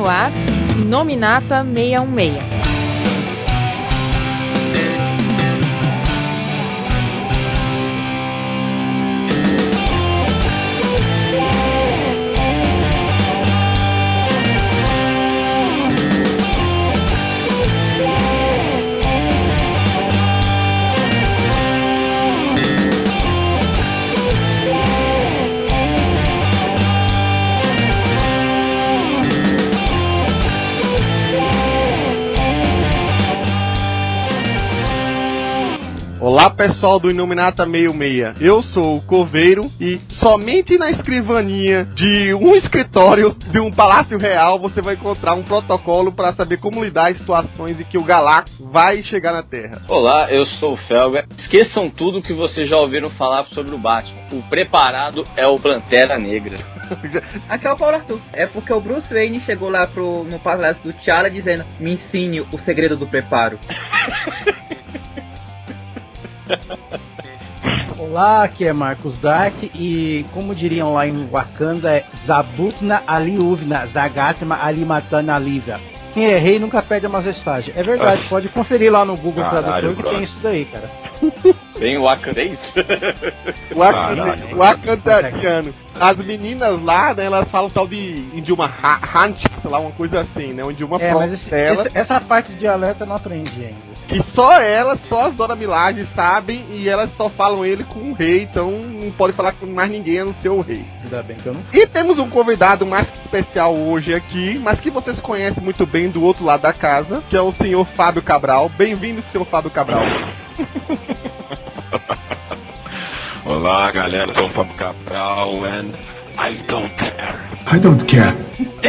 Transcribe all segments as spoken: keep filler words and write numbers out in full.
no ar, Inominata seiscentos e dezesseis. Olá pessoal do Inominata sessenta e seis, eu sou o Coveiro e somente na escrivaninha de um escritório de um palácio real você vai encontrar um protocolo para saber como lidar em situações em que o Galactus vai chegar na Terra. Olá, eu sou o Felga. Esqueçam tudo que vocês já ouviram falar sobre o Batman. O preparado é o Pantera Negra. Aqui é o Paulo Arthur. É porque o Bruce Wayne chegou lá pro, no palácio do T'Challa dizendo: me ensine o segredo do preparo. Olá, aqui é Marcos Dark e, como diriam lá em Wakanda, é Zabutna Aliuvna, Zagatma Alimatana Livra. Quem é rei nunca perde a majestade. É verdade, pode conferir lá no Google Caralho, Tradutor que bro. tem isso daí, cara. Bem wakandês? Wakandatiano. As meninas lá, né, elas falam tal de idioma Hanch, sei lá, uma coisa assim, né? Um idioma É, próprio mas esse, dela. esse, essa parte de dialeto eu não aprendi ainda. Que só elas, só as Dora Milaje sabem e elas só falam ele com o rei, então não pode falar com mais ninguém a não ser o rei. Ainda bem que eu não. E temos um convidado mais especial hoje aqui, mas que vocês conhecem muito bem do outro lado da casa, que é o senhor Fábio Cabral. Bem-vindo, senhor Fábio Cabral. Olá galera, sou o Fábio Cabral and I don't care. I don't care.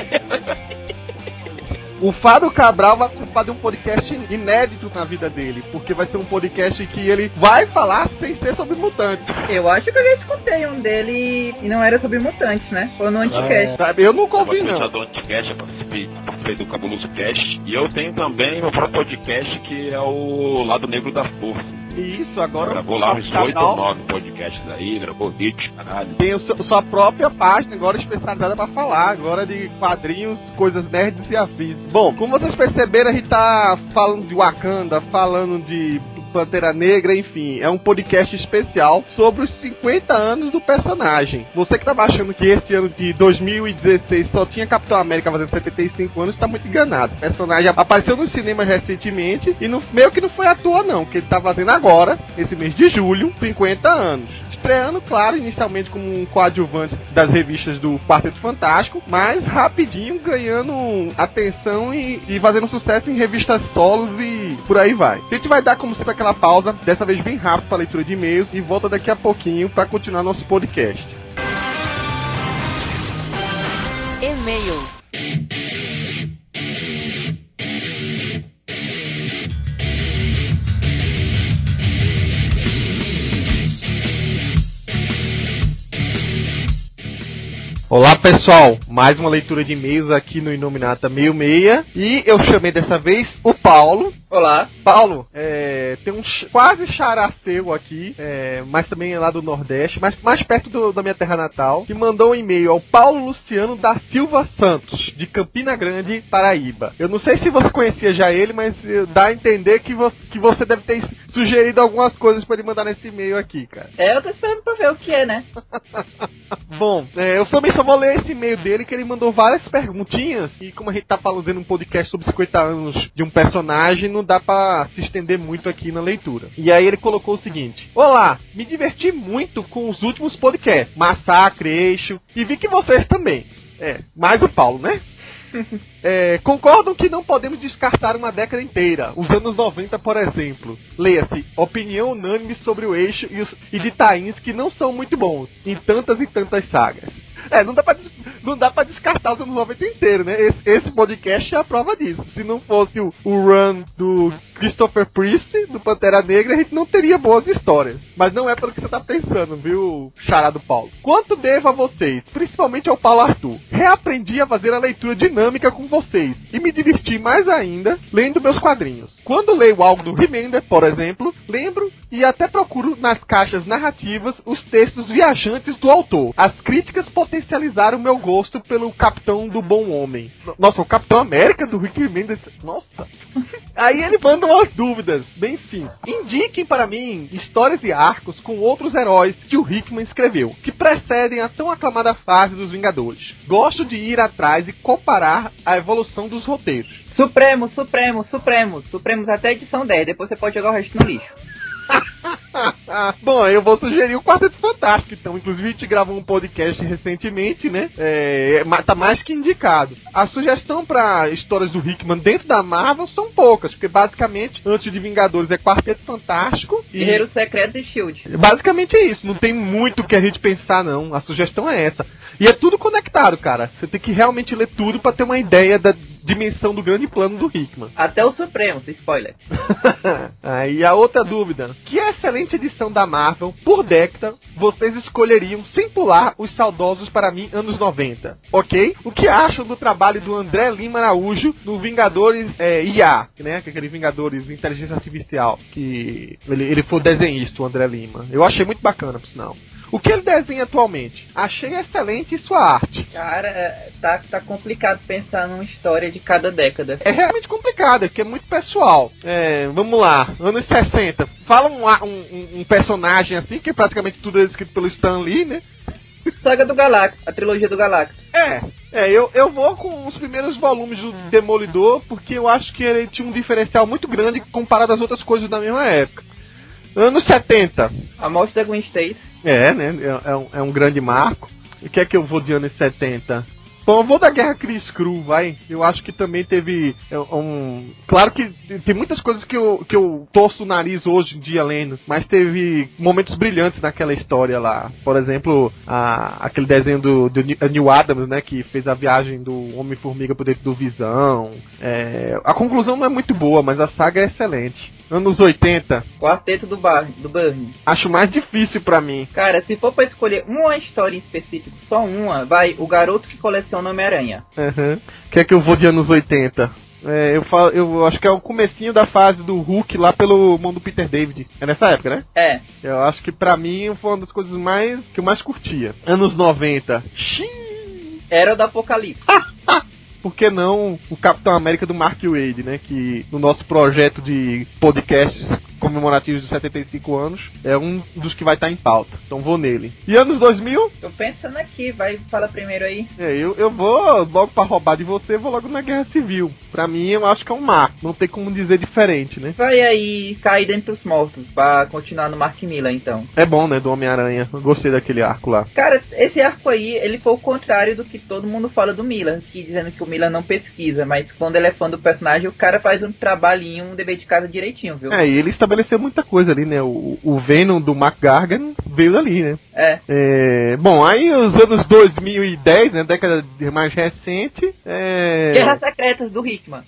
O Fábio Cabral vai participar de um podcast inédito na vida dele, porque vai ser um podcast que ele vai falar sem ser sobre mutantes. Eu acho que eu já escutei um dele e não era sobre mutantes, né? Foi no Anticast. Sabe, eu nunca ouvi, não. Eu do Anticast, eu participei, participei do Cabuloso Cast e eu tenho também meu próprio podcast que é o Lado Negro da Força. Isso, agora gravou o lá Fábio uns oito Cabral ou nove podcasts aí, gravou hits, caralho. tem o seu, sua própria página agora especializada pra falar agora de quadrinhos, coisas nerds e afins. Bom, como vocês perceberam, a gente tá falando de Wakanda, falando de Pantera Negra, enfim, é um podcast especial sobre os cinquenta anos do personagem. Você que tava achando que esse ano de dois mil e dezesseis só tinha Capitão América fazendo setenta e cinco anos, tá muito enganado. O personagem apareceu nos cinemas recentemente e não, meio que não foi à toa não, que ele tá fazendo agora, esse mês de julho, cinquenta anos. Estreando, claro, inicialmente como um coadjuvante das revistas do Quarteto Fantástico, mas rapidinho ganhando atenção e, e fazendo sucesso em revistas solos e por aí vai. A gente vai dar, como sempre, aquela pausa, dessa vez bem rápido para leitura de e-mails, e volta daqui a pouquinho para continuar nosso podcast. E-mails. Olá pessoal, mais uma leitura de e-mails aqui no Inominata sessenta e seis e eu chamei dessa vez o Paulo. Olá. Paulo, é, tem um ch- quase xará seu aqui, é, mas também é lá do Nordeste, mas mais perto do, da minha terra natal, que mandou um e-mail ao Paulo Luciano da Silva Santos, de Campina Grande, Paraíba. Eu não sei se você conhecia já ele, mas eh, dá a entender que você, que você deve ter sugerido algumas coisas pra ele mandar nesse e-mail aqui, cara. É, eu tô esperando pra ver o que é, né? Bom, é, eu também só vou ler esse e-mail dele, que ele mandou várias perguntinhas, e como a gente tá fazendo um podcast sobre cinquenta anos de um personagem, não dá pra se estender muito aqui na leitura. E aí ele colocou o seguinte: olá, me diverti muito com os últimos podcasts, Massacre, Eixo, e vi que vocês também. É, mais o Paulo, né? É, concordam que não podemos descartar uma década inteira, os anos noventa, por exemplo. Leia-se, opinião unânime sobre o Eixo e, os, e de tains que não são muito bons, em tantas e tantas sagas. É, não dá pra, não dá pra descartar os anos noventa inteiro, né? Esse, esse podcast é a prova disso. Se não fosse o, o run do Christopher Priest, do Pantera Negra, a gente não teria boas histórias. Mas não é pelo que você tá pensando, viu, xará do Paulo? Quanto devo a vocês, principalmente ao Paulo Arthur? Reaprendi a fazer a leitura dinâmica com vocês e me diverti mais ainda lendo meus quadrinhos. quando leio algo do Remender, por exemplo, lembro e até procuro nas caixas narrativas os textos viajantes do autor. As críticas potencializaram meu gosto pelo Capitão do Bom Homem. Nossa, o Capitão América do Rick Remender. Nossa. Aí ele manda umas dúvidas, bem sim. Indiquem para mim histórias e arcos com outros heróis que o Hickman escreveu, que precedem a tão aclamada fase dos Vingadores. Gosto de ir atrás e comparar a evolução dos roteiros. Supremo, Supremo, Supremo, Supremos até a edição dez, depois você pode jogar o resto no lixo. Bom, eu vou sugerir o Quarteto Fantástico, então. Inclusive, a gente gravou um podcast recentemente, né? É, tá mais que indicado. A sugestão para histórias do Hickman dentro da Marvel são poucas, porque basicamente, antes de Vingadores, é Quarteto Fantástico e... Guerreiro Secreto e Shield. Basicamente é isso, não tem muito o que a gente pensar, não. A sugestão é essa. E é tudo conectado, cara. Você tem que realmente ler tudo para ter uma ideia da dimensão do grande plano do Hickman. Até o Supremo, sem spoiler. Aí a outra dúvida. Que excelente edição da Marvel, por década, vocês escolheriam sem pular os saudosos para mim anos noventa, ok? O que acham do trabalho do André Lima Araújo no Vingadores é, I A, né? Aquele Vingadores Inteligência Artificial, que ele, ele foi desenhista, o André Lima. Eu achei muito bacana, por sinal. O que ele desenha atualmente? Achei excelente sua arte. Cara, tá, tá complicado pensar numa história de cada década. É realmente complicado, porque é muito pessoal. É, vamos lá, anos sessenta. Fala um, um, um personagem assim, que praticamente tudo é escrito pelo Stan Lee, né? Saga do Galactus, a trilogia do Galactus. É, é eu, eu vou com os primeiros volumes do Demolidor, porque eu acho que ele tinha um diferencial muito grande comparado às outras coisas da mesma época. Anos setenta. A morte da Gwen Stacy. É, né? É, é, um, é um grande marco. E o que é que eu vou de anos setenta? Bom, eu vou da Guerra Chris Cru, vai. Eu acho que também teve um... Claro que tem muitas coisas que eu, que eu torço o nariz hoje em dia lendo, mas teve momentos brilhantes naquela história lá. Por exemplo, a, aquele desenho do, do Neil Adams, né, que fez a viagem do Homem-Formiga por dentro do Visão. É, a conclusão não é muito boa, mas a saga é excelente. Anos oitenta. Quarteto do, Bar do Burnie. Acho mais difícil pra mim. Cara, se for pra escolher uma história em específico, só uma, vai O Garoto que Coleciona Homem-Aranha. Uhum. Que é que eu vou de anos oitenta? É, eu, falo, eu acho que é o comecinho da fase do Hulk lá pelo mundo Peter David. É nessa época, né? É. Eu acho que pra mim foi uma das coisas mais que eu mais curtia. Anos noventa. Xiii. Era do Apocalipse. Ah, ah. Por que não o Capitão América do Mark Waid, né? Que no nosso projeto de podcasts comemorativos de setenta e cinco anos é um dos que vai estar em pauta. Então vou nele. E anos dois mil? Tô pensando aqui, vai, fala primeiro aí. É, eu, eu vou logo pra roubar de você, vou logo na Guerra Civil. Pra mim, eu acho que é um marco. Não tem como dizer diferente, né? Vai aí cair dentre os mortos, pra continuar no Mark Miller, então. É bom, né? Do Homem-Aranha. Eu gostei daquele arco lá. Cara, esse arco aí, ele foi o contrário do que todo mundo fala do Miller, que dizendo que o Miller não pesquisa, mas quando ele é fã do personagem, o cara faz um trabalhinho, um dever de casa direitinho, viu? É, e ele estabeleceu muita coisa ali, né? O, o Venom do Mark Gargan veio dali, né? É. é. Bom, aí os anos dois mil e dez, né? Década mais recente. É... Guerras Secretas do Hickman.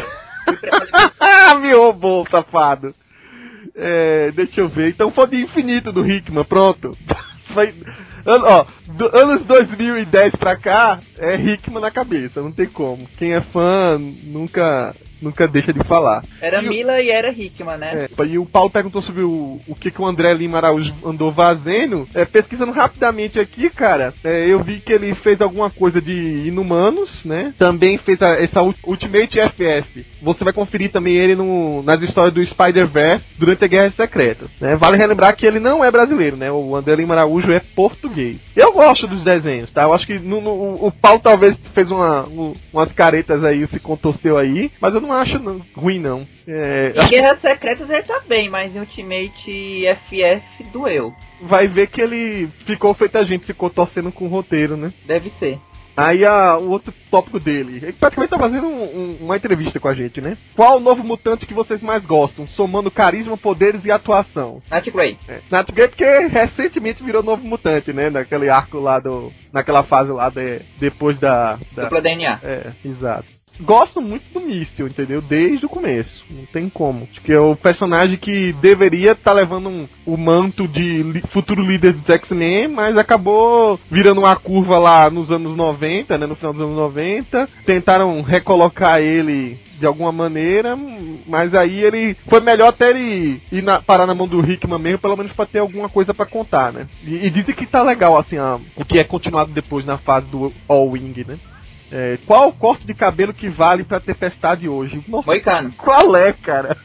Me roubou, safado. É, deixa eu ver. Então foi de Infinito do Hickman, pronto. Vai, ó, do, anos dois mil e dez pra cá, é Hickman na cabeça, não tem como. Quem é fã nunca, nunca deixa de falar. Era e Mila o, e era Hickman, né? É, e o Paulo perguntou sobre o, o que, que o André Lima Araújo andou fazendo. É, pesquisando rapidamente aqui, cara, é, eu vi que ele fez alguma coisa de Inumanos, né? Também fez a, essa Ultimate F F. Você vai conferir também ele no, nas histórias do Spider-Verse durante a Guerra Secreta, né? Vale relembrar que ele não é brasileiro, né? O André Lima Araújo é português. Eu gosto dos desenhos, tá? Eu acho que no, no, o Paulo talvez fez uma, um, umas caretas aí, se contorceu aí, mas eu não acho não, ruim, não. É, em Guerras Secretas ele tá bem, mas em Ultimate F F doeu. Vai ver que ele ficou feito a gente, se contorcendo com o roteiro, né? Deve ser. Aí a, o outro tópico dele, ele praticamente tá fazendo um, um, uma entrevista com a gente, né? Qual o novo mutante que vocês mais gostam, somando carisma, poderes e atuação? Nat Grey. É, Nat Grey porque recentemente virou novo mutante, né? Naquele arco lá do... Naquela fase lá de, depois da... da Dupla D N A. É, exato. Gosto muito do Míssil, entendeu? Desde o começo. Não tem como. Acho que é o personagem que deveria estar tá levando um, o manto de li, futuro líder dos X-Men, mas acabou virando uma curva lá nos anos noventa, né? No final dos anos noventa. Tentaram recolocar ele de alguma maneira, mas aí ele foi melhor até ele ir na, parar na mão do Hickman mesmo, pelo menos pra ter alguma coisa pra contar, né? E, e dizem que tá legal, assim, a, o que é continuado depois na fase do All-Wing, né? É, qual o corte de cabelo que vale pra Tempestade hoje? Nossa, Moicano. qual é, cara?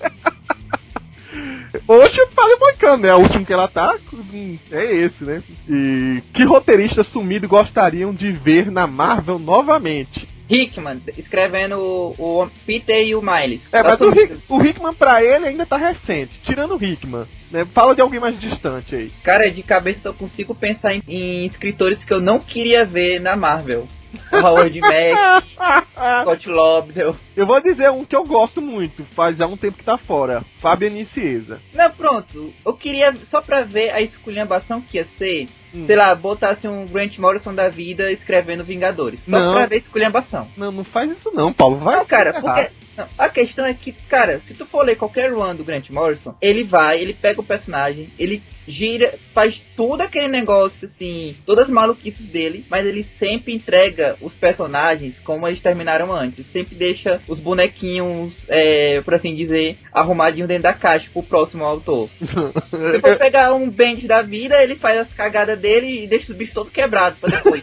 Hoje eu falei Moicano, né? O último que ela tá é esse, né? E que roteiristas sumidos gostariam de ver na Marvel novamente? Hickman, escrevendo o, o Peter e o Miles. É, Tá mas o, sumido. Hick, o Hickman pra ele ainda tá recente. Tirando o Hickman, né? Fala de alguém mais distante aí. Cara, de cabeça eu consigo pensar em, em escritores que eu não queria ver na Marvel. Howard Mack, Scott Lobdell. Eu vou dizer um que eu gosto muito, faz já um tempo que tá fora. Fabian Nicieza. Não, pronto. Eu queria, só pra ver a esculhambação que ia ser, Hum. sei lá, botasse um Grant Morrison da vida escrevendo Vingadores. Só Não. pra ver a esculhambação. Não, não faz isso não, Paulo. Vai Não, cara, se porque errar. não, a questão é que, cara, se tu for ler qualquer run do Grant Morrison, ele vai, ele pega o personagem, ele gira, faz todo aquele negócio, assim, todas as maluquices dele, mas ele sempre entrega os personagens como eles terminaram antes. Sempre deixa os bonequinhos, é, por assim dizer, arrumadinhos dentro da caixa pro próximo autor. Se for pegar um Bendis da vida, ele faz as cagadas dele e deixa os bichos todos quebrados pra depois.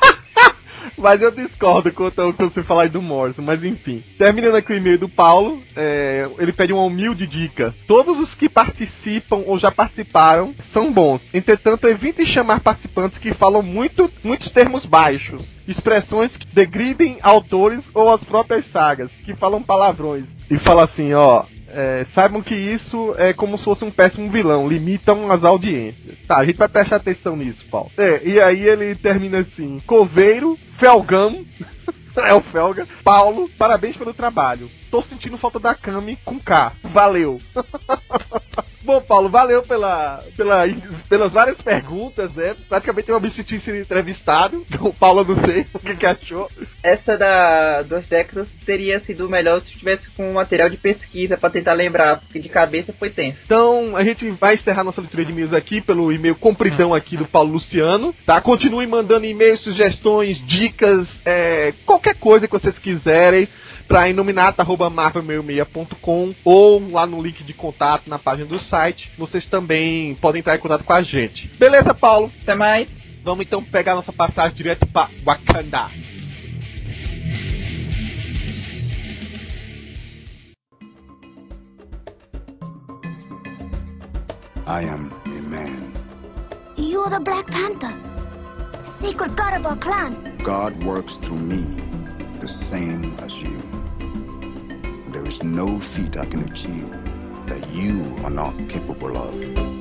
Mas eu discordo quanto quando você falar aí do Morrison, mas enfim. Terminando aqui o e-mail do Paulo, é, ele pede uma humilde dica. Todos os que participam ou já participaram são bons. Entretanto, evite chamar participantes que falam muito, muitos termos baixos, expressões que degridem autores ou as próprias sagas, que falam palavrões. E fala assim, ó... É, saibam que isso é como se fosse um péssimo vilão, limitam as audiências. Tá, a gente vai prestar atenção nisso, Paulo. É, e aí ele termina assim: Coveiro, Felgam, é o Felga, Paulo, parabéns pelo trabalho. Tô sentindo falta da Cami com K. Valeu. Bom, Paulo, valeu pela, pela, pelas várias perguntas, né? Praticamente eu me senti sendo entrevistado. O Paulo, eu não sei o que, que achou. Essa da dos décadas teria sido melhor se tivesse com um material de pesquisa pra tentar lembrar, porque de cabeça foi tenso. Então, a gente vai encerrar nossa leitura de e-mails aqui pelo e-mail compridão aqui do Paulo Luciano, tá? Continue mandando e-mails, sugestões, dicas, é, qualquer coisa que vocês quiserem para inominata arroba marvel sessenta e seis ponto com ou lá no link de contato na página do site. Vocês também podem entrar em contato com a gente. Beleza, Paulo? Até mais. Vamos então pegar nossa passagem direto para Wakanda. I am a man. You're the Black Panther, secret god of our clan. God works through me, the same as you. There is no feat I can achieve that you are not capable of.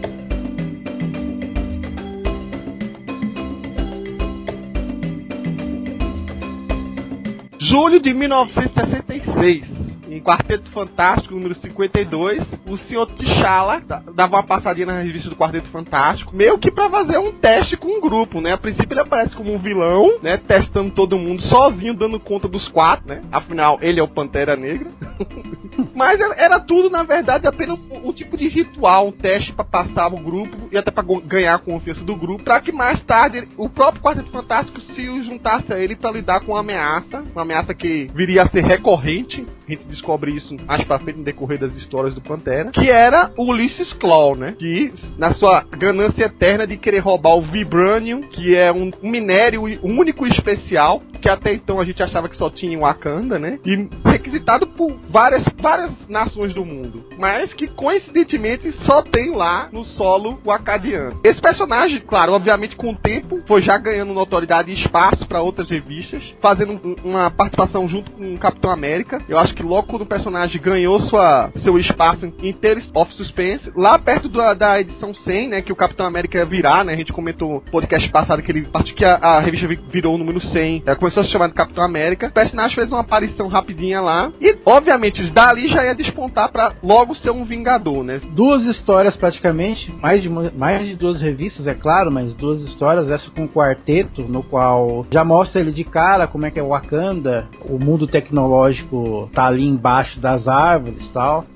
Julho de mil novecentos e sessenta e seis. Em Quarteto Fantástico, número cinquenta e dois, o senhor T'Challa dava uma passadinha na revista do Quarteto Fantástico, meio que pra fazer um teste com um grupo, né? A princípio ele aparece como um vilão, né? Testando todo mundo sozinho, dando conta dos quatro, né? Afinal, ele é o Pantera Negra. Mas era tudo, na verdade, apenas um, um tipo de ritual, um teste pra passar o grupo e até pra ganhar a confiança do grupo, pra que mais tarde o próprio Quarteto Fantástico se juntasse a ele pra lidar com uma ameaça, uma ameaça que viria a ser recorrente. A gente descobre isso mais pra frente no decorrer das histórias do Pantera, que era o Ulysses Klaue, né? Que, na sua ganância eterna de querer roubar o Vibranium, que é um, um minério único e especial, que até então a gente achava que só tinha em Wakanda, né? E requisitado por várias, várias nações do mundo, mas que coincidentemente só tem lá no solo wakadiano. Esse personagem, claro, obviamente com o tempo, foi já ganhando notoriedade e espaço para outras revistas, fazendo um, uma participação junto com o Capitão América. Eu acho que logo quando o personagem ganhou sua, seu espaço em Tales of Suspense, lá perto da, da edição cem, né, que o Capitão América ia virar, né, a gente comentou no podcast passado que ele, acho que a, a revista virou o número cem, ela começou a se chamar de Capitão América, o personagem fez uma aparição rapidinha lá, e obviamente dali já ia despontar pra logo ser um Vingador, né. Duas histórias praticamente, mais de, mais de duas revistas, é claro, mas duas histórias, essa com o quarteto, no qual já mostra ele de cara como é que é o Wakanda, o mundo tecnológico tá ali em debaixo das árvores e tal.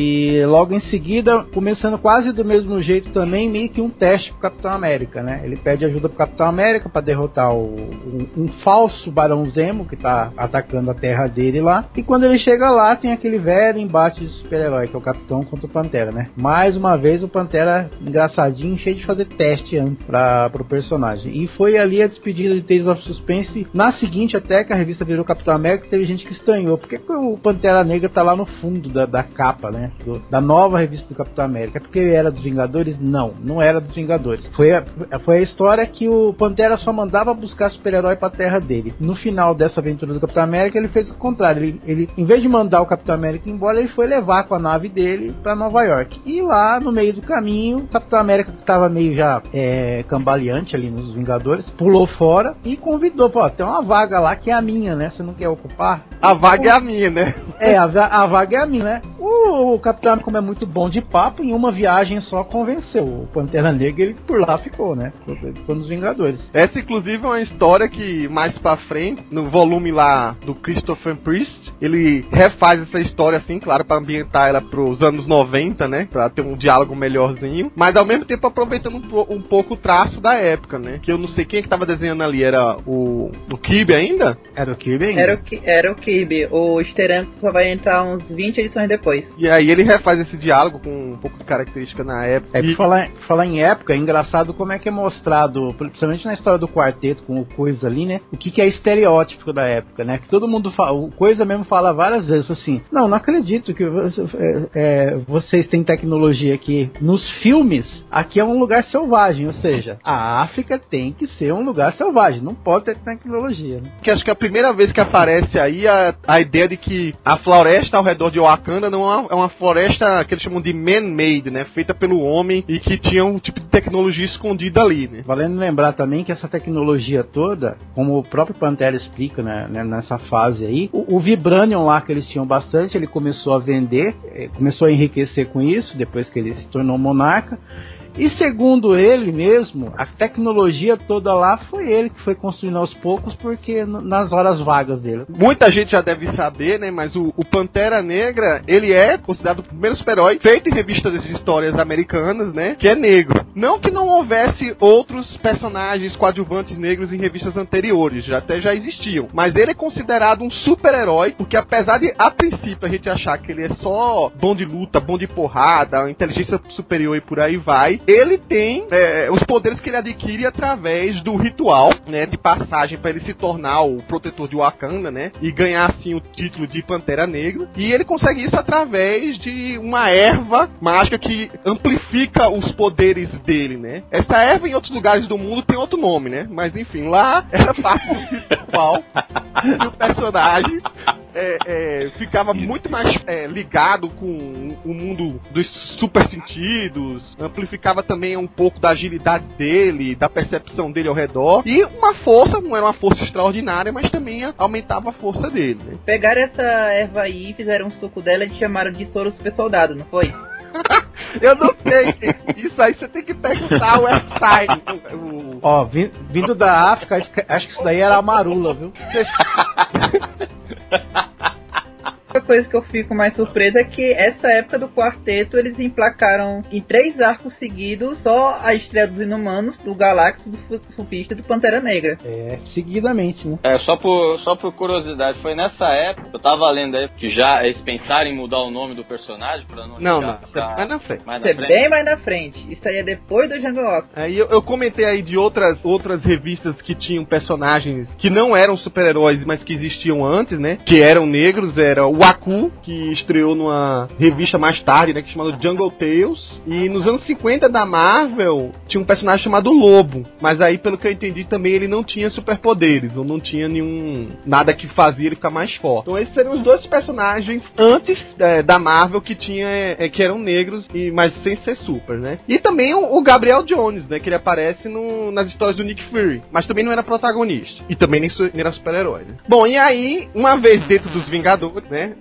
E logo em seguida, começando quase do mesmo jeito também, meio que um teste pro Capitão América, né? Ele pede ajuda pro Capitão América para derrotar o, um, um falso Barão Zemo que tá atacando a terra dele lá. E quando ele chega lá, tem aquele velho embate de super-herói, que é o Capitão contra o Pantera, né? Mais uma vez o Pantera engraçadinho, cheio de fazer teste antes pra, pro personagem. E foi ali a despedida de Tales of Suspense. Na seguinte, até que a revista virou Capitão América, teve gente que estranhou. Por que, que o Pantera Negra tá lá no fundo da, da capa, né? Do, da nova revista do Capitão América? É porque ele era dos Vingadores? Não, não era dos Vingadores. Foi a, foi a história que o Pantera só mandava buscar super-herói pra terra dele. No final dessa aventura do Capitão América, ele fez o contrário. Ele, ele, em vez de mandar o Capitão América embora, ele foi levar com a nave dele pra Nova York. E lá, no meio do caminho, o Capitão América, que tava meio já é, cambaleante ali nos Vingadores, pulou fora e convidou, pô, tem uma vaga lá que é a minha, né? Você não quer ocupar? A vaga é a minha, né? É, a, a vaga é a minha, né? O, o Capitão América, como é muito bom de papo, em uma viagem só convenceu. O Pantera Negra, ele por lá ficou, né? Ficou nos Vingadores. Essa, inclusive, é uma história que, mais pra frente, no volume lá do Christopher Priest, ele refaz essa história, assim, claro, pra ambientar ela pros anos noventa, né? Pra ter um diálogo melhorzinho, mas ao mesmo tempo aproveitando um, um pouco o traço da época, né? Que eu não sei quem é que tava desenhando ali, era o, o Kirby ainda? Era o Kirby ainda? Era o, era o Kirby. O Steranko só vai entrar uns vinte edições depois. E aí ele refaz esse diálogo com um pouco de característica na época. É, e... por falar, falar em época, é engraçado como é que é mostrado, principalmente na história do quarteto, com o Coisa ali, né? O que, que é estereótipo da época, né? Que todo mundo fala, o Coisa mesmo fala várias vezes assim, não, não acredito que é, é, vocês têm tecnologia aqui. Nos filmes, aqui é um lugar selvagem, ou seja, a África tem que ser um lugar selvagem, não pode ter tecnologia. Né? Que acho que é a primeira vez que aparece aí a, a ideia de que a floresta ao redor de Wakanda não é uma, é uma floresta que eles chamam de man-made, né? Feita pelo homem e que tinha um tipo de tecnologia escondida ali, né? Valendo lembrar também que essa tecnologia toda, como o próprio Pantera explica, né, nessa fase aí, o, o Vibranium lá que eles tinham bastante, ele começou a vender, começou a enriquecer com isso, depois que ele se tornou monarca. E segundo ele mesmo, a tecnologia toda lá foi ele que foi construindo aos poucos, porque n- nas horas vagas dele. Muita gente já deve saber, né, mas o, o Pantera Negra, ele é considerado o primeiro super-herói feito em revistas de histórias americanas, né, que é negro. Não que não houvesse outros personagens coadjuvantes negros em revistas anteriores, já até já existiam, mas ele é considerado um super-herói, porque apesar de, a princípio, a gente achar que ele é só bom de luta, bom de porrada, inteligência superior e por aí vai, ele tem é, os poderes que ele adquire através do ritual, né, de passagem para ele se tornar o protetor de Wakanda, né, e ganhar assim o título de Pantera Negra. E ele consegue isso através de uma erva mágica que amplifica os poderes dele, né. Essa erva em outros lugares do mundo tem outro nome, né, mas enfim, lá era parte do ritual e o personagem É, é, ficava muito mais é, ligado com o mundo dos super sentidos, amplificava também um pouco da agilidade dele, da percepção dele ao redor, e uma força, não era uma força extraordinária, mas também aumentava a força dele, né? Pegaram essa erva aí, fizeram um suco dela e chamaram de soro super soldado, não foi? Eu não sei, isso aí você tem que perguntar o website. O... Ó, vindo da África, acho que isso daí era a marula, viu? Outra coisa que eu fico mais surpresa é que essa época do quarteto eles emplacaram em três arcos seguidos só a estreia dos Inumanos, do Galactus, do Surfista e do Pantera Negra. É, seguidamente, né? É, só por, só por curiosidade, foi nessa época, eu tava lendo aí que já eles pensaram em mudar o nome do personagem pra não Não, deixar não, pra... mais na frente. Mais na Isso é frente. bem mais na frente. Isso aí é depois do Jungle Ops. Aí eu, eu comentei aí de outras, outras revistas que tinham personagens que não eram super-heróis, mas que existiam antes, né? Que eram negros, era o Aku, que estreou numa revista mais tarde, né? Que chamada Jungle Tales. E nos anos cinquenta da Marvel, tinha um personagem chamado Lobo. Mas aí, pelo que eu entendi, também ele não tinha superpoderes, ou não tinha nenhum... nada que fazia ele ficar mais forte. Então esses seriam os dois personagens antes é, da Marvel que tinha é, que eram negros, e, mas sem ser super, né? E também o, o Gabriel Jones, né? Que ele aparece no, nas histórias do Nick Fury, mas também não era protagonista. E também nem, su, nem era super-herói, né? Bom, e aí, uma vez dentro dos Vingadores, né?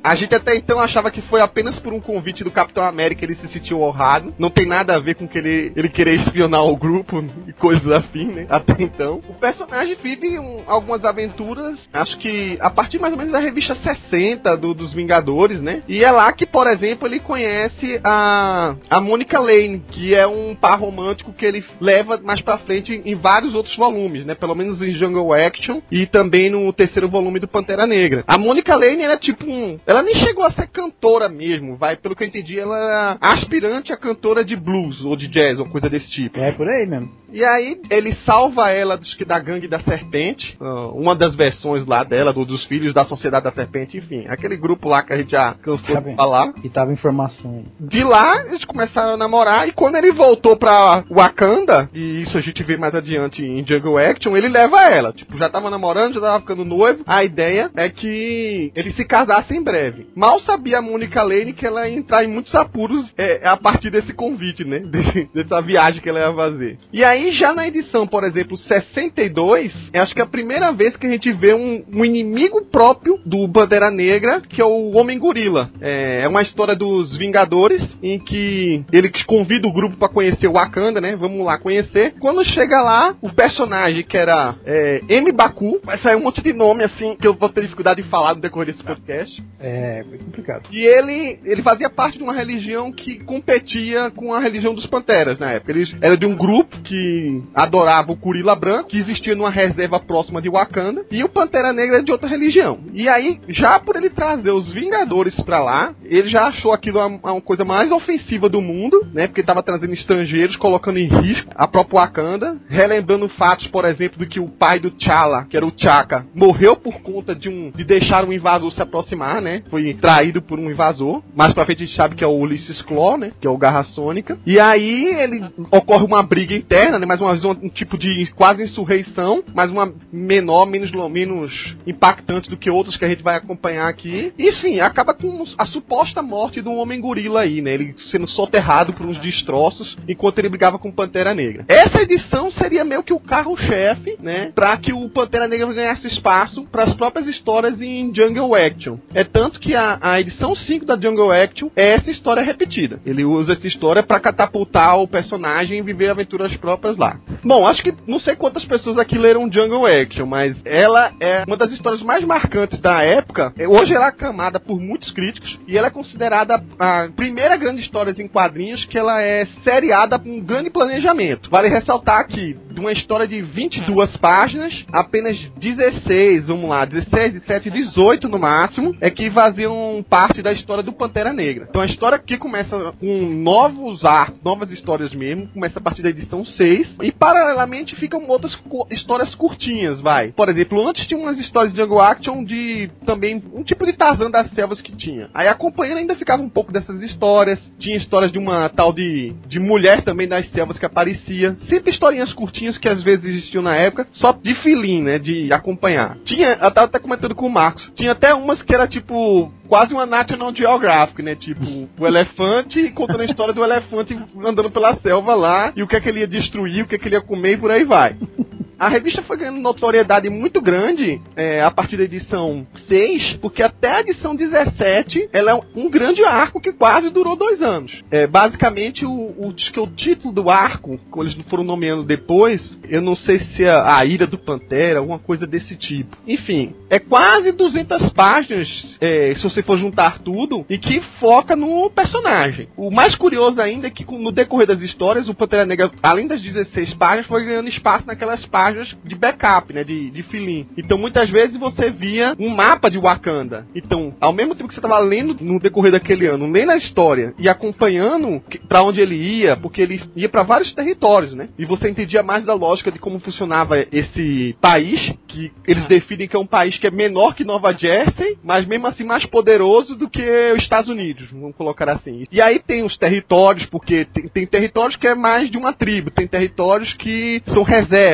A gente até então achava que foi apenas por um convite do Capitão América ele se sentiu honrado. Não tem nada a ver com que ele, ele querer espionar o grupo e coisas assim, né? Até então. O personagem vive um, algumas aventuras, acho que a partir mais ou menos da revista sessenta do, dos Vingadores, né? E é lá que, por exemplo, ele conhece a, a Monica Lane, que é um par romântico que ele leva mais pra frente em, em vários outros volumes, né? Pelo menos em Jungle Action e também no terceiro volume do Pantera Negra. A Monica Lane era tipo um... Ela nem chegou a ser cantora mesmo, vai. Pelo que eu entendi, ela era aspirante a cantora de blues ou de jazz, ou coisa desse tipo. É por aí mesmo. E aí, ele salva ela dos, da gangue da Serpente, uma das versões lá dela, do, dos filhos da Sociedade da Serpente, enfim, aquele grupo lá que a gente já cansou Tá de bem. falar. E tava informação. De lá, eles começaram a namorar, e quando ele voltou pra Wakanda, e isso a gente vê mais adiante em Jungle Action, ele leva ela. Tipo, já tava namorando, já tava ficando noivo, a ideia é que eles se casassem em breve. Mal sabia a Monica Lane que ela ia entrar em muitos apuros é, a partir desse convite, né? De, dessa viagem que ela ia fazer. E aí, já na edição, por exemplo, sessenta e dois, acho que é a primeira vez que a gente vê um, um inimigo próprio do Pantera Negra, que é o Homem-Gorila. É, é uma história dos Vingadores, em que ele convida o grupo pra conhecer o Wakanda, né? Vamos lá conhecer. Quando chega lá, o personagem que era é, M'Baku, vai sair um monte de nome, assim, que eu vou ter dificuldade de falar no decorrer desse podcast. É, foi complicado. E ele, ele fazia parte de uma religião que competia com a religião dos Panteras na época. Ele era de um grupo que adorava o Gorila Branco, que existia numa reserva próxima de Wakanda, e o Pantera Negra é de outra religião. E aí, já por ele trazer os Vingadores pra lá, ele já achou aquilo uma, uma coisa mais ofensiva do mundo, né? Porque tava trazendo estrangeiros, colocando em risco a própria Wakanda, relembrando fatos, por exemplo, do que o pai do T'Challa, que era o T'Chaka, morreu por conta de um de deixar um invasor se aproximar, né? Foi traído por um invasor. Mais pra frente a gente sabe que é o Ulysses Claw, né? Que é o Garra Sônica. E aí ele ocorre uma briga interna, né? Mais uma vez um, um tipo de quase insurreição, mas uma menor, menos, menos impactante do que outros que a gente vai acompanhar aqui. E sim, acaba com a suposta morte de um Homem-Gorila aí, né? Ele sendo soterrado por uns destroços enquanto ele brigava com o Pantera Negra. Essa edição seria meio que o carro-chefe, né? Pra que o Pantera Negra ganhasse espaço para as próprias histórias em Jungle Action. É tanto que a, a edição cinco da Jungle Action é essa história repetida. Ele usa essa história para catapultar o personagem e viver aventuras próprias lá. Bom, acho que não sei quantas pessoas aqui leram Jungle Action, mas ela é uma das histórias mais marcantes da época. Hoje ela é aclamada por muitos críticos e ela é considerada a primeira grande história em quadrinhos que ela é seriada com um grande planejamento. Vale ressaltar aqui, de uma história de vinte e duas páginas, apenas dezesseis, vamos lá, dezesseis, dezessete, dezoito no máximo, é que faziam parte da história do Pantera Negra. Então a história aqui começa com novos arcos, novas histórias mesmo, começa a partir da edição seis, e paralelamente ficam outras co- histórias curtinhas, vai. Por exemplo, antes tinha umas histórias de Jungle Action de também um tipo de Tarzan das selvas que tinha. Aí acompanhando ainda ficava um pouco dessas histórias, tinha histórias de uma tal de, de mulher também das selvas que aparecia, sempre historinhas curtinhas que às vezes existiam na época, só de feeling, né, de acompanhar. Tinha, eu tava até comentando com o Marcos, tinha até umas que era tipo quase uma National Geographic, né? Tipo, o elefante contando a história do elefante andando pela selva lá, e o que é que ele ia destruir, o que é que ele ia comer e por aí vai. A revista foi ganhando notoriedade muito grande é, a partir da edição seis, porque até a edição dezessete ela é um grande arco que quase durou dois anos. É, basicamente, o, o, que o título do arco, como eles foram nomeando depois, eu não sei se é a Ira do Pantera, alguma coisa desse tipo. Enfim, é quase duzentas páginas, é, se você for juntar tudo, e que foca no personagem. O mais curioso ainda é que no decorrer das histórias, o Pantera Negra, além das dezesseis páginas, foi ganhando espaço naquelas páginas de backup, né, de, de filim. Então, muitas vezes você via um mapa de Wakanda. Então, ao mesmo tempo que você estava lendo no decorrer daquele ano, lendo a história e acompanhando para onde ele ia, porque ele ia para vários territórios, né? E você entendia mais da lógica de como funcionava esse país, que eles definem que é um país que é menor que Nova Jersey, mas mesmo assim mais poderoso do que os Estados Unidos, vamos colocar assim. E aí tem os territórios, porque tem, tem territórios que é mais de uma tribo, tem territórios que são reservas.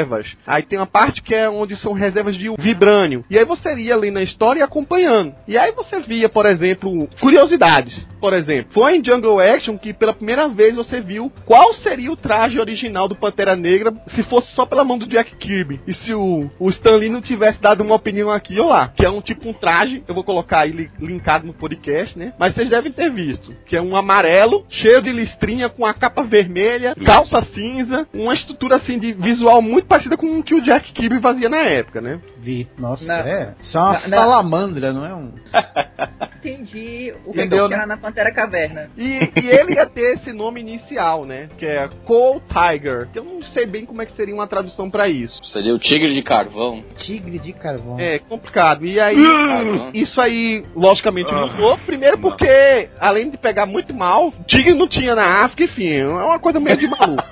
Aí tem uma parte que é onde são reservas de vibrânio. E aí você ia ali na história e acompanhando. E aí você via, por exemplo, curiosidades. Por exemplo, foi em Jungle Action que pela primeira vez você viu qual seria o traje original do Pantera Negra se fosse só pela mão do Jack Kirby. E se o, o Stan Lee não tivesse dado uma opinião aqui ou lá. Que é um tipo um traje, eu vou colocar aí linkado no podcast, né? Mas vocês devem ter visto. Que é um amarelo, cheio de listrinha, com a capa vermelha, calça cinza, uma estrutura assim de visual muito parecida com o que o Jack Kirby fazia na época, né? Vi. Nossa, Na, é. Isso é uma na, salamandra, não é um... Entendi o que Entendeu, tinha né? na Pantera Caverna. E, e ele ia ter esse nome inicial, né? Que é Coal Tiger. Que eu não sei bem como é que seria uma tradução pra isso. Seria o Tigre de Carvão. Tigre de carvão. É, complicado. E aí, Carvão. isso aí, logicamente, mudou. Primeiro porque, além de pegar muito mal, tigre não tinha na África, enfim, é uma coisa meio de maluco.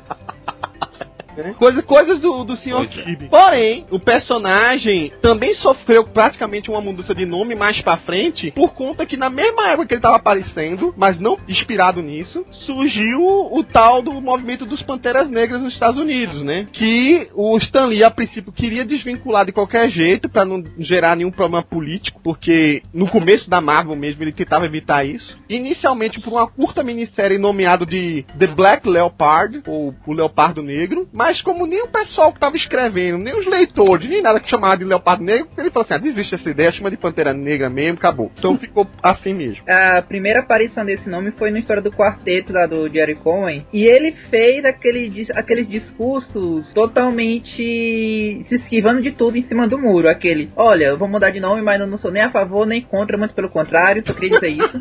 Coisa, coisas do, do senhor Kirby. Porém, o personagem também sofreu praticamente uma mudança de nome mais pra frente, por conta que na mesma época que ele tava aparecendo, mas não inspirado nisso, surgiu o, o tal do movimento dos Panteras Negras nos Estados Unidos, né? Que o Stan Lee, a princípio, queria desvincular de qualquer jeito, pra não gerar nenhum problema político, porque no começo da Marvel mesmo ele tentava evitar isso. Inicialmente por uma curta minissérie nomeada de The Black Leopard, ou o Leopardo Negro, mas Mas como nem o pessoal que tava escrevendo, nem os leitores, nem nada que chamava de Leopardo Negro, ele falou assim, ah, desiste dessa ideia, chama de Pantera Negra mesmo, acabou. Então ficou assim mesmo. A primeira aparição desse nome foi na história do quarteto lá do Jerry Cohen, e ele fez aquele, aqueles discursos totalmente se esquivando de tudo em cima do muro, aquele, olha, eu vou mudar de nome, mas eu não sou nem a favor, nem contra, muito pelo contrário, só queria dizer isso.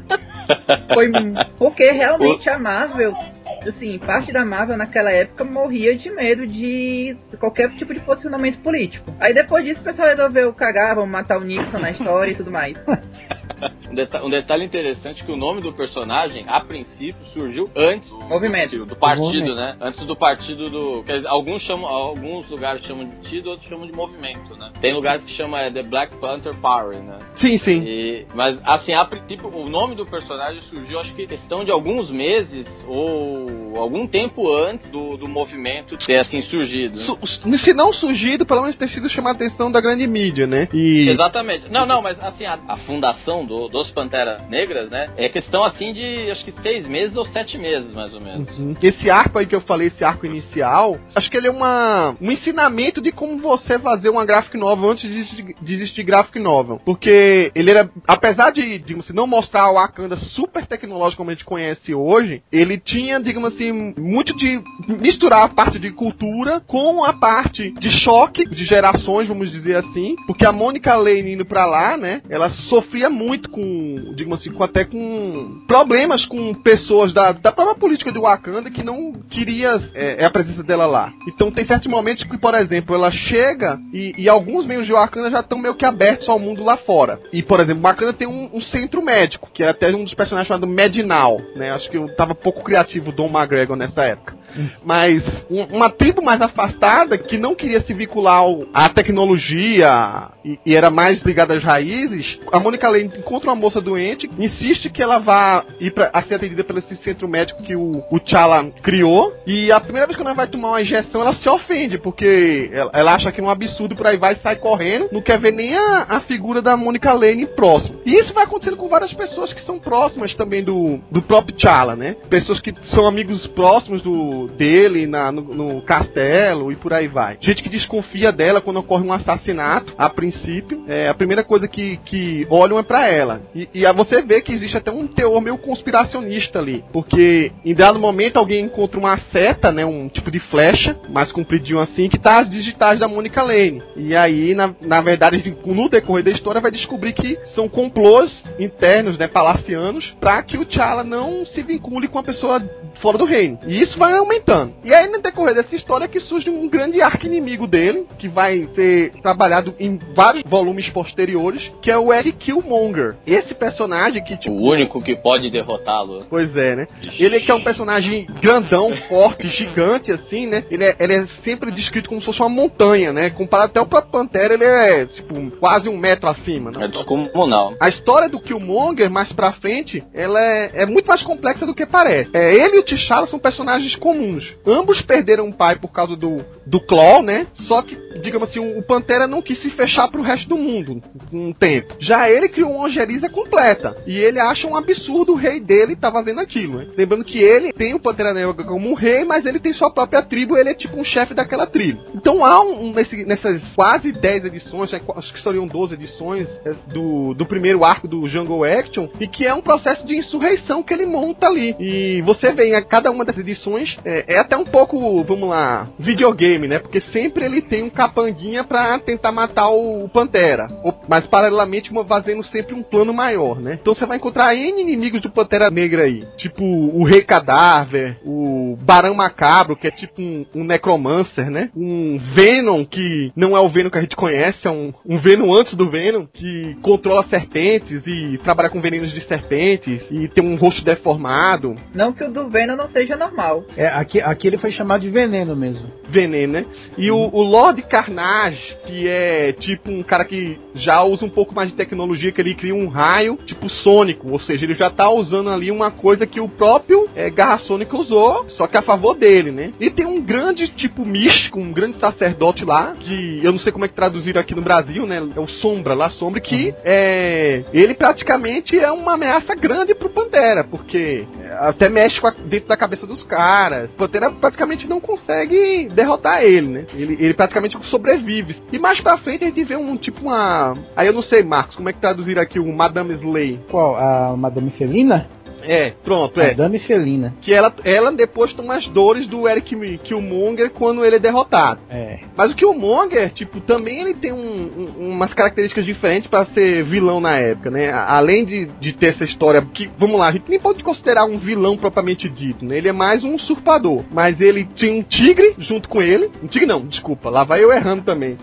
Foi porque realmente a Marvel, assim, parte da Marvel naquela época morria de medo de qualquer tipo de posicionamento político. Aí depois disso o pessoal resolveu cagar, vamos matar o Nixon na história e tudo mais. Um, deta- um detalhe interessante é que o nome do personagem, a princípio, surgiu antes do Movimento. do, do partido, Movimento. né? Antes do partido do... Quer dizer, alguns, chamam, alguns lugares chamam de partido, outros chamam de movimento, né? Tem lugares que chamam é, The Black Panther Party, né? Sim, sim. E, mas, assim, a princípio, o nome do personagem surgiu, acho que questão de alguns meses ou algum tempo antes do, do movimento ter, assim, surgido. Né? Su- se não surgido, pelo menos ter sido chamado a atenção da grande mídia, né? E... Exatamente. Não, não, mas, assim, a, a fundação do, dos Panteras Negras, né? É questão, assim, de, acho que seis meses ou sete meses, mais ou menos. Uhum. Esse arco aí que eu falei, esse arco inicial, acho que ele é uma, um ensinamento de como você fazer uma graphic novel antes de, de existir graphic novel. Porque ele era, apesar de, digamos assim, não mostrar o Wakanda super tecnológico como a gente conhece hoje, ele tinha, digamos assim, muito de misturar a parte de cultura com a parte de choque de gerações, vamos dizer assim, porque a Monica Lane indo pra lá, né, ela sofria muito com, digamos assim, com, até com problemas com pessoas da, da própria política de Wakanda que não queria é, é a presença dela lá. Então tem certos momentos que, por exemplo, ela chega e, e alguns meios de Wakanda já estão meio que abertos ao mundo lá fora. E, por exemplo, Wakanda tem um, um centro médico, que é até um dos personagens chamado Medinal, né? Acho que eu tava pouco criativo, Don McGregor, nessa época. Mas um, uma tribo mais afastada que não queria se vincular ao, à tecnologia e, e era mais ligada às raízes, a Monica Lane encontra uma moça doente, insiste que ela vá ir pra, a ser atendida pelo esse centro médico que o, o T'Challa criou, e a primeira vez que ela vai tomar uma injeção ela se ofende, porque ela, ela acha que é um absurdo, por aí vai e sai correndo, não quer ver nem a, a figura da Monica Lane próximo. E isso vai acontecendo com várias pessoas que são próximas também do, do próprio T'Challa, né? Pessoas que são amigos próximos do dele na, no, no castelo e por aí vai. Gente que desconfia dela quando ocorre um assassinato, a princípio, é, a primeira coisa que, que olham é pra ela. E, e você vê que existe até um teor meio conspiracionista ali, porque em dado momento alguém encontra uma seta, né, um tipo de flecha, mais compridinho assim, que tá as digitais da Monica Lane. E aí, na, na verdade, no decorrer da história vai descobrir que são complôs internos, né, palacianos, pra que o T'Challa não se vincule com a pessoa fora do reino. E isso vai aumentando. E aí, no decorrer dessa história, que surge um grande arqui-inimigo dele, que vai ser trabalhado em vários volumes posteriores, que é o Eddie Killmonger. Esse personagem que, tipo... O único que pode derrotá-lo. Pois é, né? Ele que é um personagem grandão, forte, gigante, assim, né? Ele é, ele é sempre descrito como se fosse uma montanha, né? Comparado até o próprio Pantera, ele é, tipo, quase um metro acima, né? É descomunal. A história do Killmonger, mais pra frente, ela é, é muito mais complexa do que parece. É, ele e o T'Challa são personagens comuns. Ambos perderam o pai por causa do do Claw, né? Só que, digamos assim, o Pantera não quis se fechar pro resto do mundo com um tempo. Já ele criou uma ongeriza completa. E ele acha um absurdo o rei dele estar tá fazendo aquilo, né? Lembrando que ele tem o Pantera Negra como um rei, mas ele tem sua própria tribo, ele é tipo um chefe daquela tribo. Então há um, um nesse, nessas quase dez edições, acho que seriam doze edições do, do primeiro arco do Jungle Action, e que é um processo de insurreição que ele monta ali. E você vê em cada uma das edições, é, é até um pouco, vamos lá, videogame, né? Porque sempre ele tem um capanguinha pra tentar matar o Pantera. Mas paralelamente fazendo sempre um plano maior, né? Então você vai encontrar N inimigos do Pantera Negra aí. Tipo o Rei Cadáver, o Barão Macabro, que é tipo um, um Necromancer, né? Um Venom, que não é o Venom que a gente conhece, é um, um Venom antes do Venom, que controla serpentes e trabalha com venenos de serpentes e tem um rosto deformado. Não que o do Venom não seja normal. É, aqui, aqui ele foi chamado de Veneno mesmo. Veneno, né? E uhum. o, o Lord Carnage, que é tipo um cara que já usa um pouco mais de tecnologia, que ele cria um raio tipo sônico, ou seja, ele já tá usando ali uma coisa que o próprio é, Garra Sônica usou, só que a favor dele, né? E tem um grande tipo místico, um grande sacerdote lá, que eu não sei como é que traduziram aqui no Brasil, né? É o Sombra, lá Sombra, que uhum. é, ele praticamente é uma ameaça grande pro Pantera, porque até mexe com a, dentro da cabeça dos caras. O Pantera praticamente não consegue derrotar ele, né? Ele, ele praticamente sobrevive. E mais pra frente a gente vê um tipo uma... Aí eu não sei, Marcos, como é que traduziram aqui o Madame Slay? Qual? A Madame Felina? É, pronto, é. Madame Felina. Que ela, ela depois toma as dores do Eric Killmonger quando ele é derrotado. É. Mas o Killmonger, tipo, também ele tem um, um, umas características diferentes pra ser vilão na época, né? Além de, de ter essa história que, vamos lá, a gente nem pode considerar um vilão propriamente dito, né? Ele é mais um usurpador. Mas ele tinha um tigre junto com ele. Um tigre não, desculpa, lá vai eu errando também.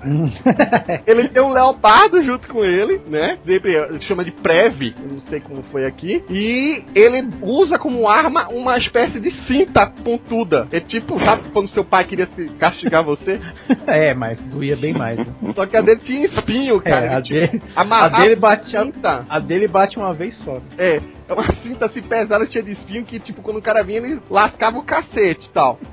Ele tem um leopardo junto com ele, né? Ele chama de Prev, eu não sei como foi aqui. E ele ele usa como arma uma espécie de cinta pontuda. É tipo, sabe quando seu pai queria se castigar você? É, mas doía bem mais. Né? Só que a dele tinha espinho, cara. É, a, tipo, dele, a dele bate a, cinta. A dele bate uma vez só. É, é uma cinta assim pesada, cheia de espinho, que tipo, quando o cara vinha, ele lascava o cacete e tal.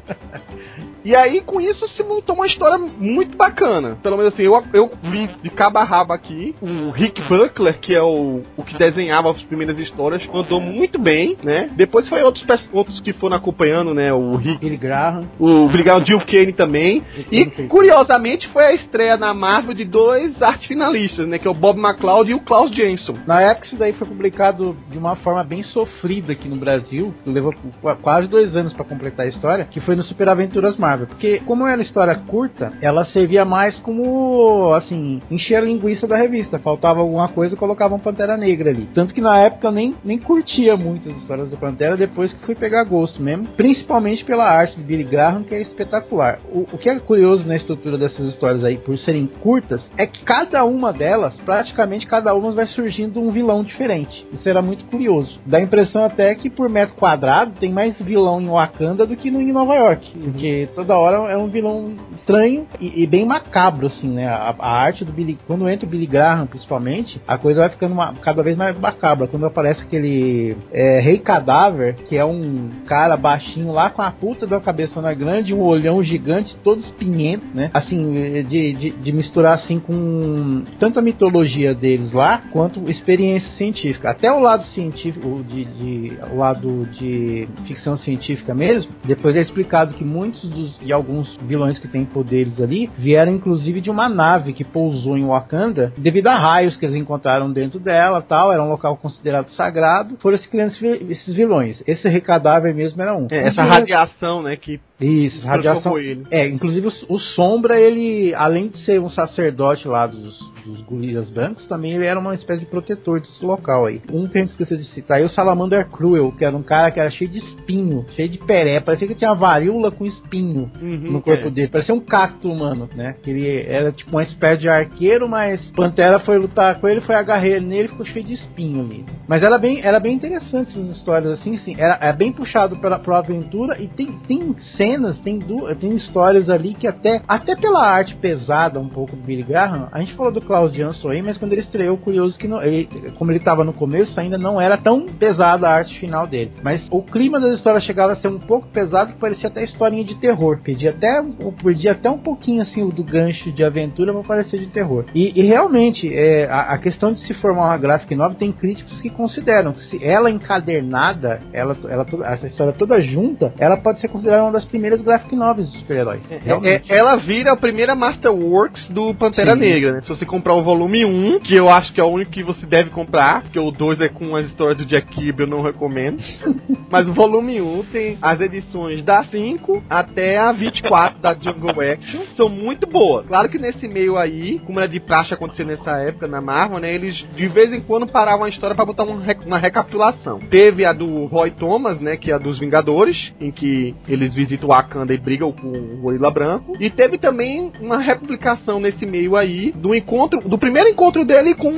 E aí, com isso, se montou uma história muito bacana. Pelo menos assim, eu, eu vi de cabo a rabo aqui. O Rick Buckler, que é o, o que desenhava as primeiras histórias, mandou muito bem, né? Depois foi outros, outros que foram acompanhando, né? O Rick... Billy Graham. O Billy Graham, Jill Kane também. E, curiosamente, foi a estreia na Marvel de dois arte finalistas, né? Que é o Bob McLeod e o Klaus Jensen. Na época, isso daí foi publicado de uma forma bem sofrida aqui no Brasil. Levou quase dois anos pra completar a história, que foi no Super Aventuras Marvel. Porque, como era história curta, ela servia mais como, assim, encher a linguiça da revista. Faltava alguma coisa e colocavam Pantera Negra ali. Tanto que na época eu nem, nem curtia muito as histórias do Pantera, depois que fui pegar gosto mesmo. Principalmente pela arte de Billy Graham, que é espetacular. O, o que é curioso na estrutura dessas histórias aí, por serem curtas, é que cada uma delas, praticamente cada uma vai surgindo um vilão diferente. Isso era muito curioso. Dá a impressão até que por metro quadrado tem mais vilão em Wakanda do que no, em Nova York. Porque toda hora é um vilão estranho e, e bem macabro, assim, né? A, a arte do Billy... Quando entra o Billy Graham, principalmente, a coisa vai ficando uma, cada vez mais macabra. Quando aparece aquele é, Rei Cadáver, que é um cara baixinho lá com a puta da cabeçona grande, um olhão gigante, todo espinhento, né? Assim, de, de, de misturar, assim, com tanto a mitologia deles lá, quanto experiência científica. Até o lado científico, de, de, o lado de ficção científica mesmo, depois é explicado que muitos dos e alguns vilões que têm poderes ali vieram inclusive de uma nave que pousou em Wakanda devido a raios que eles encontraram dentro dela, tal, era um local considerado sagrado, foram se criando esses vilões. Esse Recadáver mesmo era um. É, essa radiação, né, que isso, radiação. Ele. É, inclusive o, o Sombra, ele, além de ser um sacerdote lá dos, dos gorilas brancos, também ele era uma espécie de protetor desse local aí. Um que a gente esqueceu de citar aí, o Salamander Cruel, que era um cara que era cheio de espinho, cheio de peré, parecia que tinha varíola com espinho uhum, no corpo é. dele, parecia um cacto humano, né? Que ele era tipo uma espécie de arqueiro, mas Pantera foi lutar com ele, foi agarrar ele nele e ficou cheio de espinho ali. Mas era bem, era bem interessante essas histórias assim, sim. Era, é bem puxado pra, pra aventura e tem, tem cenas cenas, tem, du- tem histórias ali que até, até pela arte pesada um pouco do Billy Graham, a gente falou do Klaus Jansson aí, mas quando ele estreou, curioso que não, ele, como ele tava no começo, ainda não era tão pesada a arte final dele. Mas o clima das histórias chegava a ser um pouco pesado, que parecia até historinha de terror. Pedia até, pedia até um pouquinho assim do gancho de aventura pra parecer de terror. E, e realmente, é, a, a questão de se formar uma graphic novel, tem críticos que consideram que se ela encadernada, ela, ela, essa história toda junta, ela pode ser considerada uma das primeiras graphic novels de super-heróis. É, é, ela vira a primeira Masterworks do Pantera Sim. Negra, né? Se você comprar o volume um, que eu acho que é o único que você deve comprar, porque o dois é com as histórias do Jack Kirby, eu não recomendo. Mas o volume um tem as edições da cinco até a vinte e quatro da Jungle Action, são muito boas. Claro que nesse meio aí, como era de praxe acontecer nessa época na Marvel, né, eles de vez em quando paravam a história pra botar uma, rec- uma recapitulação. Teve a do Roy Thomas, né, que é a dos Vingadores, em que eles visitam Wakanda e brigam com o Gorila Branco. E teve também uma republicação nesse meio aí do encontro, do primeiro encontro dele com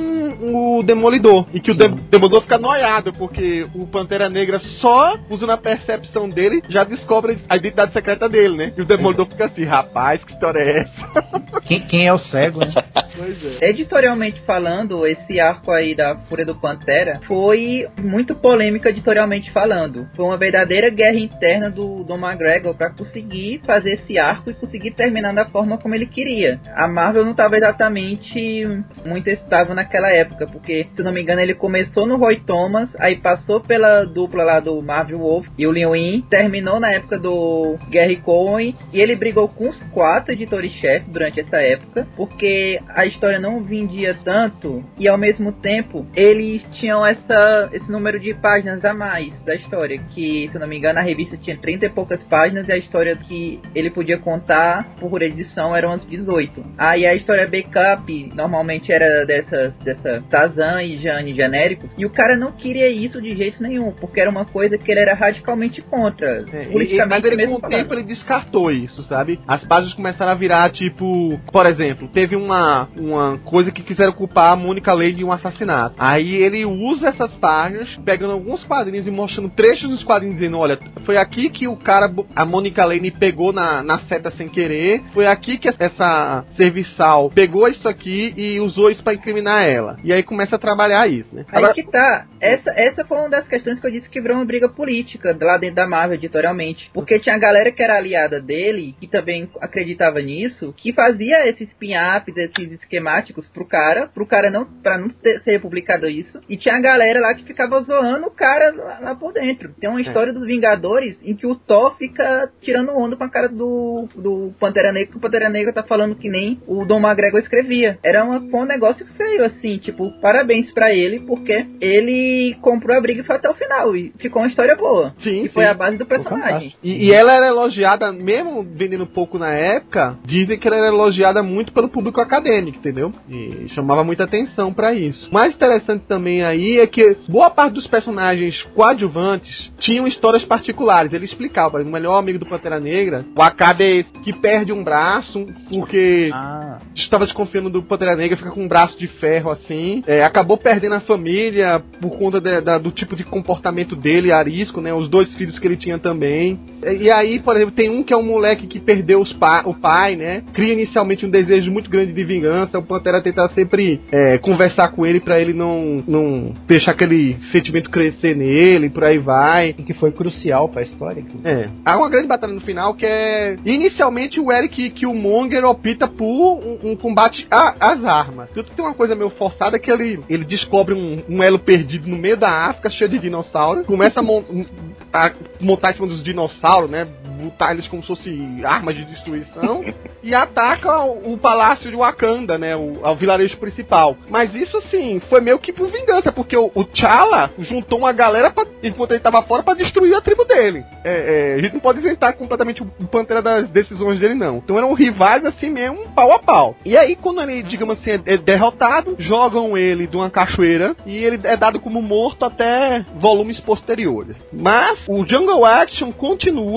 o Demolidor, e que o Dem- Demolidor fica noiado, porque o Pantera Negra só usando a percepção dele já descobre a identidade secreta dele, né? E o Demolidor fica assim, rapaz, que história é essa? Quem, quem é o cego, né? Pois é. Editorialmente falando, esse arco aí da Fúria do Pantera foi muito polêmico editorialmente falando. Foi uma verdadeira guerra interna do Don McGregor para conseguir fazer esse arco e conseguir terminar da forma como ele queria. A Marvel não estava exatamente muito estável naquela época, porque, se não me engano, ele começou no Roy Thomas, aí passou pela dupla lá do Marvel Wolf e o Lee Win, terminou na época do Gary Cohen, e ele brigou com os quatro editores-chefes durante essa época, porque a história não vendia tanto, e ao mesmo tempo eles tinham essa, esse número de páginas a mais da história, que, se eu não me engano, a revista tinha trinta e poucas páginas, e a história que ele podia contar por edição eram as dezoito. Aí a história backup normalmente era dessas, dessa Tarzan e Jane genéricos, e o cara não queria isso de jeito nenhum, porque era uma coisa que ele era radicalmente contra, é, politicamente. Mas ele, mesmo com o falando. tempo, ele descartou isso, sabe? As páginas começaram a virar, tipo... Por exemplo, teve uma, uma coisa que quiseram culpar a Mônica Lane de um assassinato. Aí ele usa essas páginas, pegando alguns quadrinhos e mostrando trechos dos quadrinhos, dizendo, olha, foi aqui que o cara, a Mônica Lane pegou na, na seta sem querer, foi aqui que essa serviçal pegou isso aqui e usou isso pra incriminar ela. E aí começa a trabalhar isso, né? Aí Agora... que tá. Essa, essa foi uma das questões que eu disse que virou uma briga política lá dentro da Marvel, editorialmente. Porque tinha a galera que era aliada dele, que também acreditava nisso, que fazia esses pin-ups, esses esquemáticos pro cara, pro cara não, pra não ter, ser publicado isso. E tinha a galera lá que ficava zoando o cara lá, lá por dentro. Tem uma história é. dos Vingadores em que o Thor fica tirando onda com a cara do, do Pantera Negra, que o Pantera Negra tá falando que nem o Don McGregor escrevia. Era uma, um negócio feio, assim, tipo, parabéns pra ele, porque ele comprou a briga e foi até o final. E ficou uma história boa. Sim, e sim. foi a base do personagem. E, e ela era elogiada, mesmo vendendo pouco na época, dizem que ela era elogiada muito pelo público acadêmico, entendeu? E chamava muita atenção pra isso. O mais interessante também aí é que boa parte dos personagens coadjuvantes tinham histórias particulares. Ele explicava, o melhor amigo do Pantera Negra, o Acabe é esse, que perde um braço porque ah. estava desconfiando do Pantera Negra, fica com um braço de ferro assim, é, acabou perdendo a família por conta de, da, do tipo de comportamento dele, arisco, né? Os dois filhos que ele tinha também. E, e aí, por exemplo, tem um que é um moleque que perdeu os pa- o pai, né? Cria inicialmente um desejo muito grande de vingança. O Pantera tenta sempre é, conversar com ele pra ele não, não deixar aquele sentimento crescer nele, por aí vai. E que foi crucial pra história, inclusive. É. Há uma grande batalha no final que é... Inicialmente o Eric Killmonger opta por um, um combate às armas. Tanto que tem uma coisa meio forçada que ele, ele descobre um, um elo perdido no meio da África, cheio de dinossauros, começa a, mon- a montar em cima dos dinossauros, né? Botar eles como se fossem armas de destruição e ataca o, o palácio de Wakanda, né? O, o vilarejo principal. Mas isso, assim, foi meio que por vingança, porque o, o T'Challa juntou uma galera pra, enquanto ele tava fora pra destruir a tribo dele. É, é, a gente não pode isentar completamente o, o Pantera das decisões dele, não. Então eram rivais, assim mesmo, pau a pau. E aí, quando ele, digamos assim, é derrotado, jogam ele de uma cachoeira e ele é dado como morto até volumes posteriores. Mas o Jungle Action continua, talvez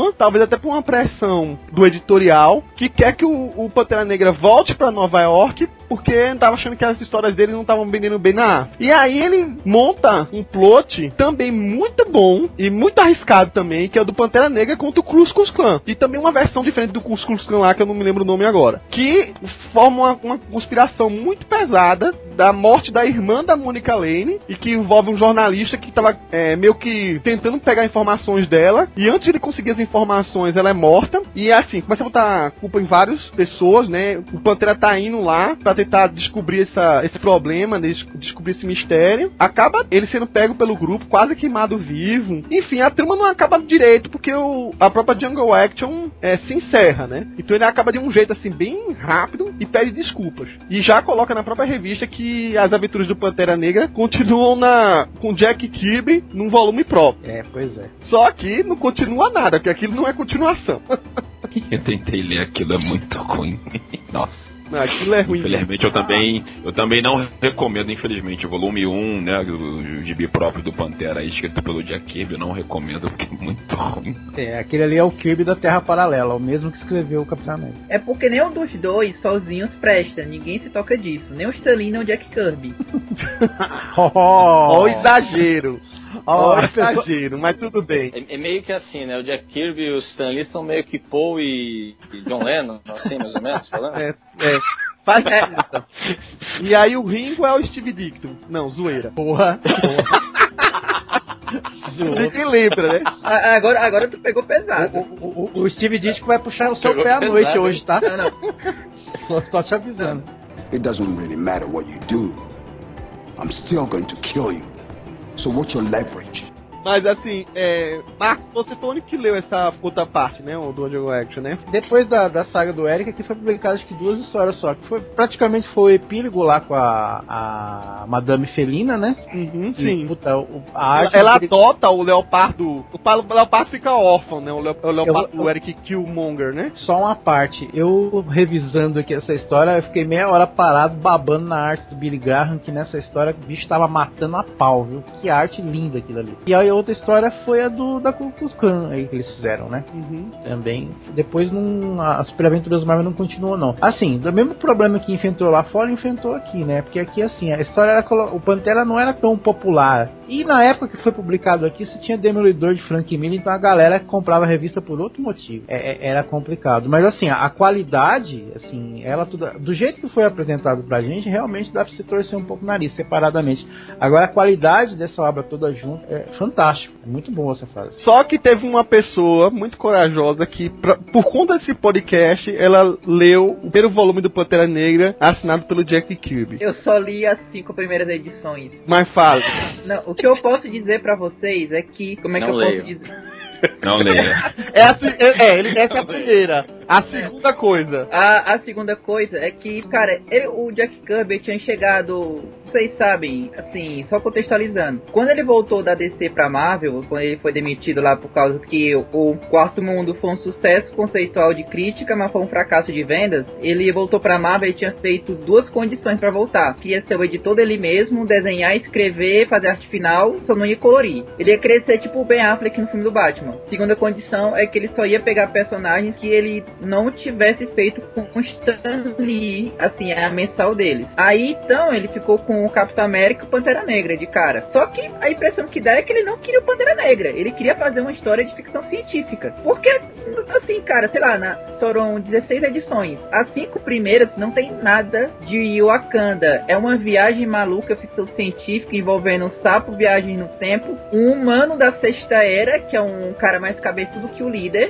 até por uma pressão do editorial, que quer que o, o Pantera Negra volte pra Nova York, porque tava achando que as histórias dele não estavam vendendo bem na África. E aí ele monta um plot também muito bom e muito arriscado também, que é o do Pantera Negra contra o Ku Klux Klan. E também uma versão diferente do Ku Klux Klan lá, que eu não me lembro o nome agora. Que forma uma, uma conspiração muito pesada da morte da irmã da Monica Lane, e que envolve um jornalista que tava é, meio que tentando pegar informações dela, e antes de ele conseguir as informações, ela é morta, e assim, começa a botar culpa em várias pessoas, né? O Pantera tá indo lá pra tentar descobrir essa, esse problema, des- descobrir esse mistério. Acaba ele sendo pego pelo grupo, quase queimado vivo. Enfim, a trama não acaba direito, porque o, a própria Jungle Action é, se encerra, né? Então ele acaba de um jeito assim, bem rápido, e pede desculpas. E já coloca na própria revista que as aventuras do Pantera Negra continuam na, com Jack Kirby num volume próprio. É, pois é. Só que não continua nada, porque aquilo não é continuação. Eu tentei ler aquilo, é muito ruim. Nossa. Não, aquilo é ruim. Infelizmente eu também, eu também não recomendo, infelizmente, o volume um, né, o, o gibi próprio do Pantera, escrito pelo Jack Kirby, eu não recomendo porque é muito ruim. É, aquele ali é o Kirby da Terra Paralela, o mesmo que escreveu o Capitão América. É porque nem um dos dois sozinhos presta, ninguém se toca disso, nem o Stan Lee nem o Jack Kirby. oh, Ó o exagero. Ó oh, o exagero, mas tudo bem. É, é meio que assim, né? O Jack Kirby e o Stan Lee são meio que Paul e, e John Lennon, assim, mais ou menos, falando? É, é. Faz isso. E aí o Ringo é o Steve Dicton. Não, zoeira. Porra, porra. Ninguém lembra, né? Ah, agora, agora tu pegou pesado. O, o, o, o Steve Ditko vai puxar o seu Pegou pé à pesado, noite hein? hoje, tá? Não, não. Só tô te avisando. It doesn't really matter what you do. I'm still going to kill you. So what's your leverage? Mas assim, é... Marcos, você foi o único que leu essa outra parte, né? O do Jungle Action, né? Depois da, da saga do Eric, aqui foi publicado acho que duas histórias só. Que foi, praticamente foi o epílogo lá com a, a Madame Felina, né? Uhum, E, sim. puta, o, a arte Ela daquele- adota o leopardo. O pa- o leopardo fica órfão, né? O, leo- o leopardo Eu- do Eric Killmonger, né? Só uma parte, eu revisando aqui essa história, eu fiquei meia hora parado babando na arte do Billy Graham, que nessa história o bicho tava matando a pau, viu? Que arte linda aquilo ali. E aí a outra história foi a do da Ku Klux Klan aí que eles fizeram, né? Uhum. Também. Depois não, as Super Aventuras Marvel não continuou, não. Assim, do mesmo problema que enfrentou lá fora, enfrentou aqui, né? Porque aqui, assim, a história era. O Pantera não era tão popular. E na época que foi publicado aqui, você tinha Demolidor de Frank Miller, então a galera comprava a revista por outro motivo. É, é, era complicado. Mas assim, a, a qualidade, assim, ela toda. Do jeito que foi apresentado pra gente, realmente dá pra se torcer um pouco o nariz, separadamente. Agora a qualidade dessa obra toda junto é fantástico. É muito boa essa fase. Só que teve uma pessoa muito corajosa que, pra, por conta desse podcast, ela leu o primeiro volume do Pantera Negra, assinado pelo Jack Kirby. Eu só li as cinco primeiras edições. Mas fala. Não, o que eu posso dizer pra vocês é que... Como é que Não eu leio. posso dizer? Não leia. É, a, se- é, é, ele, essa é a primeira. A segunda coisa. A, a segunda coisa é que, cara, ele, o Jack Kirby tinha chegado, vocês sabem, assim, só contextualizando. Quando ele voltou da D C pra Marvel, quando ele foi demitido lá por causa que o, o Quarto Mundo foi um sucesso conceitual de crítica, mas foi um fracasso de vendas, ele voltou pra Marvel e tinha feito duas condições pra voltar. Que ia ser o editor dele mesmo, desenhar, escrever, fazer arte final, só não ia colorir. Ele ia querer ser tipo o Ben Affleck no filme do Batman. Segunda condição é que ele só ia pegar personagens que ele não tivesse feito com o Stan Lee, assim, é a mensal deles. Aí, então, ele ficou com o Capitão América e o Pantera Negra de cara. Só que a impressão que dá é que ele não queria o Pantera Negra. Ele queria fazer uma história de ficção científica. Porque, assim, cara, sei lá, na, foram dezesseis edições. As cinco primeiras não tem nada de Wakanda. É uma viagem maluca, ficção científica, envolvendo um sapo, viagem no tempo, um humano da Sexta Era, que é um cara mais cabeçudo que o líder,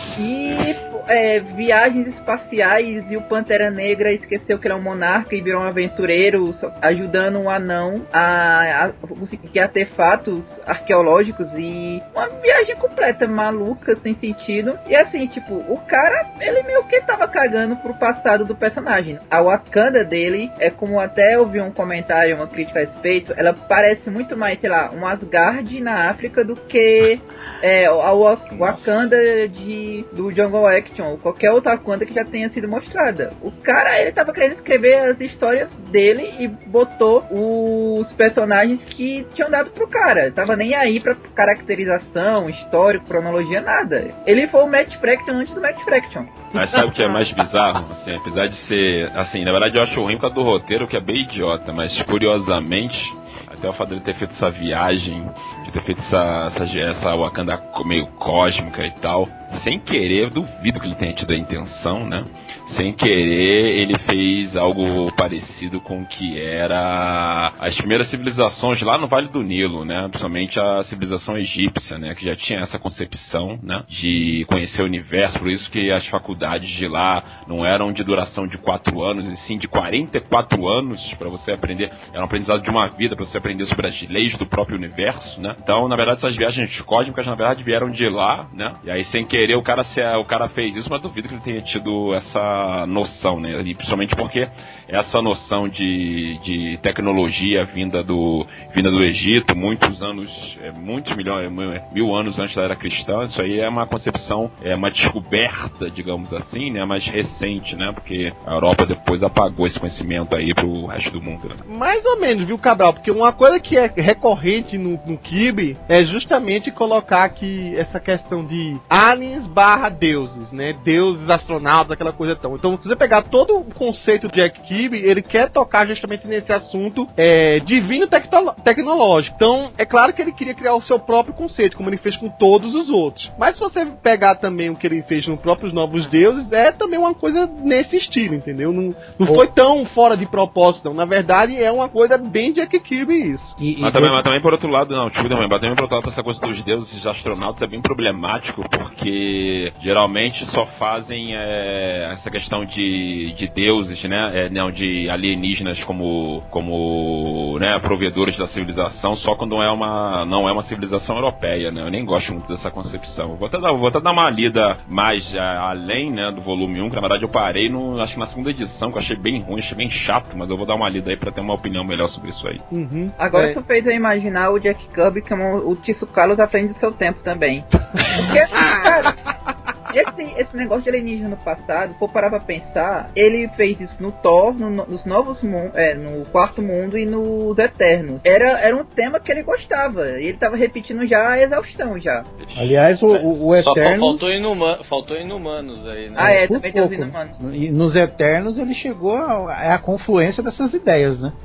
e é, viagens espaciais, e o Pantera Negra esqueceu que ele é um monarca e virou um aventureiro, ajudando um anão a, a conseguir artefatos arqueológicos, e uma viagem completa, maluca, sem sentido. E assim, tipo, o cara, ele meio que tava cagando pro passado do personagem. A Wakanda dele é como até eu vi um comentário, uma crítica a respeito, ela parece muito mais, sei lá, um Asgard na África do que é, a Wakanda de, do Jungle Action, ou qualquer outra Wakanda que já tenha sido mostrada. O cara, ele tava querendo escrever as histórias dele e botou os personagens que tinham dado pro cara. Tava nem aí pra caracterização, histórico, cronologia, nada. Ele foi o Matt Fraction antes do Matt Fraction. Mas sabe o que é mais bizarro? Assim, apesar de ser... Assim, na verdade eu acho ruim por causa do roteiro, que é bem idiota, mas curiosamente, até o fato de ele ter feito essa viagem, de ter feito essa, essa, essa Wakanda meio cósmica e tal, sem querer, eu duvido que ele tenha tido a intenção, né? Sem querer, ele fez algo parecido com o que era as primeiras civilizações lá no Vale do Nilo, né? Principalmente a civilização egípcia, né? Que já tinha essa concepção, né? De conhecer o universo, por isso que as faculdades de lá não eram de duração de quatro anos, e sim de quarenta e quatro anos para você aprender. Era um aprendizado de uma vida para você aprender sobre as leis do próprio universo, né? Então, na verdade, essas viagens cósmicas, na verdade, vieram de lá, né? E aí, sem querer, o cara, se, o cara fez isso, mas duvido que ele tenha tido essa noção, né? E principalmente porque essa noção de, de tecnologia vinda do, vinda do Egito, muitos anos, é, muitos milhões, mil anos antes da era cristã, isso aí é uma concepção, é uma descoberta, digamos assim, né? Mais recente, né? Porque a Europa depois apagou esse conhecimento aí pro resto do mundo, né? Mais ou menos, viu, Cabral? Porque uma coisa que é recorrente no, no Kirby é justamente colocar aqui essa questão de aliens barra deuses, né? Deuses, astronautas, aquela coisa tão. Então, se você pegar todo o conceito de Jack Kirby, ele quer tocar justamente nesse assunto é, divino tecno- tecnológico. Então, é claro que ele queria criar o seu próprio conceito, como ele fez com todos os outros. Mas se você pegar também o que ele fez nos próprios Novos Deuses, é também uma coisa nesse estilo, entendeu? Não, não foi tão fora de propósito, não. Na verdade, é uma coisa bem Jack Kirby isso. E, mas, e também, mas também por outro lado, não, tipo, mas também por outro lado, essa coisa dos deuses, esses astronautas é bem problemático, porque geralmente só fazem é, essa questão de, de deuses, né, é, não, de alienígenas como, como né, provedores da civilização, só quando é uma, não é uma civilização europeia, né, eu nem gosto muito dessa concepção. Vou até dar, vou até dar uma lida mais a, além, né, do volume um, que na verdade eu parei no, acho que na segunda edição, que eu achei bem ruim, achei bem chato, mas eu vou dar uma lida aí pra ter uma opinião melhor sobre isso aí. Uhum. Agora é. tu fez eu imaginar o Jack Kirby como o Tício Carlos à frente do seu tempo também. Porque, cara, esse, esse negócio de alienígena no passado, se for parar pra pensar, ele fez isso no Thor, no, nos Novos Mundos, é, no Quarto Mundo e nos Eternos. Era, era um tema que ele gostava, e ele tava repetindo já a exaustão já. Aliás, o, o, o Eternos... Só faltou, inuma... faltou Inumanos aí, né? Ah, é, Por também tem os pouco. Inumanos. E nos Eternos ele chegou a, é a confluência dessas ideias, né?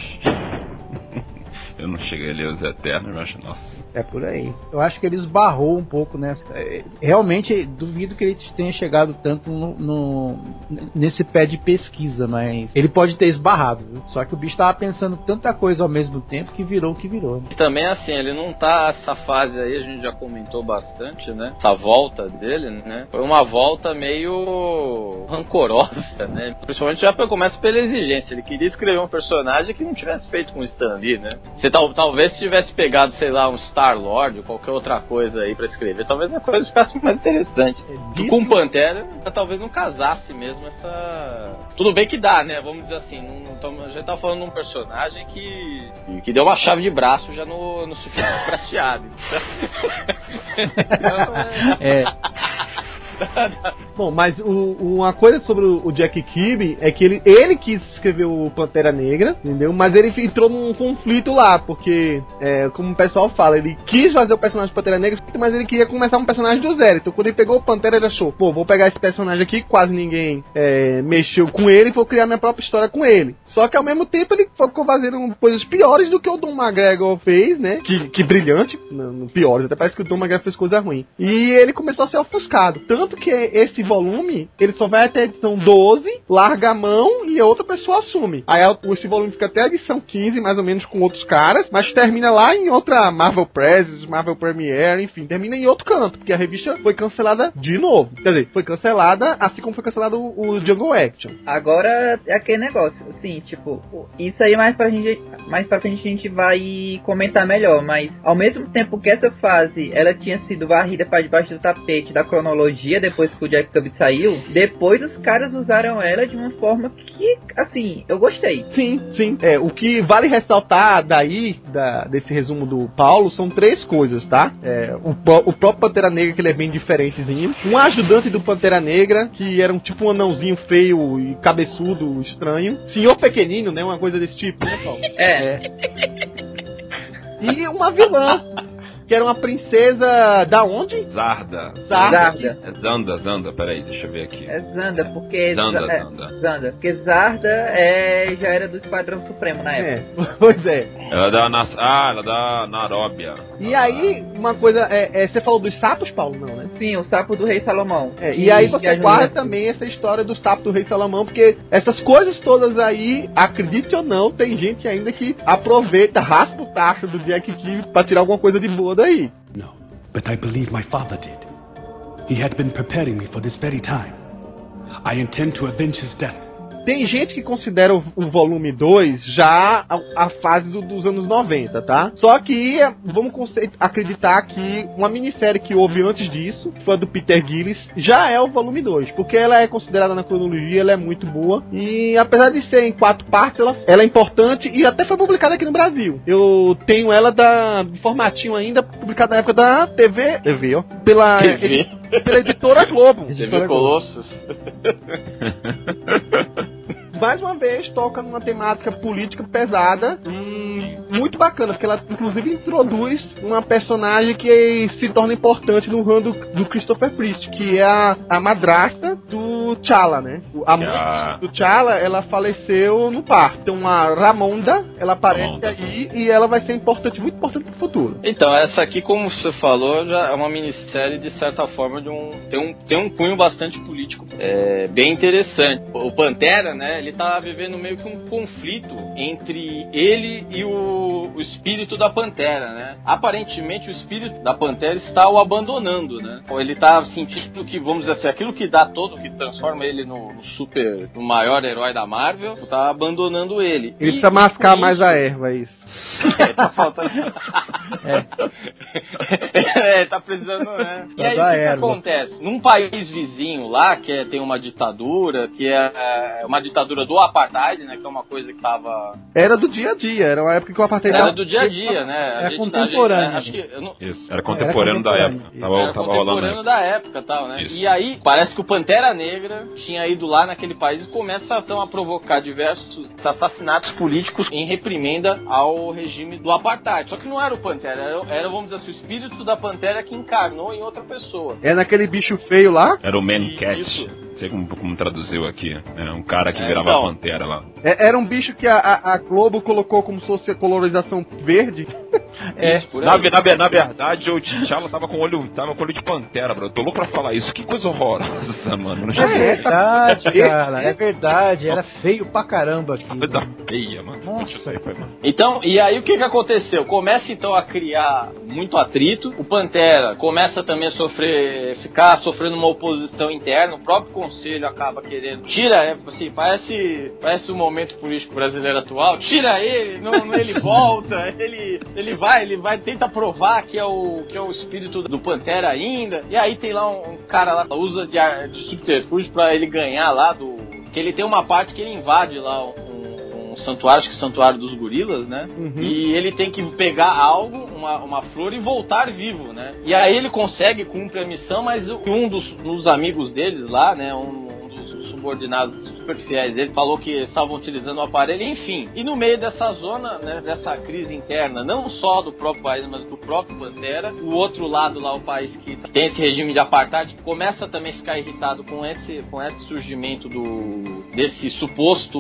Eu não cheguei a ler os Eternos, mas nossa. É por aí. Eu acho que ele esbarrou um pouco nessa. Realmente, duvido que ele tenha chegado tanto no, no, nesse pé de pesquisa, mas ele pode ter esbarrado, viu? Só que o bicho tava pensando tanta coisa ao mesmo tempo que virou o que virou. Né? E também, assim, ele não tá. Essa fase aí, a gente já comentou bastante, né? Essa volta dele, né? Foi uma volta meio rancorosa, né? Principalmente já começa pela exigência. Ele queria escrever um personagem que não tivesse feito com o Stan Lee, né? Você tal, talvez tivesse pegado, sei lá, um Star-Lord ou qualquer outra coisa aí pra escrever, talvez a coisa ficasse mais interessante. É, com o Pantera, talvez não casasse mesmo essa... Tudo bem que dá, né? Vamos dizer assim, não, não tamo... a gente tá falando de um personagem que que deu uma chave de braço já no, no Sufixo Prateado. Então, é... é. Bom, mas o, uma coisa sobre o Jack Kirby é que ele, ele quis escrever o Pantera Negra, entendeu? Mas ele entrou num conflito lá, porque, é, como o pessoal fala, ele quis fazer o personagem do Pantera Negra, mas ele queria começar um personagem do zero. Então quando ele pegou o Pantera, ele achou, pô, vou pegar esse personagem aqui, quase ninguém é, mexeu com ele, vou criar minha própria história com ele. Só que ao mesmo tempo ele ficou fazendo coisas piores do que o Tom McGregor fez, né? Que, que brilhante, não, piores, até parece que o Tom McGregor fez coisa ruim. E ele começou a ser ofuscado. Tanto que esse volume, ele só vai até a edição doze, larga a mão e a outra pessoa assume. Aí esse volume fica até a edição quinze, mais ou menos, com outros caras, mas termina lá em outra Marvel Press, Marvel Premiere, enfim, termina em outro canto, porque a revista foi cancelada de novo. Quer dizer, foi cancelada assim como foi cancelado o, o Jungle Action. Agora é aquele negócio, assim, tipo, isso aí mais pra gente, mais pra frente a gente vai comentar melhor, mas ao mesmo tempo que essa fase, ela tinha sido varrida para debaixo do tapete da cronologia cronologia depois que o Jack Kirby saiu, depois os caras usaram ela de uma forma que, assim, eu gostei. Sim, sim. É, o que vale ressaltar daí, da, desse resumo do Paulo, são três coisas, tá? É, o, o próprio Pantera Negra, que ele é bem diferentezinho. Um ajudante do Pantera Negra, que era um tipo um anãozinho feio e cabeçudo, estranho. Senhor Pequenino, né? Uma coisa desse tipo, né, Paulo? É. é. E uma vilã, que era uma princesa da onde? Zarda. Zarda. Zarda. É Zanda, Zanda, peraí, deixa eu ver aqui. É Zanda, porque... Zanda, Z- é, Zanda. Zanda. Porque Zarda é, já era do Esquadrão Supremo na época. É, pois é. Ela é da Nas... Ah, ela é da Naróbia. E ah. aí, uma coisa, é, é, você falou dos sapos, Paulo? Não, né? Sim, o sapo do Rei Salomão. É, Que- e aí que você ajuda- guarda também essa história do sapo do Rei Salomão, porque essas coisas todas aí, acredite ou não, tem gente ainda que aproveita, raspa o tacho do Jack Kirby pra tirar alguma coisa de boa daí. No, but I believe my father did. He had been preparing me for this very time. I intend to avenge his death. Tem gente que considera o, o volume dois já a, a fase do, dos anos noventa, tá? Só que vamos conce- acreditar que uma minissérie que houve antes disso, foi do Peter Gillis, já é o volume dois, porque ela é considerada na cronologia, ela é muito boa, e apesar de ser em quatro partes, ela, ela é importante e até foi publicada aqui no Brasil. Eu tenho ela da, de formatinho ainda, publicada na época da T V, T V, ó, pela, T V. edi- pela editora Globo. T Editora V Globo. Colossus. Mais uma vez, toca numa temática política pesada e muito bacana, porque ela inclusive introduz uma personagem que se torna importante no ramo do, do Christopher Priest, que é a, a madrasta do T'Challa, né? A mãe Ah. do T'Challa, ela faleceu no parto. Então a Ramonda, ela aparece Ramonda. aí e ela vai ser importante, muito importante pro futuro. Então, essa aqui, como você falou, já é uma minissérie de certa forma de um tem um, tem um cunho bastante político, é, bem interessante. O Pantera, né, ele tá vivendo meio que um conflito entre ele e o, o espírito da Pantera, né? Aparentemente o espírito da Pantera está o abandonando, né? Ele tá sentindo que, vamos dizer assim, aquilo que dá todo, que transforma ele no, no super, no maior herói da Marvel, tá abandonando ele. Ele E, precisa mascar com mais isso- a erva, é isso. É, tá faltando. É. É, tá precisando, né? E aí, o dar que, que erva. acontece? Num país vizinho lá, que é- tem uma ditadura, que é, é uma ditadura do apartheid, né? Que é uma coisa que tava. Era do dia a dia, era uma época que o apartheid Era tava- do dia a dia, né? A Era gente- contemporâneo. a gente- acho que. Eu não, Isso, era contemporâneo da contemporâneo. época. Isso. Tava, era tava rolando. contemporâneo da época e tal, né? Isso. E aí, parece que o Pantera Negra tinha ido lá naquele país e começa então a provocar diversos assassinatos políticos em reprimenda ao regime do apartheid. Só que não era o Pantera, era, era, vamos dizer assim, o espírito da Pantera que encarnou em outra pessoa. É naquele bicho feio lá. Era o Mancat. Isso. Não sei como, como traduziu aqui. É um cara que É, virava então. a pantera lá. É- era um bicho que a, a- a Globo colocou como se fosse a colorização verde. É, Isso, por aí. na, ve- na, ve- na verdade, o T'Challa tava com olho, tava com olho de pantera, bro. Eu tô louco pra falar isso. Que coisa horrorosa, mano. Não É chega verdade, É, cara, é verdade. Era feio pra caramba aqui. coisa feia, mano. Nossa. Deixa eu sair, foi, mano. Então, e aí o que que aconteceu? Começa então a criar muito atrito. O Pantera começa também a sofrer, ficar sofrendo uma oposição interna. O próprio conselho acaba querendo tira, é, assim, parece, parece o momento político brasileiro atual. Tira ele, não, não- ele volta, ele, ele vai, ele vai tenta provar que é o que é o espírito do Pantera ainda. E aí tem lá um, um cara lá que usa de, ar- de subterfúgio pra ele ganhar lá do que ele tem uma parte que ele invade lá um, um santuário, acho que é o santuário dos gorilas, né? Uhum. E ele tem que pegar algo, uma, uma flor e voltar vivo, né? E aí ele consegue, cumpre a missão, mas um dos, dos amigos deles lá, né? Um, um dos subordinados super fiéis dele falou que estavam utilizando o aparelho, enfim. E no meio dessa zona, né? Dessa crise interna, não só do próprio país, mas do próprio Pantera, o outro lado lá, o país que tem esse regime de apartheid, começa também a ficar irritado com esse, com esse surgimento do desse suposto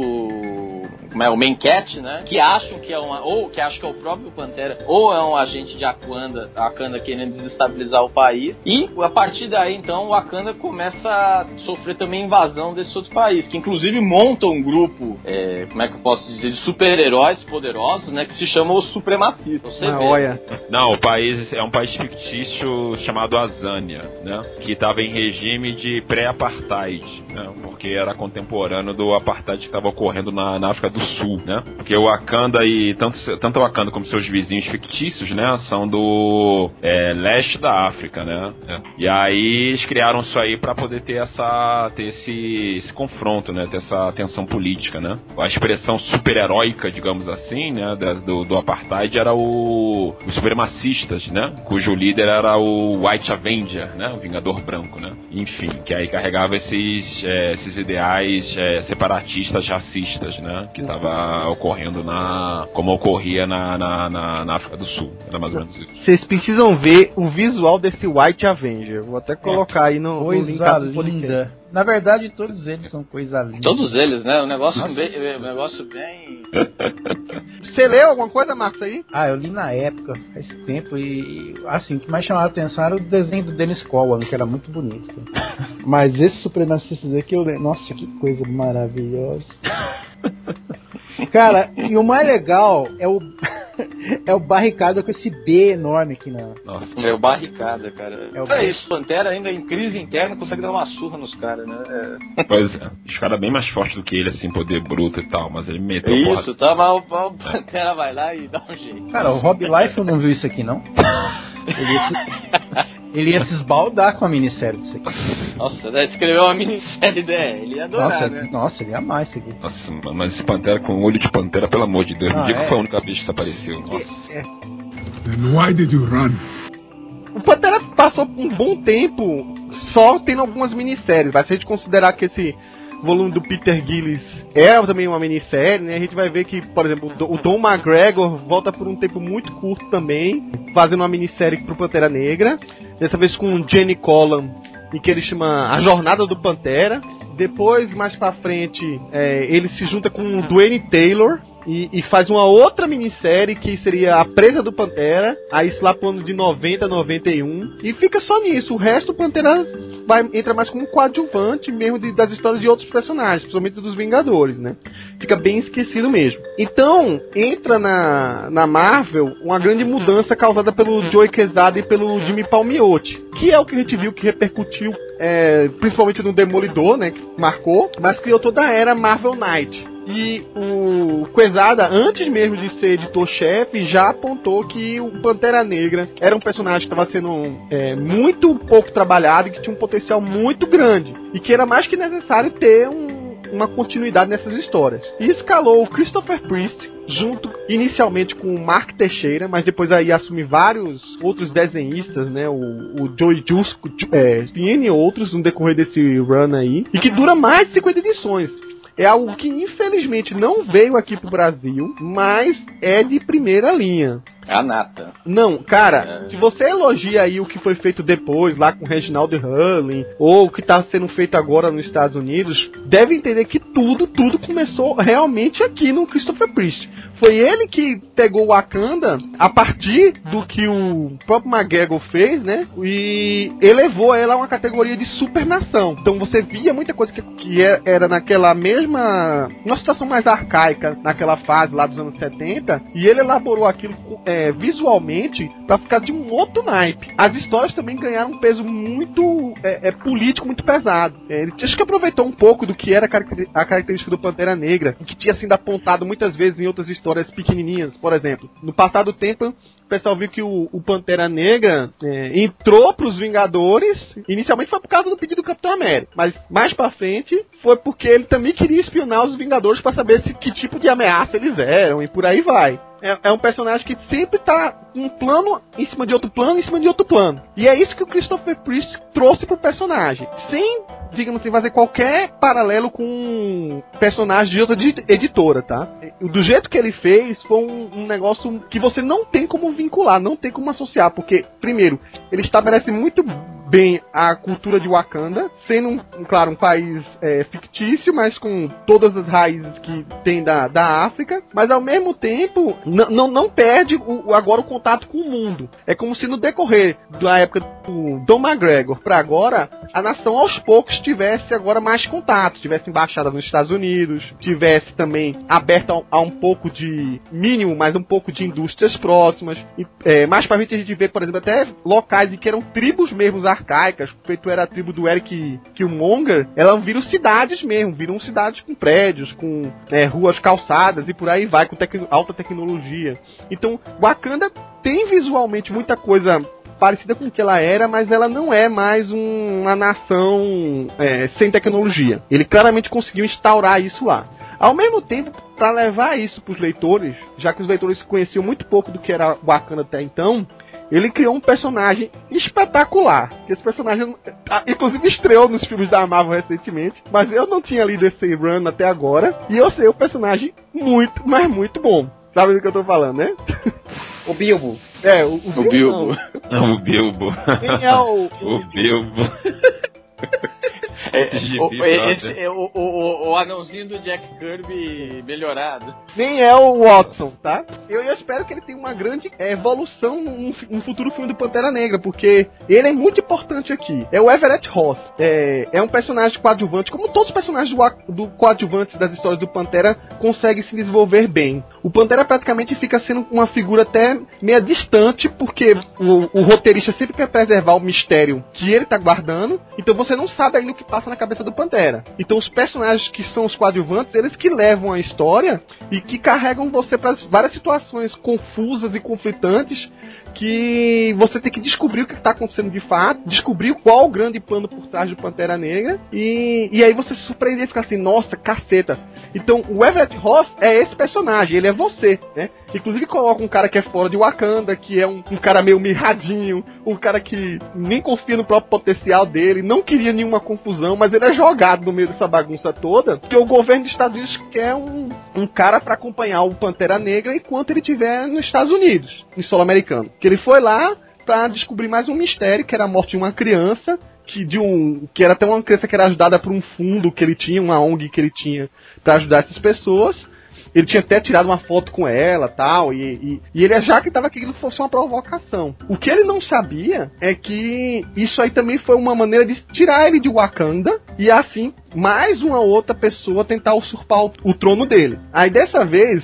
como é, o Mancat, né? Que acham que é uma, ou que acham que é o próprio Pantera, ou é um agente de Wakanda, Wakanda querendo desestabilizar o país. E a partir daí, então, o Wakanda começa a sofrer também invasão desse outro país, que inclusive monta um grupo, é, como é que eu posso dizer, de super-heróis poderosos, né? Que se chama os Supremacistas. Você Ah, vê. olha. Não, o país é um país fictício chamado Azânia, né? Que tava em regime de pré-apartheid. né? Porque era contemporâneo do apartheid que estava ocorrendo na, na África do Sul, né? Porque o Wakanda e tanto, tanto o Wakanda como seus vizinhos fictícios, né? São do é, leste da África, né? É. E aí eles criaram isso aí para poder ter essa ter esse, esse confronto, né? Ter essa tensão política, né? A expressão super-heróica, digamos assim, né? Do, do apartheid era o os supremacistas, né? Cujo líder era o White Avenger, né? O Vingador Branco, né? Enfim, que aí carregava esses, é, esses ideais é, separatistas, racistas, né? Que tava ocorrendo na... como ocorria na, na, na, na África do Sul. Era mais ou menos isso. Vocês precisam ver o visual desse White Avenger. Vou até colocar aí no, coisa no link do podcast. linda. Na verdade, todos eles são coisa linda. Todos eles, né? Um negócio bem... Um negócio bem... Você leu alguma coisa, Marcos, aí? Ah, eu li na época, faz tempo, e assim, o que mais chamava a atenção era o desenho do Dennis Cowan, que era muito bonito. Mas esses supremacistas aqui, eu lembro, nossa, que coisa maravilhosa. Cara, e o mais legal é o é o Barricada com esse B enorme aqui na... Nossa, é o Barricada, cara. É, o é isso, Pantera ainda em crise interna consegue dar uma surra nos caras, né? É. Pois é, os caras bem mais fortes do que ele, assim, poder bruto e tal, mas ele meteu é porra. Isso, tá, mas o, o Pantera vai lá e dá um jeito. Cara, o Rob Liefeld não viu isso aqui, não? Ele ia, se, ele ia se esbaldar com a minissérie disso aqui. Nossa, né? Escreveu uma minissérie dele, ele ia adorar, nossa, né? Nossa, ele ia amar isso aqui. Nossa, mas esse Pantera com olho de Pantera, pelo amor de Deus, Ah, me diga é? que foi a única vez que isso apareceu. Nossa. É. Then why did you run? O Pantera passou um bom tempo só tendo algumas minisséries. Vai, se a gente considerar que esse volume do Peter Gillis é também uma minissérie, né? A gente vai ver que, por exemplo, o Don McGregor volta por um tempo muito curto também, fazendo uma minissérie pro Pantera Negra. Dessa vez com o Jenny Collan, em que ele chama A Jornada do Pantera. Depois, mais pra frente, é, ele se junta com o Dwayne Taylor e, e faz uma outra minissérie que seria A Presa do Pantera. Aí isso lá pro ano de noventa, noventa e um. E fica só nisso. O resto do Pantera vai, entra mais como um coadjuvante mesmo de, das histórias de outros personagens, principalmente dos Vingadores, né? Fica bem esquecido mesmo. Então, entra na, na Marvel uma grande mudança causada pelo Joe Quesada e pelo Jimmy Palmiotti, que é o que a gente viu que repercutiu é, principalmente no Demolidor, né, que marcou, mas criou toda a era Marvel Knight. E o Quesada, antes mesmo de ser editor-chefe, já apontou que o Pantera Negra era um personagem que estava sendo é, muito pouco trabalhado e que tinha um potencial muito grande. E que era mais que necessário ter um, uma continuidade nessas histórias. E escalou o Christopher Priest, junto inicialmente com o Mark Teixeira, mas depois aí assume vários outros desenhistas, né? O, o Joey Jusco, é, e N outros no decorrer desse run aí. E que dura mais de cinquenta edições. É algo que infelizmente não veio aqui pro Brasil, mas é de primeira linha. É a nata. Não, cara, é. Se você elogia aí o que foi feito depois, lá com o Reginald Hurley, ou o que tá sendo feito agora nos Estados Unidos, deve entender que tudo, tudo começou realmente aqui no Christopher Priest. Foi ele que pegou o Wakanda a partir do que o próprio McGregor fez, né? E elevou ela a uma categoria de supernação. Então você via muita coisa que, que era naquela mesma... uma situação mais arcaica, naquela fase lá dos anos setenta, e ele elaborou aquilo é, visualmente pra ficar de um outro naipe. As histórias também ganharam um peso muito é, é, político, muito pesado. É, ele acho que aproveitou um pouco do que era a característica do Pantera Negra, que tinha sido apontado muitas vezes em outras histórias pequenininhas. Por exemplo, no passado tempo, o pessoal viu que o, o Pantera Negra é, entrou pros Vingadores. Inicialmente foi por causa do pedido do Capitão América, mas mais pra frente foi porque ele também queria espionar os Vingadores pra saber se, que tipo de ameaça eles eram, e por aí vai. É, é um personagem que sempre tá um plano em cima de outro plano, em cima de outro plano. E é isso que o Christopher Priest trouxe pro personagem, sem, digamos assim, fazer qualquer paralelo com personagem de outra editora, tá? Do jeito que ele fez, foi um, um negócio que você não tem como vincular, não tem como associar, porque, primeiro, ele estabelece muito bem a cultura de Wakanda, sendo, um, claro, um país é, fictício, mas com todas as raízes que tem da, da África, mas ao mesmo tempo não, não, não perde o, agora o, contato com o mundo. É como se no decorrer da época do Dom McGregor pra agora, a nação aos poucos tivesse agora mais contato, tivesse embaixada nos Estados Unidos, tivesse também aberta a, a um pouco de mínimo, mas um pouco de indústrias próximas. E, é, mais pra frente a gente vê, por exemplo, até locais de que eram tribos mesmo arcaicas, feito era a tribo do Eric Killmonger, elas viram cidades mesmo, viram cidades com prédios, com é, ruas calçadas e por aí vai, com tec- alta tecnologia. Então, Wakanda tem visualmente muita coisa parecida com o que ela era, mas ela não é mais um, uma nação é, sem tecnologia. Ele claramente conseguiu instaurar isso lá. Ao mesmo tempo, para levar isso para os leitores, já que os leitores conheciam muito pouco do que era Wakanda até então, ele criou um personagem espetacular. Esse personagem, inclusive, estreou nos filmes da Marvel recentemente, mas eu não tinha lido esse run até agora, e eu sei o personagem muito, mas muito bom. Sabe do que eu tô falando, né? O Bilbo. É, o, o, O Bilbo. Não, o Bilbo. Quem é o... O Bilbo. Esse, Esse o, gibi, esse, brother. o, o, o anãozinho do Jack Kirby melhorado. Nem é o Watson, tá? Eu, eu espero que ele tenha uma grande é, evolução num, num futuro filme do Pantera Negra, porque ele é muito importante aqui. É o Everett Ross. É, é um personagem coadjuvante, como todos os personagens do, do coadjuvantes das histórias do Pantera conseguem se desenvolver bem. O Pantera praticamente fica sendo uma figura até meio distante, porque o, o roteirista sempre quer preservar o mistério que ele tá guardando, então você não sabe ainda o que passa na cabeça do Pantera. Então os personagens que são os coadjuvantes, eles que levam a história e que carregam você para várias situações confusas e conflitantes que você tem que descobrir o que está acontecendo de fato, descobrir qual o grande plano por trás do Pantera Negra, e, e aí você se surpreender e ficar assim, nossa, caceta. Então o Everett Ross é esse personagem, ele é você, né? Inclusive coloca um cara que é fora de Wakanda, que é um, um cara meio mirradinho, um cara que nem confia no próprio potencial dele, não queria nenhuma confusão, mas ele é jogado no meio dessa bagunça toda, porque o governo dos Estados Unidos quer um, um cara para acompanhar o Pantera Negra enquanto ele estiver nos Estados Unidos, em solo americano. Que ele foi lá para descobrir mais um mistério, que era a morte de uma criança, que, de um, que era até uma criança que era ajudada por um fundo que ele tinha, uma O N G que ele tinha para ajudar essas pessoas. Ele tinha até tirado uma foto com ela tal, e, e, e ele já que estava que aquilo fosse uma provocação. O que ele não sabia é que isso aí também foi uma maneira de tirar ele de Wakanda e assim mais uma outra pessoa tentar usurpar o, o trono dele. Aí dessa vez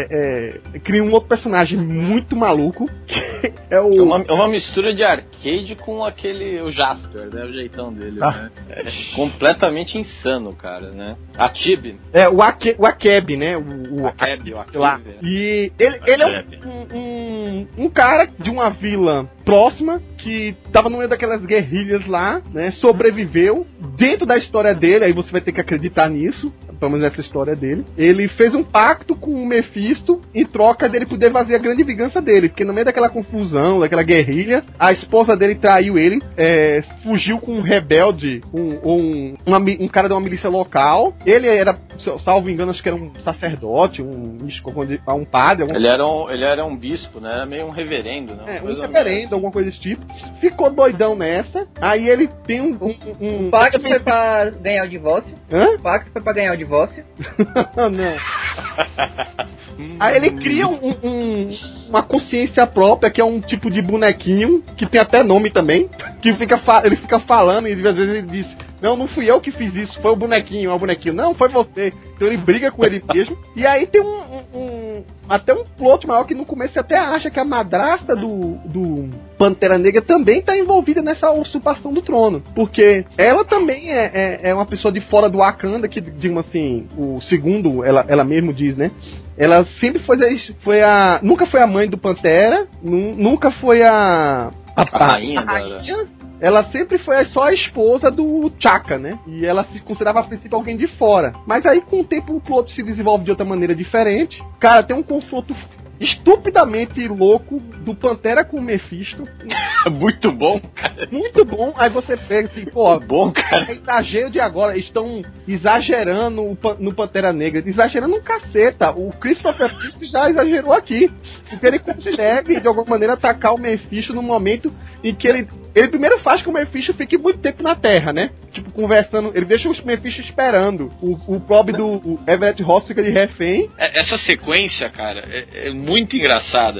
é, é, cria um outro personagem muito maluco, que é o... É uma, é uma mistura de arcade com aquele, o Jasper, né, o jeitão dele, ah. né? É completamente insano, cara, né? A Tib. É, o, Ake, o Akeb, né? O, o Akeb, o Akeb. Lá. E ele, ele é um, um, um cara de uma vila próxima que tava no meio daquelas guerrilhas lá, né? Sobreviveu. Dentro da história dele, aí você vai ter que acreditar nisso, pelo menos essa história dele. Ele fez um pacto com o Mephisto em troca dele poder fazer a grande vingança dele, porque no meio daquela confusão, daquela guerrilha, a esposa dele traiu ele, é, fugiu com um rebelde, um, um, uma, um cara de uma milícia local. Ele era, salvo engano, acho que era um sacerdote, um, um padre. Algum... Ele, era um, ele era um bispo, né? Era meio um reverendo, né? É, um reverendo, alguma coisa desse tipo. Ficou doidão nessa. Aí ele tem um... um, um... O pacto foi pra ganhar o divórcio. Hã? O pacto foi pra ganhar o divórcio. Não. Aí ele cria um, um, uma consciência própria, que é um tipo de bonequinho, que tem até nome também, que fica ele fica falando e às vezes ele diz, não, não fui eu que fiz isso, foi o bonequinho, é o bonequinho. Não, foi você. Então ele briga com ele mesmo. E aí tem um, um, um até um plot maior que no começo você até acha que a madrasta do, do Pantera Negra também tá envolvida nessa usurpação do trono. Porque ela também é, é, é uma pessoa de fora do Wakanda, que, digamos assim, o segundo, ela, ela mesmo diz, né? Ela sempre foi, foi a... Nunca foi a mãe do Pantera, nu, nunca foi a... A, a rainha, a rainha. Ela sempre foi só a esposa do T'Chaka, né? E ela se considerava a princípio alguém de fora. Mas aí com o tempo o plot se desenvolve de outra maneira diferente. Cara, tem um confronto estupidamente louco do Pantera com o Mephisto. Muito bom, cara. Muito bom. Aí você pega assim, pô, muito bom, cara. É exagero de agora. Estão exagerando no Pantera Negra. Exagerando um caceta. O Christopher Priest já exagerou aqui. Porque ele consegue, de alguma maneira, atacar o Mephisto no momento em que ele... Ele primeiro faz que o Mephisto fique muito tempo na Terra, né? Tipo, conversando... Ele deixa o Mephisto esperando. O, o pobre do Everett Ross fica de refém. Essa sequência, cara, é, é muito engraçada.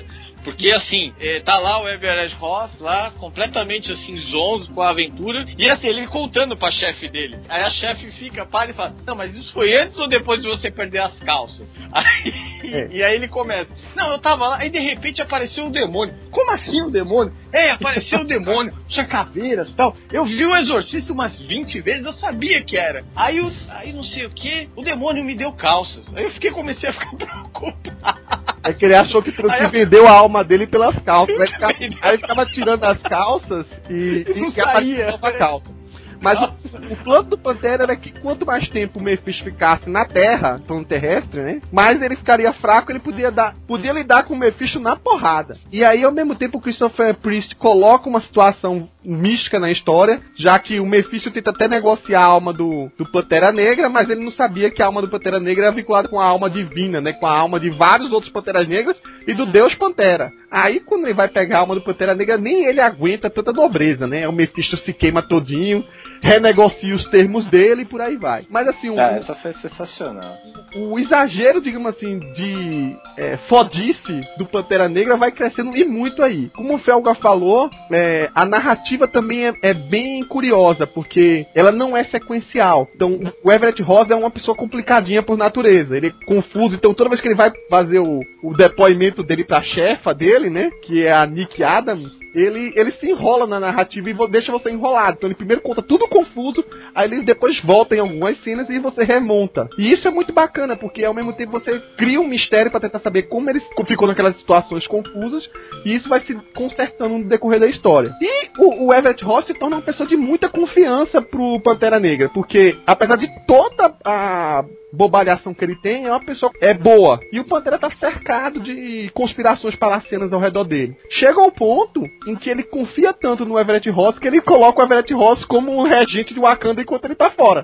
Porque, assim, é, tá lá o Everett Ross, lá, completamente, assim, zonzo com a aventura. E, assim, ele contando pra chefe dele. Aí a chefe fica, para e fala, não, mas isso foi antes ou depois de você perder as calças? Aí, é. E aí ele começa, não, eu tava lá, e de repente apareceu um demônio. Como assim um demônio? É, apareceu um demônio, tinha caveiras e tal. Eu vi o Exorcista umas vinte vezes, eu sabia que era. Aí, eu, aí não sei o que, o demônio me deu calças. Aí eu fiquei, comecei a ficar preocupado. É que ele achou que, que eu... vendeu a alma dele pelas calças. Aí ficava, aí ficava tirando as calças e, e, e aparecia nova calça. Mas o, o plano do Pantera era que quanto mais tempo o Mephisto ficasse na Terra, plano terrestre, né? Mais ele ficaria fraco, ele podia, dar, podia lidar com o Mephisto na porrada. E aí, ao mesmo tempo, o Christopher Priest coloca uma situação mística na história, já que o Mephisto tenta até negociar a alma do, do Pantera Negra, mas ele não sabia que a alma do Pantera Negra era vinculada com a alma divina, né? Com a alma de vários outros Panteras Negras e do Deus Pantera. Aí, quando ele vai pegar a alma do Pantera Negra, nem ele aguenta tanta nobreza, né? O Mephisto se queima todinho, renegocia os termos dele e por aí vai. Mas assim, o, ah, essa foi sensacional. O, o exagero, digamos assim, de é, fodice do Pantera Negra vai crescendo e muito aí. Como o Felga falou, é, a narrativa também é, é bem curiosa, porque ela não é sequencial. Então, o Everett Ross é uma pessoa complicadinha por natureza. Ele é confuso, então toda vez que ele vai fazer o, o depoimento dele pra chefa dele, né, que é a Nick Adams, Ele, ele se enrola na narrativa e deixa você enrolado. Então ele primeiro conta tudo confuso, aí ele depois volta em algumas cenas e você remonta. E isso é muito bacana, porque ao mesmo tempo você cria um mistério pra tentar saber como ele ficou naquelas situações confusas, e isso vai se consertando no decorrer da história. E o, o Everett Ross se torna uma pessoa de muita confiança pro Pantera Negra, porque apesar de toda a bobalhação que ele tem, é uma pessoa é boa. E o Pantera tá cercado de conspirações palacianas ao redor dele. Chega ao ponto em que ele confia tanto no Everett Ross que ele coloca o Everett Ross como um regente de Wakanda enquanto ele tá fora.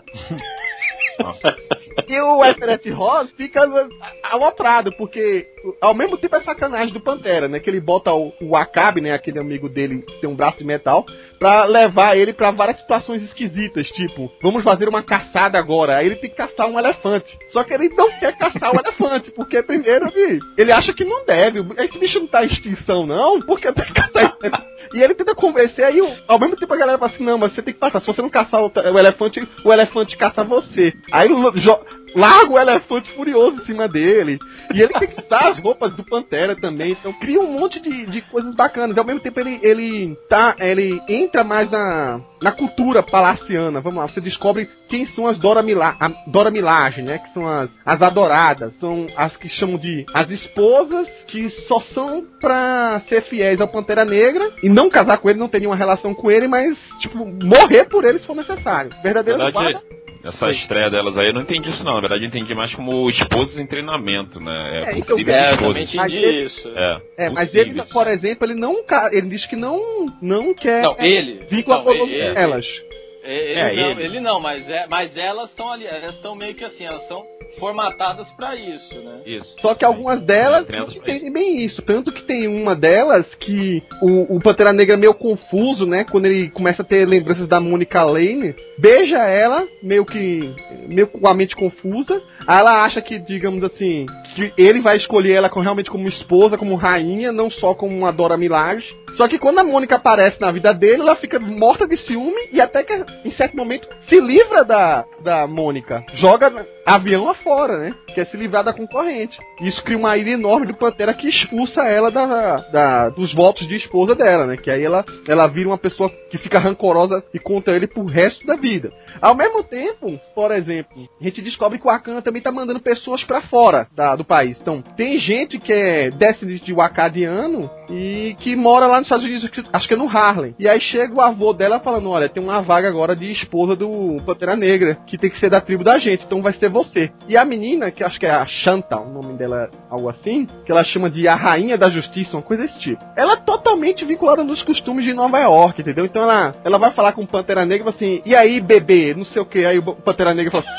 Nossa. E o Everett Ross fica aloprado, porque ao mesmo tempo é sacanagem do Pantera, né? Que ele bota o, o Wakabi, né? Aquele amigo dele que tem um braço de metal, pra levar ele pra várias situações esquisitas, tipo, vamos fazer uma caçada agora. Aí ele tem que caçar um elefante. Só que ele não quer caçar o elefante, porque primeiro ele, ele acha que não deve. Esse bicho não tá em extinção, não, porque tem que caçar ele. E ele tenta convencer, aí ao mesmo tempo a galera fala assim, não, mas você tem que passar. Se você não caçar o, o elefante, o elefante caça você. Aí larga o elefante furioso em cima dele. E ele tem que usar as roupas do Pantera também. Então cria um monte de, de coisas bacanas. E ao mesmo tempo ele, ele, tá, ele entra mais na, na cultura palaciana. Vamos lá, você descobre quem são as Dora, Mila, a Dora Milaje, né? Que são as, as adoradas. São as que chamam de as esposas que só são pra ser fiéis ao Pantera Negra e não casar com ele, não ter nenhuma relação com ele, mas, tipo, morrer por ele se for necessário. Verdadeiro guarda. Essa estreia delas aí, eu não entendi isso não. Na verdade, eu entendi mais como esposas em treinamento, né? É, é então, é eu também entendi ele, isso. É, é mas ele, por exemplo, ele não ele diz que não, não quer não, ele, vir com a todas elas. Ele, é, não, ele. ele não, mas, é, mas elas estão ali, elas estão meio que assim, elas estão formatadas pra isso, né? Isso. Só que algumas delas não entendem bem isso. Tanto que tem uma delas que o, o Pantera Negra é meio confuso, né? Quando ele começa a ter lembranças da Monica Lane, beija ela, meio que meio com a mente confusa. Aí ela acha que, digamos assim, que ele vai escolher ela como, realmente como esposa, como rainha, não só como uma Dora Milaje. Só que quando a Mônica aparece na vida dele, ela fica morta de ciúme e até que, em certo momento, se livra da, da Mônica. Joga avião afora, né? Quer se livrar da concorrente. Isso cria uma ira enorme do Pantera que expulsa ela da, da, dos votos de esposa dela, né? Que aí ela, ela vira uma pessoa que fica rancorosa e contra ele pro resto da vida. Ao mesmo tempo, por exemplo, a gente descobre que o Wakanda também tá mandando pessoas pra fora da, do país. Então, tem gente que é descendente de wakadiano e que mora lá nos Estados Unidos, acho que é no Harlem. E aí chega o avô dela falando, olha, tem uma vaga agora de esposa do Pantera Negra, que tem que ser da tribo da gente, então vai ser você. E a menina, que acho que é a Shanta, o nome dela é algo assim, que ela chama de a Rainha da Justiça, uma coisa desse tipo. Ela é totalmente vinculada nos costumes de Nova York, entendeu? Então ela, ela vai falar com o Pantera Negra e fala assim, e aí, bebê, não sei o que. Aí o Pantera Negra fala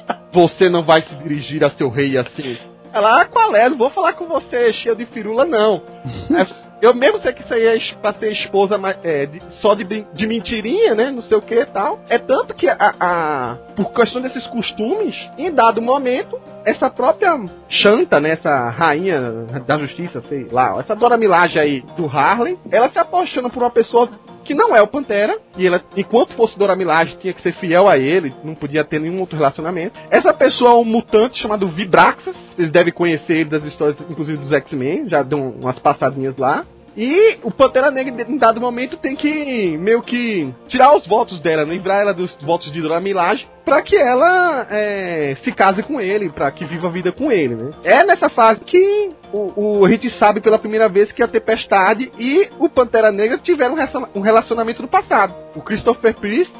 você não vai se dirigir a seu rei assim. Ela, ah, qual é? Não vou falar com você cheio de firula, não. Aí, Eu mesmo sei que isso aí é pra ser esposa é, de, só de, de mentirinha, né? Não sei o que e tal. É tanto que, a, a, por questão desses costumes, em dado momento, essa própria Shanta, né? Essa rainha da justiça, sei lá, essa Dora Milaje aí do Harlem, ela se apaixona por uma pessoa que não é o Pantera, e ela, enquanto fosse Dora Milaje, tinha que ser fiel a ele, não podia ter nenhum outro relacionamento. Essa pessoa é um mutante chamado Vibraxas, vocês devem conhecer ele das histórias, inclusive dos X-Men, já deu umas passadinhas lá. E o Pantera Negra, em dado momento, tem que meio que tirar os votos dela, né? Livrar ela dos votos de Dora Milaje, pra que ela é, se case com ele, pra que viva a vida com ele, né? É nessa fase que o, o, a gente sabe pela primeira vez que a Tempestade e o Pantera Negra tiveram um relacionamento no passado. O Christopher Priest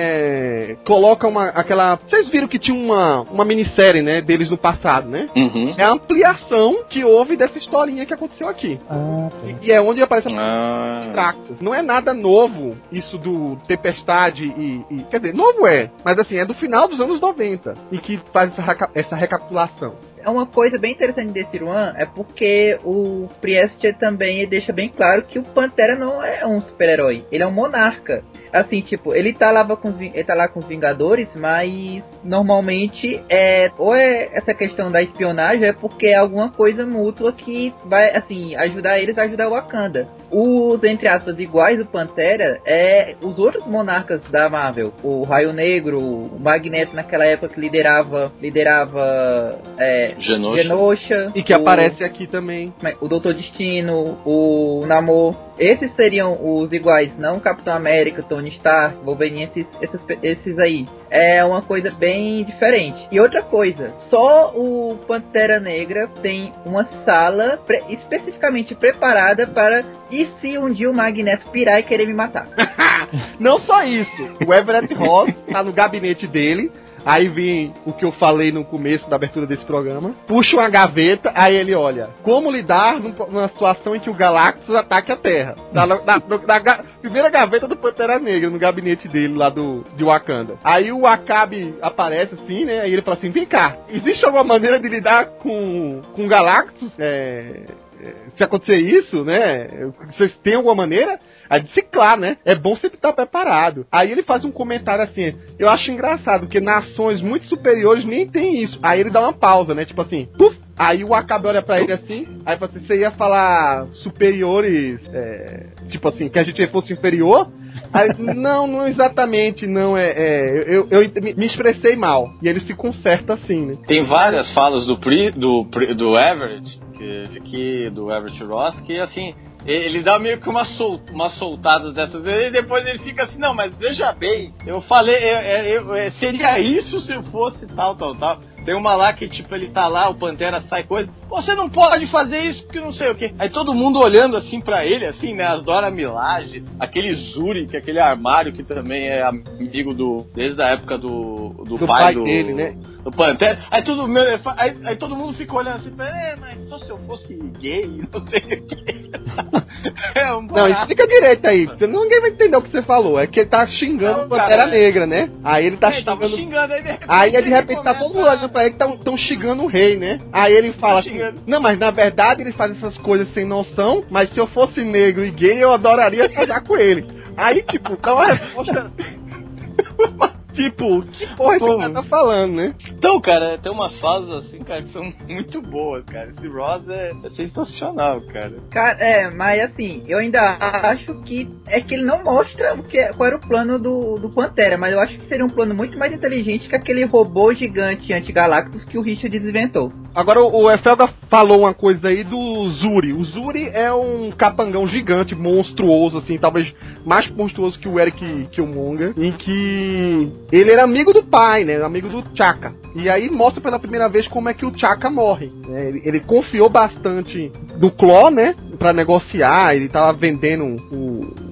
é, coloca uma, aquela... Vocês viram que tinha uma, uma minissérie, né, deles no passado, né? Uhum. É a ampliação que houve dessa historinha que aconteceu aqui. Ah, tá. E, e é onde aparece a Ah. Tractus. Não é nada novo isso do Tempestade e, e... Quer dizer, novo é, mas assim, é do final dos anos noventa e que faz essa, reca- essa recapitulação. É uma coisa bem interessante desse One é porque o Priest também deixa bem claro que o Pantera não é um super-herói, ele é um monarca. Assim, tipo, ele tá lá com os, ele tá lá com os Vingadores, mas normalmente é ou é essa questão da espionagem é porque é alguma coisa mútua que vai, assim, ajudar eles a ajudar o Wakanda. Os, entre aspas, iguais do Pantera é os outros monarcas da Marvel. O Raio Negro, o Magneto naquela época que liderava, liderava é, Genosha. Genosha. E que o, aparece aqui também. O Doutor Destino, o Namor. Esses seriam os iguais, não Capitão América, Tony Stark, Wolverine, esses, esses, esses aí. É uma coisa bem diferente. E outra coisa, só o Pantera Negra tem uma sala pre- especificamente preparada para e se um dia o Magneto pirar e querer me matar. Não só isso, o Everett Ross tá no gabinete dele. Aí vem o que eu falei no começo da abertura desse programa. Puxa uma gaveta, aí ele olha. Como lidar numa situação em que o Galactus ataque a Terra? Na, na, na, na ga, primeira gaveta do Pantera Negra, no gabinete dele lá do, de Wakanda. Aí o Wakabi aparece assim, né? Aí ele fala assim, vem cá, existe alguma maneira de lidar com, com o Galactus? É, se acontecer isso, né? Vocês têm alguma maneira? Aí disse, claro, né? É bom sempre estar preparado. Aí ele faz um comentário assim, eu acho engraçado, porque nações muito superiores nem tem isso. Aí ele dá uma pausa, né? Tipo assim, puf! Aí o Wakabi olha pra ele assim, aí fala assim, você ia falar superiores, é, tipo assim, que a gente fosse inferior? Aí, não, não exatamente, não, é, é eu, eu, eu me expressei mal. E ele se conserta assim, né? Tem várias falas do, Pri, do, do Everett, que, que, do Everett Ross, que assim... Ele dá meio que uma, sol, uma soltada dessas vezes e depois ele fica assim, não, mas veja bem, eu falei, eu, eu, eu, seria isso se eu fosse tal, tal, tal. Tem uma lá que, tipo, ele tá lá, o Pantera sai coisa, você não pode fazer isso porque não sei o que. Aí todo mundo olhando assim pra ele, assim, né, as Dora Milaje, aquele Zuri, que é aquele armário que também é amigo do, desde a época do, do, do pai, pai do, dele, né? do Pantera. Aí todo, meu, aí, aí todo mundo fica olhando assim, é, mas só se eu fosse gay, não sei o que. É um não, explica direito aí, porque ninguém vai entender o que você falou. É que ele tá xingando não, o Pantera Negra, né? Aí ele tá é, xingando. xingando aí, de repente, aí de repente tá todo mundo olhando pra ele, tão, tão xingando o rei, né? Aí ele fala assim, não, mas na verdade ele faz essas coisas sem noção, mas se eu fosse negro e gay, eu adoraria casar com ele. Aí, tipo, dá uma resposta. Tipo, que porra esse cara tá falando, né? Então, cara, tem umas fases assim, cara, que são muito boas, cara. Esse Ross é, é sensacional, cara. Cara, é, mas assim, eu ainda acho que é que ele não mostra o que, qual era o plano do, do Pantera, mas eu acho que seria um plano muito mais inteligente que aquele robô gigante anti-Galactus que o Richard inventou. Agora, o Efelga falou uma coisa aí do Zuri. O Zuri é um capangão gigante, monstruoso, assim, talvez mais monstruoso que o Eric Killmonger, em que ele era amigo do pai, né? Amigo do T'Chaka. E aí mostra pela primeira vez como é que o T'Chaka morre. Né? Ele, ele confiou bastante no Klaue, né? Pra negociar. Ele tava vendendo o,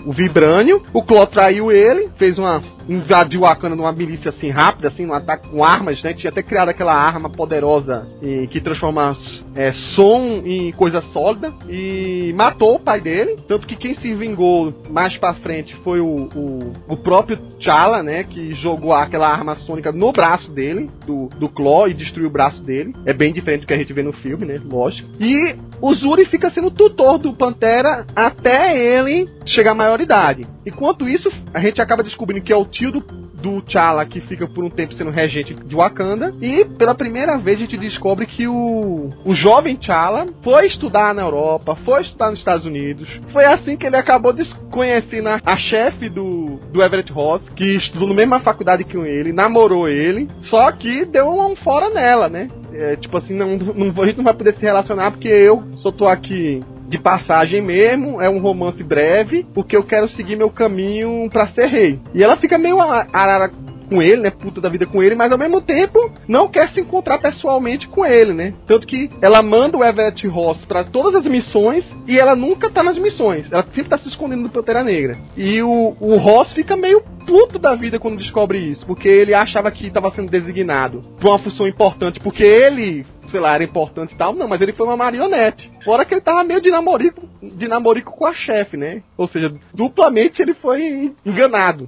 o Vibranium, o Claw traiu ele, fez uma... invadiu Wakanda numa milícia assim rápida, assim, num ataque com armas, né? Tinha até criado aquela arma poderosa e, que transforma é, som em coisa sólida e matou o pai dele. Tanto que quem se vingou mais pra frente foi o, o, o próprio T'Challa, né? Que jogou aquela arma sônica no braço dele, do, do Claw, e destruiu o braço dele. É bem diferente do que a gente vê no filme, né? Lógico. E o Zuri fica sendo tutor do Pantera até ele chegar à maioridade. Enquanto isso, a gente acaba descobrindo que é o tio do, do T'Challa que fica por um tempo sendo regente de Wakanda. E pela primeira vez a gente descobre que o, o jovem T'Challa foi estudar na Europa, foi estudar nos Estados Unidos. Foi assim que ele acabou conhecendo a, a chefe do, do Everett Ross, que estudou na mesma faculdade que ele, namorou ele, só que deu um fora nela, né? É, tipo assim, não, não, a gente não vai poder se relacionar porque eu só tô aqui de passagem mesmo, é um romance breve, porque eu quero seguir meu caminho pra ser rei. E ela fica meio arara com ele, né, puta da vida com ele, mas ao mesmo tempo não quer se encontrar pessoalmente com ele, né. Tanto que ela manda o Everett Ross pra todas as missões e ela nunca tá nas missões, ela sempre tá se escondendo do Pantera Negra. E o, o Ross fica meio puto da vida quando descobre isso, porque ele achava que estava sendo designado pra uma função importante, porque ele, sei lá, era importante e tal, não, mas ele foi uma marionete. Fora que ele tava meio de namorico, de namorico com a chefe, né? Ou seja, duplamente ele foi enganado.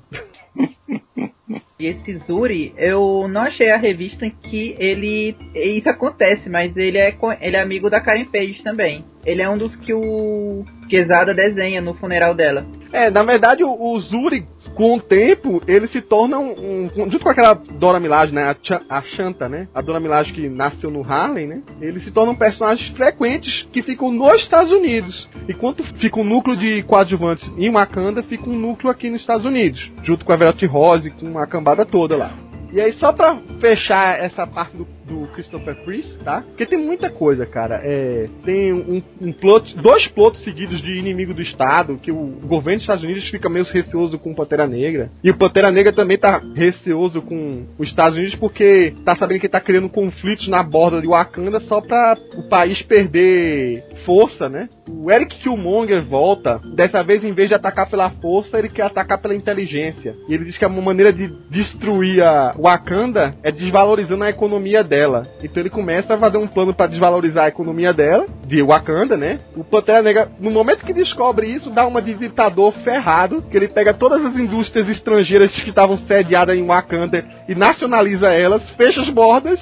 E esse Zuri, eu não achei a revista em que ele isso acontece, mas ele é, ele é amigo da Karen Page também. Ele é um dos que o Quesada desenha no funeral dela. É, na verdade o, o Zuri, com o tempo, ele se torna um, um... junto com aquela Dora Milaje, né? A, Ch- a Shanta, né? A Dora Milaje que nasceu no Harlem, né? Eles se tornam personagens frequentes que ficam nos Estados Unidos. Enquanto fica um núcleo de coadjuvantes em Wakanda, fica um núcleo aqui nos Estados Unidos. Junto com a Everett Ross e com a cambada toda lá. E aí, só pra fechar essa parte do, do Christopher Priest, tá? Porque tem muita coisa, cara. É, tem um, um plot, dois plots seguidos de inimigo do Estado, que o governo dos Estados Unidos fica meio receoso com o Pantera Negra. E o Pantera Negra também tá receoso com os Estados Unidos, porque tá sabendo que ele tá criando conflitos na borda de Wakanda só pra o país perder força, né? O Eric Killmonger volta. Dessa vez, em vez de atacar pela força, ele quer atacar pela inteligência. E ele diz que é uma maneira de destruir a Wakanda é desvalorizando a economia dela. Então ele começa a fazer um plano para desvalorizar a economia dela, de Wakanda, né? O Pantera Negra, no momento que descobre isso, dá uma de ditador ferrado, que ele pega todas as indústrias estrangeiras que estavam sediadas em Wakanda e nacionaliza elas, fecha as bordas.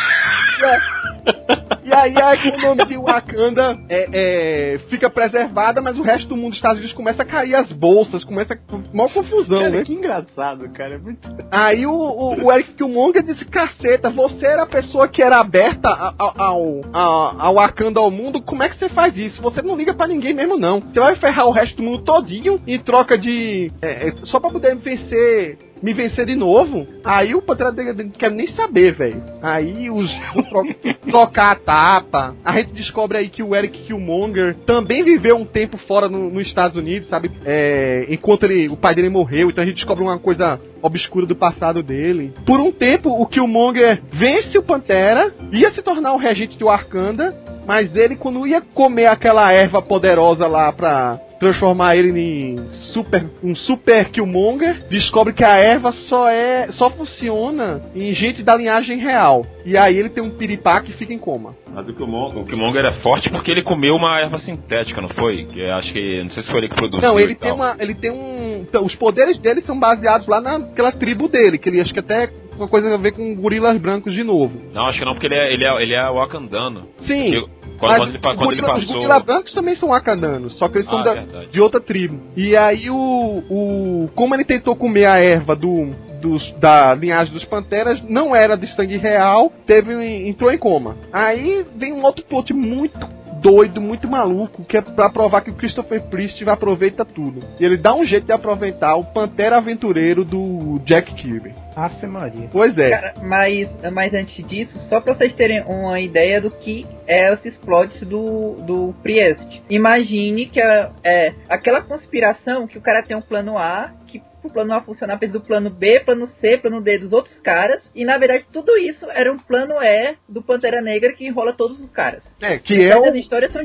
E aí a economia de Wakanda é, é, fica preservada, mas o resto do mundo dos Estados Unidos começa a cair as bolsas, começa a maior confusão, cara, né? Que engraçado, cara. É muito... Aí o, o, o Eric Killmonger disse, caceta, você era a pessoa que era aberta ao, ao, ao, ao Wakanda, ao mundo, como é que você faz isso? Você não liga pra ninguém mesmo, não. Você vai ferrar o resto do mundo todinho em troca de... É, é, só pra poder vencer... me vencer de novo. Aí o Pantera Negra não quer nem saber, velho. Aí os tro- trocar a tapa. A gente descobre aí que o Eric Killmonger também viveu um tempo fora no, nos Estados Unidos, sabe? É, enquanto ele, o pai dele morreu. Então a gente descobre uma coisa obscura do passado dele. Por um tempo, o Killmonger vence o Pantera, ia se tornar o regente de Wakanda, mas ele, quando ia comer aquela erva poderosa lá pra transformar ele em super, um super Killmonger, descobre que a erva só é, só funciona em gente da linhagem real. E aí ele tem um piripaque e fica em coma. Mas o Killmonger, o Killmonger é forte porque ele comeu uma erva sintética, não foi? Que acho que, não sei se foi ele que produziu. Não, ele tem uma, ele tem um, então, os poderes dele são baseados lá naquela tribo dele, que ele acho que até uma coisa a ver com gorilas brancos de novo. Não, acho que não, porque ele é, ele é, ele é wakandano. Sim. Porque quando, quando, ele, quando gorila, ele passou... Os gorilas brancos também são wakandanos, só que eles são ah, da, de outra tribo. E aí o, o... como ele tentou comer a erva do... Dos, da linhagem dos Panteras, não era de sangue real, teve, entrou em coma. Aí vem um outro plot muito doido, muito maluco, que é pra provar que o Christopher Priest aproveita tudo. E ele dá um jeito de aproveitar o Pantera Aventureiro do Jack Kirby. Afe Maria. Pois é. Cara, mas, mas antes disso, só pra vocês terem uma ideia do que é esses plots do, do Priest. Imagine que é, é aquela conspiração que o cara tem um plano A, que o plano A funcionar, precisa do plano B, plano C, plano D dos outros caras, e na verdade tudo isso era um plano E do Pantera Negra que enrola todos os caras. É, que é o... As histórias são disso.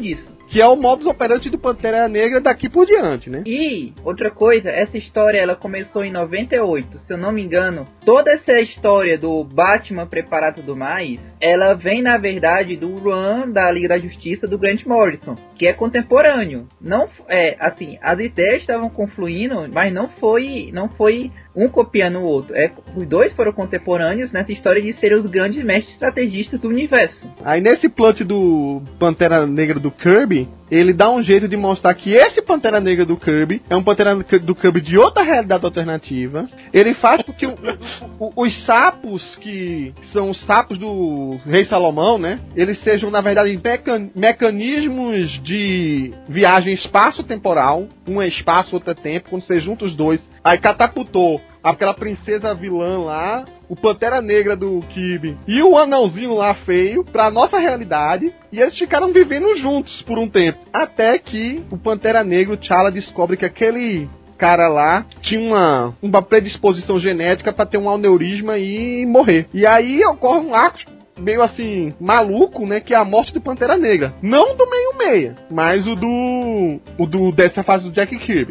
que é o modus operandi do Pantera Negra daqui por diante, né? E, outra coisa, essa história ela começou em noventa e oito, se eu não me engano. Toda essa história do Batman preparar tudo mais, ela vem, na verdade, do run da Liga da Justiça do Grant Morrison, que é contemporâneo. Não, é, assim, as ideias estavam confluindo, mas não foi, não foi um copiando o outro. É, os dois foram contemporâneos nessa história de serem os grandes mestres estrategistas do universo. Aí nesse plot do Pantera Negra do Kirby, ele dá um jeito de mostrar que esse Pantera Negra do Kirby é um Pantera do Kirby de outra realidade alternativa. Ele faz com que o, o, os sapos, que são os sapos do Rei Salomão, né? Eles sejam, na verdade, mecan, mecanismos de viagem espaço-temporal. Um é espaço, outro é tempo. Quando você junta os dois, aí catapultou aquela princesa vilã lá, o Pantera Negra do Kirby e o anãozinho lá feio pra nossa realidade, e eles ficaram vivendo juntos por um tempo, até que o Pantera Negra, o T'Challa, descobre que aquele cara lá tinha uma, uma predisposição genética pra ter um aneurisma e morrer. E aí ocorre um arco meio assim, maluco, né, que é a morte do Pantera Negra. Não do meio-meia, mas o do o do dessa fase do Jack Kirby.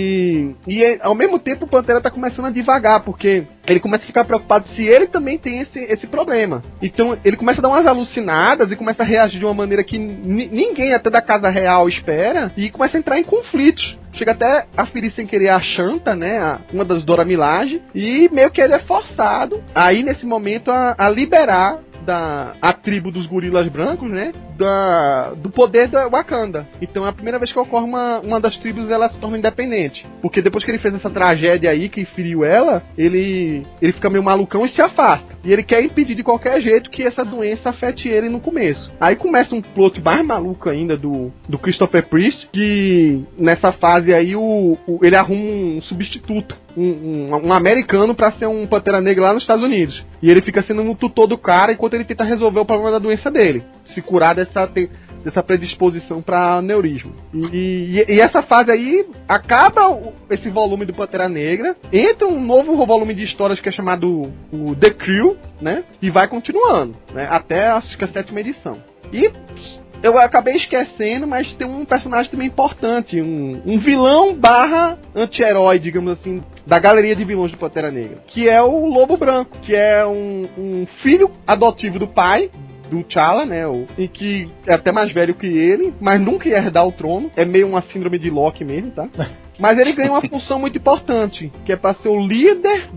E, e ao mesmo tempo o Pantera tá começando a devagar, porque ele começa a ficar preocupado se ele também tem esse, esse problema. Então ele começa a dar umas alucinadas e começa a reagir de uma maneira que n- ninguém até da casa real espera, e começa a entrar em conflitos. Chega até a ferir sem querer a Shanta, né, a, uma das Dora Milaje, e meio que ele é forçado aí nesse momento a, a liberar da a tribo dos gorilas brancos, né, da, do poder da Wakanda. Então é a primeira vez que ocorre uma, uma das tribos, ela se torna independente, porque depois que ele fez essa tragédia aí que feriu ela, ele ele fica meio malucão e se afasta, e ele quer impedir de qualquer jeito que essa doença afete ele no começo. Aí começa um plot mais maluco ainda do, do Christopher Priest, que nessa fase aí o, o ele arruma um substituto, um, um, um americano pra ser um Pantera Negra lá nos Estados Unidos, e ele fica sendo um tutor do cara enquanto ele tenta resolver o problema da doença dele, se curar dessa, dessa predisposição para aneurisma. E, e, e essa fase aí acaba o, esse volume do Pantera Negra, entra um novo volume de histórias que é chamado o The Crew, né? E vai continuando, né? Até acho que a sétima edição. E eu acabei esquecendo, mas tem um personagem também importante, um, um vilão barra anti-herói, digamos assim, da galeria de vilões do Pantera Negra, que é o Lobo Branco, que é um, um filho adotivo do pai do T'Challa, né, o, e que é até mais velho que ele, mas nunca ia herdar o trono. É meio uma síndrome de Loki mesmo, tá? Mas ele ganha uma função muito importante, que é para ser o líder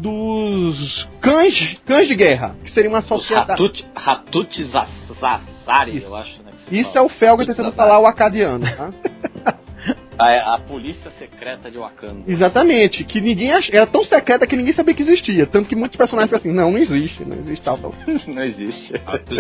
dos cães, cães de guerra, que seria uma sociedade... Hatut Zassari, eu acho, né? Isso fala. É o Felga tentando falar o acadiano, tá? A, a polícia secreta de Wakanda. Exatamente, que ninguém ach... era tão secreta que ninguém sabia que existia. Tanto que muitos personagens ficam assim, não, não existe, não existe tal, tal. Não existe.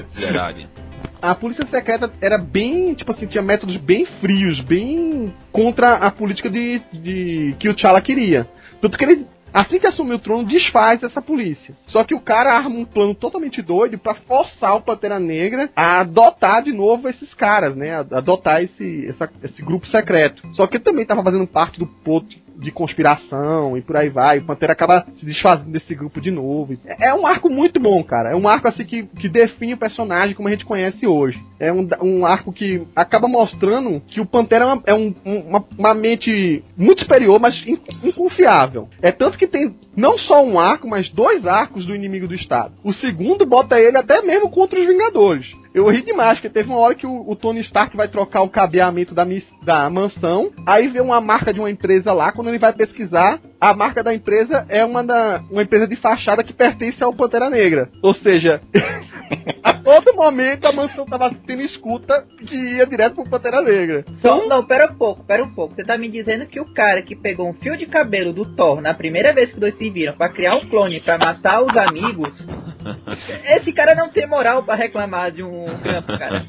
A polícia secreta era bem, tipo assim, tinha métodos bem frios, bem contra a política de, de... que o T'Challa queria. Tanto que ele, assim que assumiu o trono, desfaz essa polícia. Só que o cara arma um plano totalmente doido pra forçar o Pantera Negra a adotar de novo esses caras, né? A adotar esse, essa, esse grupo secreto. Só que ele também tava fazendo parte do plot de conspiração e por aí vai. O Pantera acaba se desfazendo desse grupo de novo. É um arco muito bom, cara. É um arco assim que, que define o personagem como a gente conhece hoje. É um, um arco que acaba mostrando que o Pantera é, uma, é um, uma, uma mente muito superior, mas inconfiável. É tanto que tem não só um arco, mas dois arcos do Inimigo do Estado. O segundo bota ele até mesmo contra os Vingadores. Eu ri demais, porque teve uma hora que o, o Tony Stark vai trocar o cabeamento da, da mansão, aí vê uma marca de uma empresa lá, quando ele vai pesquisar, a marca da empresa é uma, da, uma empresa de fachada que pertence ao Pantera Negra. Ou seja, a todo momento a mansão tava tendo escuta que ia direto pro Pantera Negra. Então, não, pera um pouco, pera um pouco. Você tá me dizendo que o cara que pegou um fio de cabelo do Thor na primeira vez que os dois se viram pra criar um clone pra matar os amigos, esse cara não tem moral pra reclamar de um campo, cara.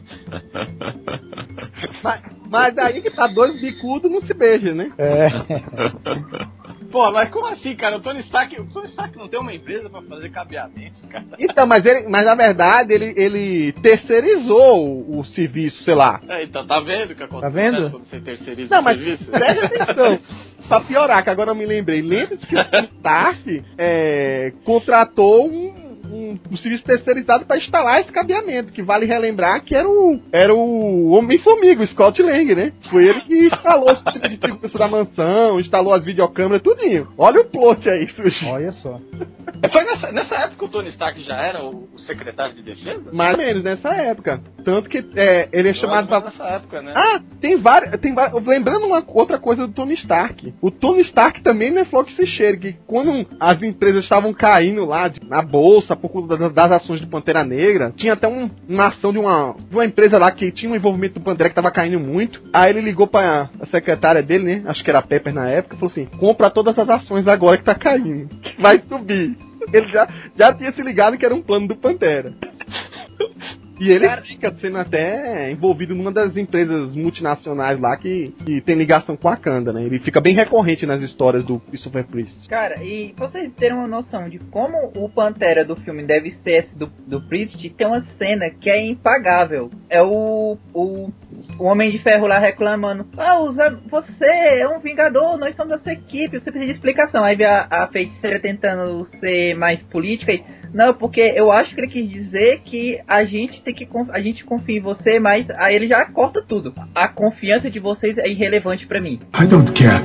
Mas, mas aí que tá dois bicudos não se beijam, né? É. Pô, mas como assim, cara? O Tony Stark, o Tony Stark não tem uma empresa pra fazer cabeamentos, cara? Então, mas, ele, mas na verdade ele, ele terceirizou o, o serviço, sei lá. É, então tá vendo o que acontece tá vendo? quando você terceiriza não, o mas serviço? Preste atenção. Pra piorar, que agora eu me lembrei. Lembre-se que o Tony Stark é, contratou um, um, um serviço terceirizado para instalar esse cabeamento, que vale relembrar que era o, era o Homem-Formiga, o Scott Lang, né? Foi ele que instalou o sistema de segurança da mansão, instalou as videocâmeras, tudinho. Olha o plot aí, Sushi. Olha só. Foi nessa, nessa época o Tony Stark já era o, o secretário de defesa? Mais ou menos nessa época. Tanto que é, ele é chamado pra... nessa época, né? Ah, tem várias, tem várias... Lembrando uma outra coisa do Tony Stark. O Tony Stark também não é flor que se cheira, que quando as empresas estavam caindo lá de, na bolsa por conta das, das ações do Pantera Negra, tinha até um, uma ação de uma, de uma empresa lá que tinha um envolvimento do Pantera que tava caindo muito. Aí ele ligou pra a secretária dele, né? Acho que era a Pepper na época, e falou assim: compra todas as ações agora que tá caindo, que vai subir. Ele já, já tinha se ligado que era um plano do Pantera. E ele Cara... fica sendo até envolvido numa das empresas multinacionais lá que, que tem ligação com a Wakanda, né? Ele fica bem recorrente nas histórias do Christopher Priest. Cara, e pra vocês terem uma noção de como o Pantera do filme deve ser do, do Priest, tem uma cena que é impagável. É o, o, o Homem de Ferro lá reclamando: ah, usa, você é um vingador, nós somos da sua equipe, você precisa de explicação. Aí vê a, a feiticeira tentando ser mais política e... Não, porque eu acho que ele quis dizer que a gente tem que a gente confia em você, mas aí ele já corta tudo. A confiança de vocês é irrelevante pra mim. I don't care.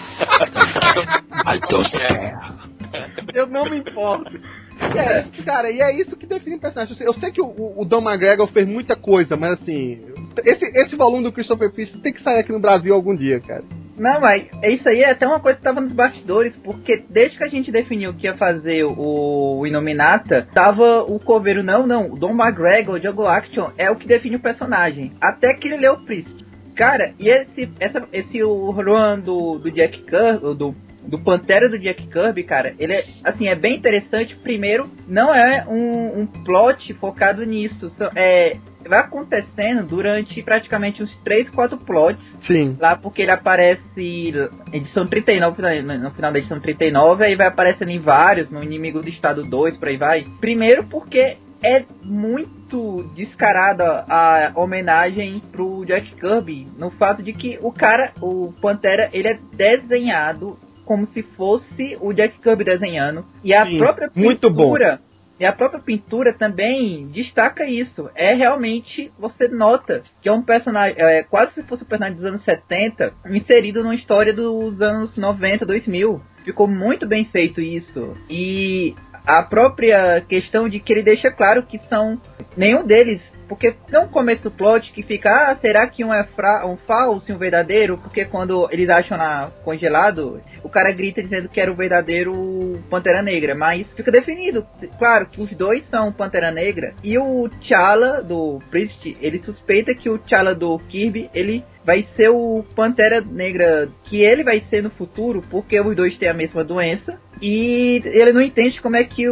I don't care. Eu não me importo. E é, cara, e é isso que define o personagem. Eu sei que o, o Don McGregor fez muita coisa, mas assim, esse, esse volume do Christopher Priest tem que sair aqui no Brasil algum dia, cara. Não, mas isso aí é até uma coisa que tava nos bastidores, porque desde que a gente definiu que ia fazer o, o Inominata, tava o coveiro, não, não, o Don McGregor, o Diogo Action, é o que define o personagem. Até que ele leu o Priest. Cara, e esse, essa, esse o run do, do Jack Kirby, do, do Pantera do Jack Kirby, cara, ele é, assim, é bem interessante. Primeiro, não é um, um plot focado nisso, é... vai acontecendo durante praticamente uns três, quatro plots. Sim. Lá porque ele aparece edição trinta e nove, no final da edição trinta e nove, aí vai aparecendo em vários, no Inimigo do Estado dois, por aí vai. Primeiro porque é muito descarada a homenagem pro Jack Kirby, no fato de que o cara, o Pantera, ele é desenhado como se fosse o Jack Kirby desenhando. E a Sim, própria pintura... Muito bom. E a própria pintura também destaca isso. É realmente, você nota que é um personagem, é, quase se fosse um personagem dos anos setenta, inserido numa história dos anos noventa, dois mil. Ficou muito bem feito isso. E a própria questão de que ele deixa claro que são nenhum deles, porque não começa o plot que fica, ah, será que um é fra- um falso e um verdadeiro? Porque quando eles acham na congelado, o cara grita dizendo que era o verdadeiro Pantera Negra, mas fica definido, claro, que os dois são Pantera Negra, e o T'Challa do Priest, ele suspeita que o T'Challa do Kirby, ele vai ser o Pantera Negra que ele vai ser no futuro, porque os dois têm a mesma doença. E ele não entende como é que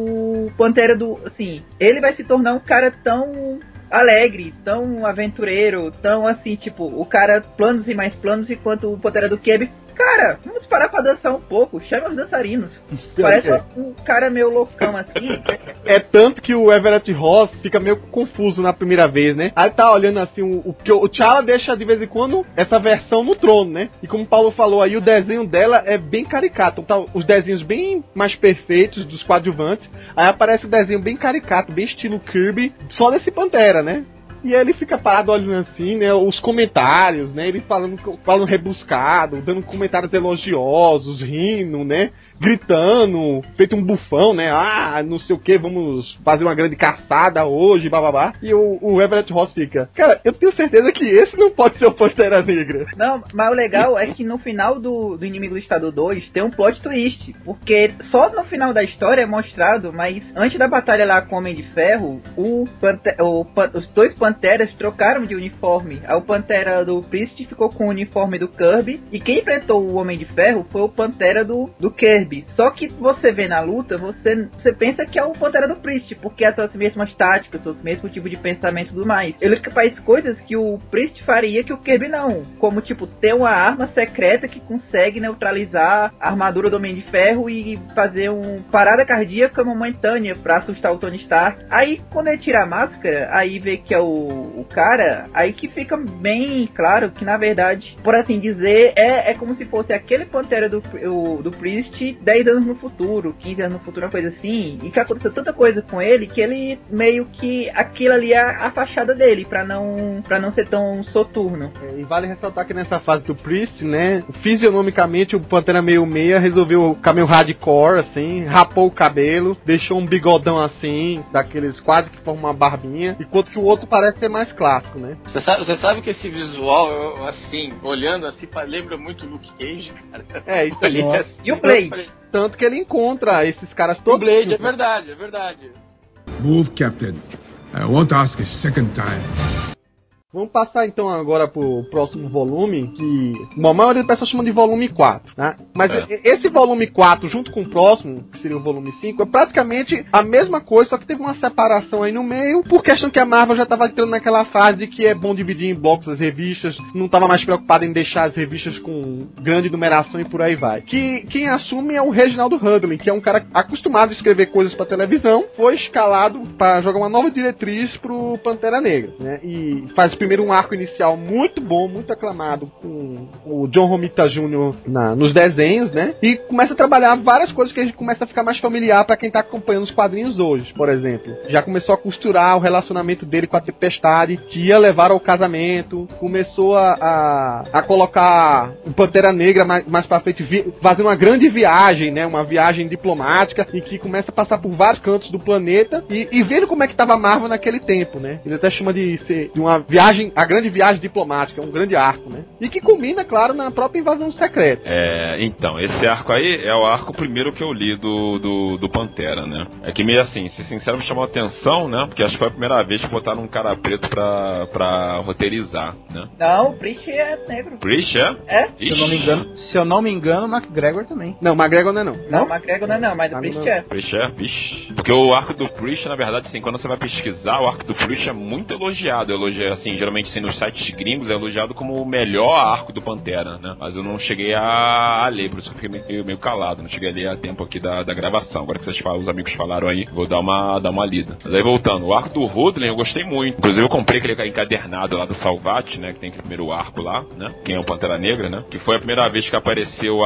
o Pantera do... Assim, ele vai se tornar um cara tão alegre, tão aventureiro, tão assim, tipo, o cara planos e mais planos, enquanto o Pantera do Kirby... Cara, vamos parar pra dançar um pouco. Chama os dançarinos. Parece é. um cara meio loucão assim. É, é tanto que o Everett Ross fica meio confuso na primeira vez, né? Aí tá olhando assim, o, o, o T'Challa deixa de vez em quando essa versão no trono, né? E como o Paulo falou aí, o desenho dela é bem caricato. Tá, os desenhos bem mais perfeitos dos coadjuvantes. Aí aparece o desenho bem caricato, bem estilo Kirby, só desse Pantera, né? E aí ele fica parado olhando assim, né, os comentários, né, ele falando, falando rebuscado, dando comentários elogiosos, rindo, né, gritando, feito um bufão, né, ah, não sei o que, vamos fazer uma grande caçada hoje, bababá. E o, o Everett Ross fica, cara, eu tenho certeza que esse não pode ser o Pantera Negra. Não, mas o legal é que no final do, do Inimigo do Estado dois tem um plot twist, porque só no final da história é mostrado, mas antes da batalha lá com o Homem de Ferro, o, Pante- o os dois Panteras trocaram de uniforme. O Pantera do Priest ficou com o uniforme do Kirby, e quem enfrentou o Homem de Ferro foi o Pantera do, do Kirby. Só que você vê na luta, você, você pensa que é o Pantera do Priest, porque são as mesmas táticas, são os mesmos tipos de pensamento e tudo mais. Ele faz coisas que o Priest faria que o Kirby não, como tipo, ter uma arma secreta que consegue neutralizar a armadura do Homem de Ferro e fazer uma parada cardíaca momentânea pra assustar o Tony Stark. Aí quando ele tira a máscara, aí vê que é o, o cara, aí que fica bem claro que na verdade, por assim dizer, é, é como se fosse aquele Pantera do, o, do Priest dez anos no futuro, quinze anos no futuro, uma coisa assim, e que aconteceu tanta coisa com ele que ele meio que aquilo ali é a fachada dele, pra não, pra não ser tão soturno. É, e vale ressaltar que nessa fase do Priest, né, fisionomicamente o Pantera meio meia resolveu ficar meio hardcore, assim, rapou o cabelo, deixou um bigodão assim, daqueles quase que forma uma barbinha, enquanto que o outro parece ser mais clássico, né? Você sabe, você sabe que esse visual, eu, assim, olhando assim, lembra muito Luke Cage, cara. É, então, assim, e o Blade? Tanto que ele encontra esses caras todos. O Blade, é verdade, é verdade. Move, Captain. I won't ask a second time. Vamos passar então agora pro próximo volume, que bom, a maioria das pessoas chama de volume quatro, né? Mas é. esse volume quatro, junto com o próximo, que seria o volume cinco, é praticamente a mesma coisa, só que teve uma separação aí no meio, por questão que a Marvel já estava entrando naquela fase de que é bom dividir em blocos as revistas, não estava mais preocupada em deixar as revistas com grande numeração e por aí vai. Que quem assume é o Reginaldo Hudlin, que é um cara acostumado a escrever coisas para televisão, foi escalado para jogar uma nova diretriz pro Pantera Negra, né? E faz primeiro um arco inicial muito bom, muito aclamado com o John Romita Júnior na, nos desenhos, né? E começa a trabalhar várias coisas que a gente começa a ficar mais familiar pra quem tá acompanhando os quadrinhos hoje, por exemplo. Já começou a costurar o relacionamento dele com a Tempestade, que ia levar ao casamento, começou a, a, a colocar o Pantera Negra mais, mais pra frente, vi, fazendo uma grande viagem, né? Uma viagem diplomática, em que começa a passar por vários cantos do planeta e, e vendo como é que tava a Marvel naquele tempo, né? Ele até chama de ser de uma viagem, a grande viagem diplomática, um grande arco, né? E que culmina, claro, na própria invasão secreta. É, então, esse arco aí é o arco primeiro que eu li do, do, do Pantera, né? É que meio assim, se sincero, me chamou a atenção, né? Porque acho que foi a primeira vez que botaram um cara preto pra, pra roteirizar, né? Não, o Priest é negro. Priest é? É? Se eu não me engano, se eu não me engano, o McGregor também. Não, o McGregor não é não. Não, o McGregor não é não, mas o Priest é. Priest é? Vixe. Porque o arco do Priest, na verdade, assim, quando você vai pesquisar, o arco do Priest é muito elogiado. Elogia, assim, geralmente assim, nos sites gringos é elogiado como o melhor arco do Pantera, né? Mas eu não cheguei a, a ler, por isso que eu fiquei meio, meio calado, não cheguei a ler a tempo aqui da, da gravação. Agora que vocês falam, os amigos falaram aí, vou dar uma, dar uma lida. Mas aí voltando, o arco do Hudlin eu gostei muito. Inclusive eu comprei aquele encadernado lá do Salvat, né? Que tem aquele primeiro arco lá, né? Quem é o Pantera Negra, né? Que foi a primeira vez que apareceu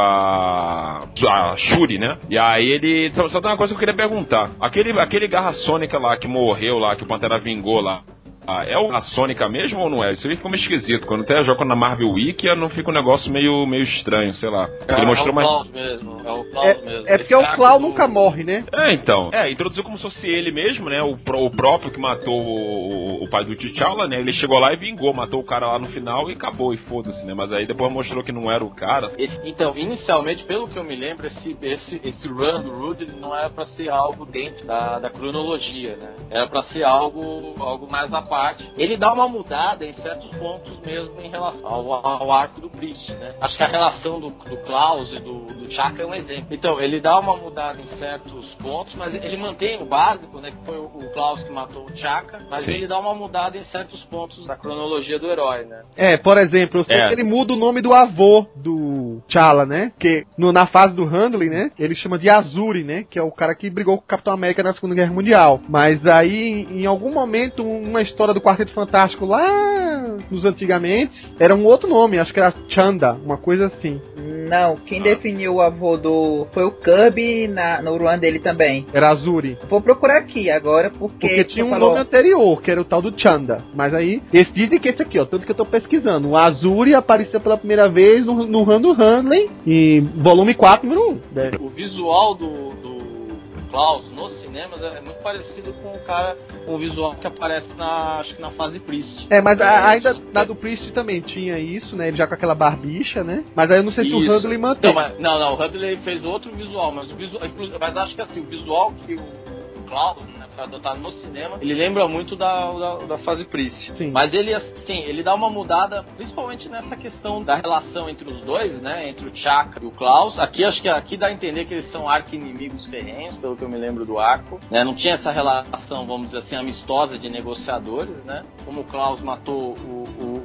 a, a Shuri, né? E aí ele... Só, só tem uma coisa que eu queria perguntar. Aquele, aquele Garra Sônica lá, que morreu lá, que o Pantera vingou lá, Ah, é o a Sônica mesmo ou não é? Isso aí ficou meio esquisito. Quando até joga na Marvel Wiki, não fica um negócio meio, meio estranho, sei lá. É, ele mostrou é o mais... Klaus mesmo, é o Klaus É, mesmo. é porque o Klaus nunca do... morre, né? É, então. É, introduziu como se fosse ele mesmo, né? O, o próprio que matou o, o pai do T'Challa, né? Ele chegou lá e vingou, matou o cara lá no final e acabou, e foda-se, né? Mas aí depois mostrou que não era o cara. Então, inicialmente, pelo que eu me lembro, esse, esse, esse run do Rude não era pra ser algo dentro da, da cronologia, né? Era pra ser algo, algo mais à parte. Ele dá uma mudada em certos pontos mesmo em relação ao, ao arco do Priest, né? Acho que a relação do, do Klaus e do, do Chaka é um exemplo. Então, ele dá uma mudada em certos pontos, mas ele mantém o básico, né? Que foi o, o Klaus que matou o Chaka, mas Sim. ele dá uma mudada em certos pontos da cronologia do herói, né? É, por exemplo, eu sei é. que ele muda o nome do avô do T'Challa, né? Que no, na fase do Handley, né? Ele chama de Azuri, né? Que é o cara que brigou com o Capitão América na Segunda Guerra Mundial. Mas aí, em algum momento, uma história do Quarteto Fantástico lá nos antigamente, era um outro nome, acho que era Chanda, uma coisa assim. Não, quem ah. definiu o avô do... foi o Kirby na, no run dele também. Era Azuri. Vou procurar aqui agora, porque... Porque tinha um falou... nome anterior, que era o tal do Chanda. Mas aí, eles dizem que esse aqui, ó, tanto que eu tô pesquisando. O Azuri apareceu pela primeira vez no, no run do Handley, em volume quatro, número um. Né? O visual do... do... Klaus nos cinemas é muito parecido com o cara, com o visual que aparece na, acho que na fase Priest. É, mas a, ainda na do Priest também tinha isso, né? Ele já com aquela barbicha, né? Mas aí eu não sei isso. se o Handley mantém. Não, mas, não, não, o Handley fez outro visual, mas o visual, mas acho que assim, o visual que o Klaus, né, foi adotado no cinema, ele lembra muito da, da, da fase Priest. Sim. Mas ele, assim, ele dá uma mudada, principalmente nessa questão da relação entre os dois, né? Entre o Chaka e o Klaus. Aqui, acho que aqui dá a entender que eles são arqui-inimigos ferrenhos, pelo que eu me lembro do arco. Né? Não tinha essa relação, vamos dizer assim, amistosa de negociadores, né? Como o Klaus matou o, o,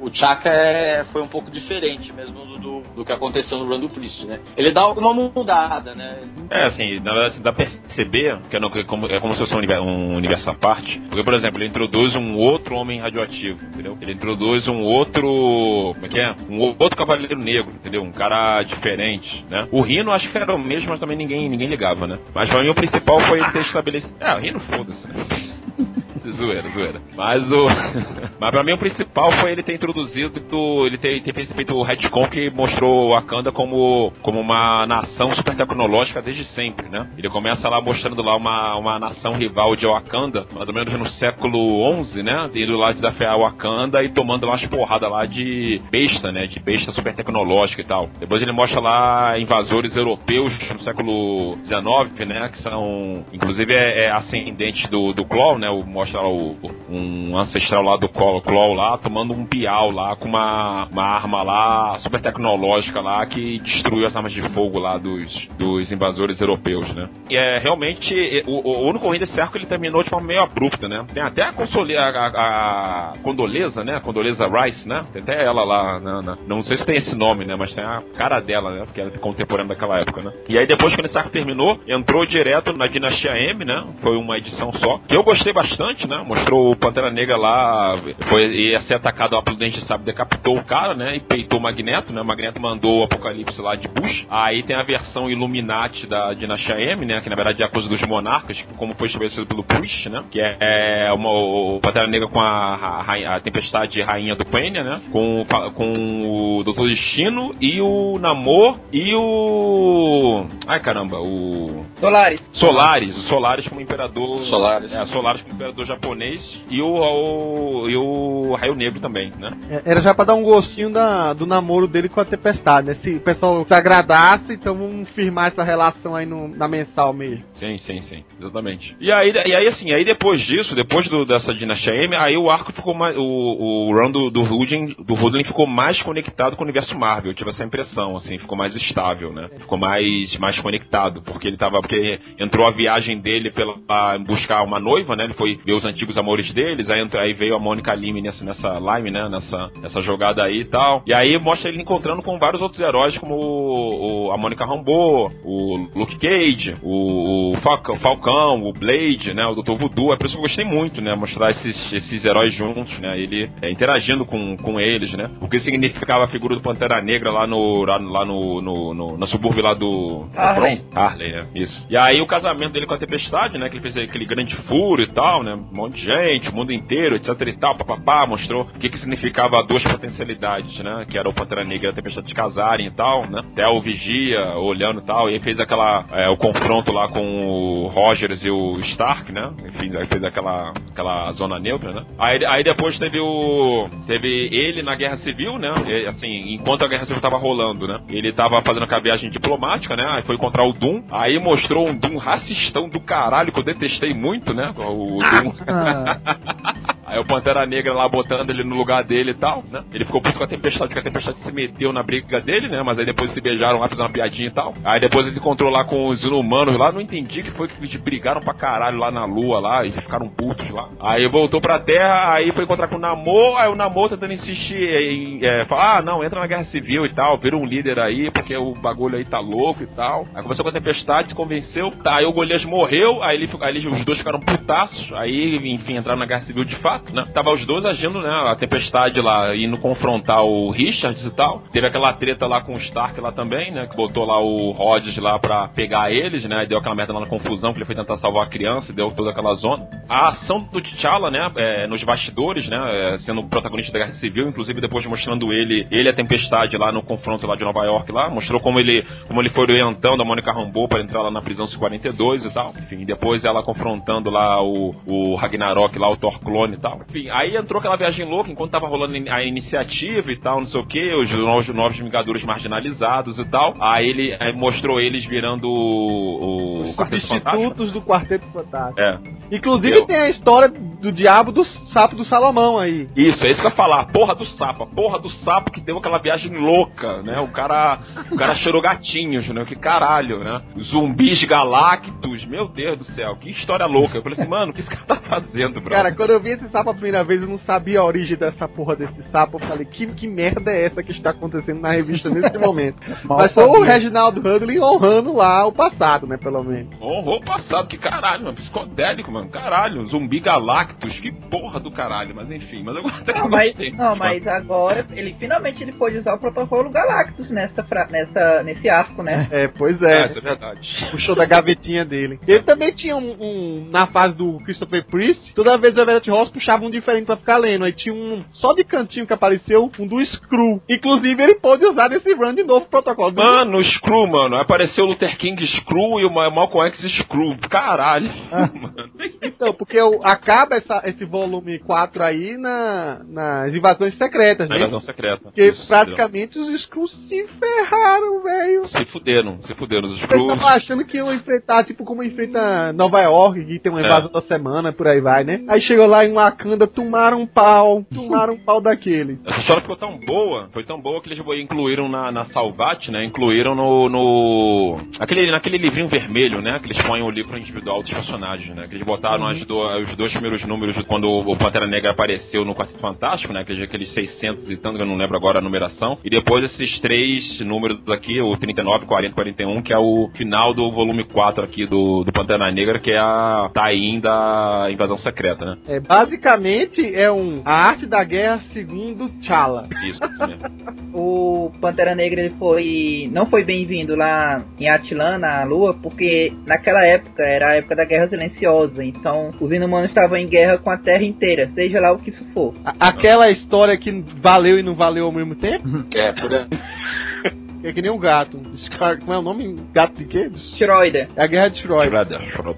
o Chaka é, foi um pouco diferente mesmo do, do, do que aconteceu no Run do Priest, né? Ele dá uma mudada, né? É, assim, na verdade, dá pra perceber que é, no, que é, como, é como se fosse um universo, um universo à parte. Porque, por exemplo, ele introduz um outro homem radioativo, entendeu? Ele introduz um outro... Como é que é? Um outro cavaleiro negro, entendeu? Um cara diferente, né? O Rhino acho que era o mesmo, mas também ninguém, ninguém ligava, né? Mas pra mim o principal foi ele ter estabelecido... É, o Rhino foda-se, né? Zoeira, zoeira. Mas o. Mas pra mim o principal foi ele ter introduzido. Ele ter, ter feito o retcon que mostrou Wakanda como, como uma nação super tecnológica desde sempre, né? Ele começa lá mostrando lá uma, uma nação rival de Wakanda, mais ou menos no século onze, né? Indo lá desafiar Wakanda e tomando lá umas porradas lá de besta, né? De besta super tecnológica e tal. Depois ele mostra lá invasores europeus no século dezenove, né? Que são, inclusive, é, é ascendente do, do Claw, né? O, mostra lá o, um ancestral lá do Claw, Claw lá, tomando um piau lá com uma, uma arma lá super tecnológica lá que destruiu as armas de fogo lá dos, dos invasores europeus, né? E é realmente o, o único ruim desse arco ele terminou de forma meio abrupta, né? Tem até a, console, a, a, a Condoleza, né? A Condoleza Rice, né? Tem até ela lá, na, na, não sei se tem esse nome, né? Mas tem a cara dela, né? Porque ela é contemporânea daquela época, né? E aí depois que esse arco terminou, entrou direto na Dinastia M, né? Foi uma edição só, que eu gostei bastante, né? Mostrou o Pantera Negra lá, foi, ia ser atacado lá pelo Dente de Sabre, decapitou o cara, né? E peitou o Magneto, né? O Magneto mandou o Apocalipse lá de Bush. Aí tem a versão Illuminati da Dinastia M, né? Que na verdade é a coisa dos monarcas, como foi estabelecido pelo Bush, né? Que é, é uma, o Pantera Negra com a, a, a Tempestade Rainha do Quenya, né? Com, com o Doutor Destino e o Namor e o... Ai, caramba, o... Solaris. Solaris, o Solaris como imperador... Solaris. É, Solaris como imperador japonês e o, o, e o Raio Negro também, né? Era já pra dar um gostinho da, do namoro dele com a Tempestade, né? Se o pessoal se agradasse, então vamos firmar essa relação aí no, na mensal mesmo. Sim, sim, sim, exatamente. E aí, e aí assim, aí depois disso, depois do, dessa Dinastia M, aí o arco ficou mais, o, o run do, do Hudlin, do Hudlin ficou mais conectado com o universo Marvel, eu tive essa impressão, assim, ficou mais estável, né? Ficou mais, mais conectado, porque ele tava, porque entrou a viagem dele pela, pra buscar uma noiva, né? Ele foi ver os antigos amores deles, aí, aí veio a Mônica Lime nessa, nessa Lime, né? Nessa, nessa jogada aí e tal. E aí mostra ele encontrando com vários outros heróis, como o, o, a Mônica Rambeau, o Luke Cage, o, o Falcão, Falcão, o Blade, né? O doutor Voodoo. É por isso que eu gostei muito, né? Mostrar esses, esses heróis juntos, né? Ele é, interagindo com, com eles, né? O que significava a figura do Pantera Negra lá no, lá, lá no, no, no na subúrbio lá do... Harley. Harley, né? Isso. E aí o casamento dele com a Tempestade, né? Que ele fez aquele grande furo e tal, né? Um monte de gente, o mundo inteiro, etc e tal, papapá, mostrou o que que significava duas potencialidades, né? Que era o Pantera Negra e a Tempestade de casarem e tal, né? Até o Vigia olhando e tal, e aí fez aquela, é, o confronto lá com o Rogers e o Stark, né? Enfim, aí fez aquela, aquela zona neutra, né? Aí, aí depois teve o... teve ele na Guerra Civil, né? E, assim, enquanto a Guerra Civil tava rolando, né? Ele tava fazendo aquela viagem diplomática, né? Aí foi encontrar o Doom, aí mostrou um Doom racistão do caralho, que eu detestei muito, né? O, o Doom. Aí o Pantera Negra lá botando ele no lugar dele e tal, né? Ele ficou puto com a Tempestade, porque a Tempestade se meteu na briga dele, né? Mas aí depois se beijaram lá, fizeram uma piadinha e tal. Aí depois ele encontrou lá com os inumanos lá, não entendi que foi que eles brigaram pra caralho lá na lua lá, e ficaram putos lá. Aí voltou pra Terra, aí foi encontrar com o Namor, aí o Namor tentando insistir em, é, falar, ah, não, entra na Guerra Civil e tal, vira um líder aí, porque o bagulho aí tá louco e tal. Aí começou com a Tempestade, se convenceu, tá, aí o Golias morreu, aí, ele, aí eles, os dois ficaram putaços, aí, enfim, entraram na Guerra Civil de fato, né? Tava os dois agindo, né? A Tempestade lá, indo confrontar o Richards e tal. Teve aquela treta lá com o Stark lá também, né? Que botou lá o Rhodes lá pra pegar eles, né? E deu aquela merda lá na confusão, que ele foi tentar salvar a criança e deu toda aquela zona. A ação do T'Challa, né? É, nos bastidores, né? É, sendo o protagonista da Guerra Civil, inclusive depois mostrando ele, ele e a Tempestade lá no confronto lá de Nova York lá. Mostrou como ele, como ele foi orientando a Mônica Rambeau pra entrar lá na prisão quarenta e dois e tal. Enfim, depois ela confrontando lá o, o Ragnarok lá, o Thor clone e tal. Enfim, aí entrou aquela viagem louca enquanto tava rolando a iniciativa e tal, não sei o que, os novos, novos Vingadores marginalizados e tal. Aí ele aí mostrou eles virando o, o os Quarteto substitutos Fantástico. do Quarteto Fantástico. É. Inclusive Eu... tem a história do diabo do sapo do Salomão aí. Isso, é isso que eu ia falar. A porra do sapo. A porra do sapo que deu aquela viagem louca, né? O cara, o cara cheirou gatinhos, né? Que caralho, né? Zumbis galactus. Meu Deus do céu, que história louca. Eu falei assim, mano, o que esse cara tá fazendo, bro? Cara, quando eu vi esse sapo a primeira vez, eu não sabia a origem dessa porra desse sapo. Eu falei, que, que merda é essa que está acontecendo na revista nesse momento? Mas foi o Reginaldo Hudlin honrando lá o passado, né, pelo menos. Honrou o passado, que caralho, mano. Psicodélico, mano. Caralho, zumbi galactus, que porra do caralho. Mas enfim, mas eu até não, mas, não, mas agora, ele finalmente ele pôde usar o protocolo Galactus nessa, fra... nessa, nesse arco, né? É, pois é. É, isso é verdade. Puxou da gavetinha dele. Ele também tinha um, um na fase do Christopher Priest, toda vez o Everett Ross puxava um diferente pra ficar lendo. Aí tinha um, só de cantinho que apareceu, um do Screw. Inclusive, ele pôde usar nesse run de novo protocolo. Mano, o Screw, mano. Apareceu o Luther King Screw e o Malcolm X Screw. Caralho. Ah. Então, porque o, acaba essa, esse volume quatro aí na, nas invasões secretas, né? Invasão secreta. Porque isso, praticamente os Screws se ferraram, velho. Se fuderam, se fuderam. Os Screws. Eles estavam achando que iam enfrentar, tipo, como enfrenta Nova York, que tem uma invasão é. da semana, por aí vai, né? Aí chegou lá em Wakanda, tomaram um pau, tomaram um pau daquele. Essa história ficou tão boa, foi tão boa que eles incluíram na, na Salvat, né? Incluíram no... no aquele, naquele livrinho vermelho, né? Que eles põem o livro individual dos personagens, né? Que eles botaram uhum. as do, os dois primeiros números quando o Pantera Negra apareceu no Quarteto Fantástico, né? Aqueles, aqueles seiscentos e tanto, que eu não lembro agora a numeração. E depois esses três números aqui, o trinta e nove, quarenta, quarenta e um, que é o final do volume quatro aqui do, do Pantera Negra, que é a tie-in da Invasão Secreta, né? É, basicamente é um a arte da guerra segundo T'Challa. Isso, isso mesmo. O Pantera Negra ele foi não foi bem-vindo lá em Attilan, na Lua, porque naquela época era a época da Guerra Silenciosa, então os inumanos estavam em guerra com a Terra inteira, seja lá o que isso for. A- aquela história que valeu e não valeu ao mesmo tempo? É, por aí. É que nem um gato. Como é o nome? Gato de quê? Schroeder. É a guerra de Schroeder.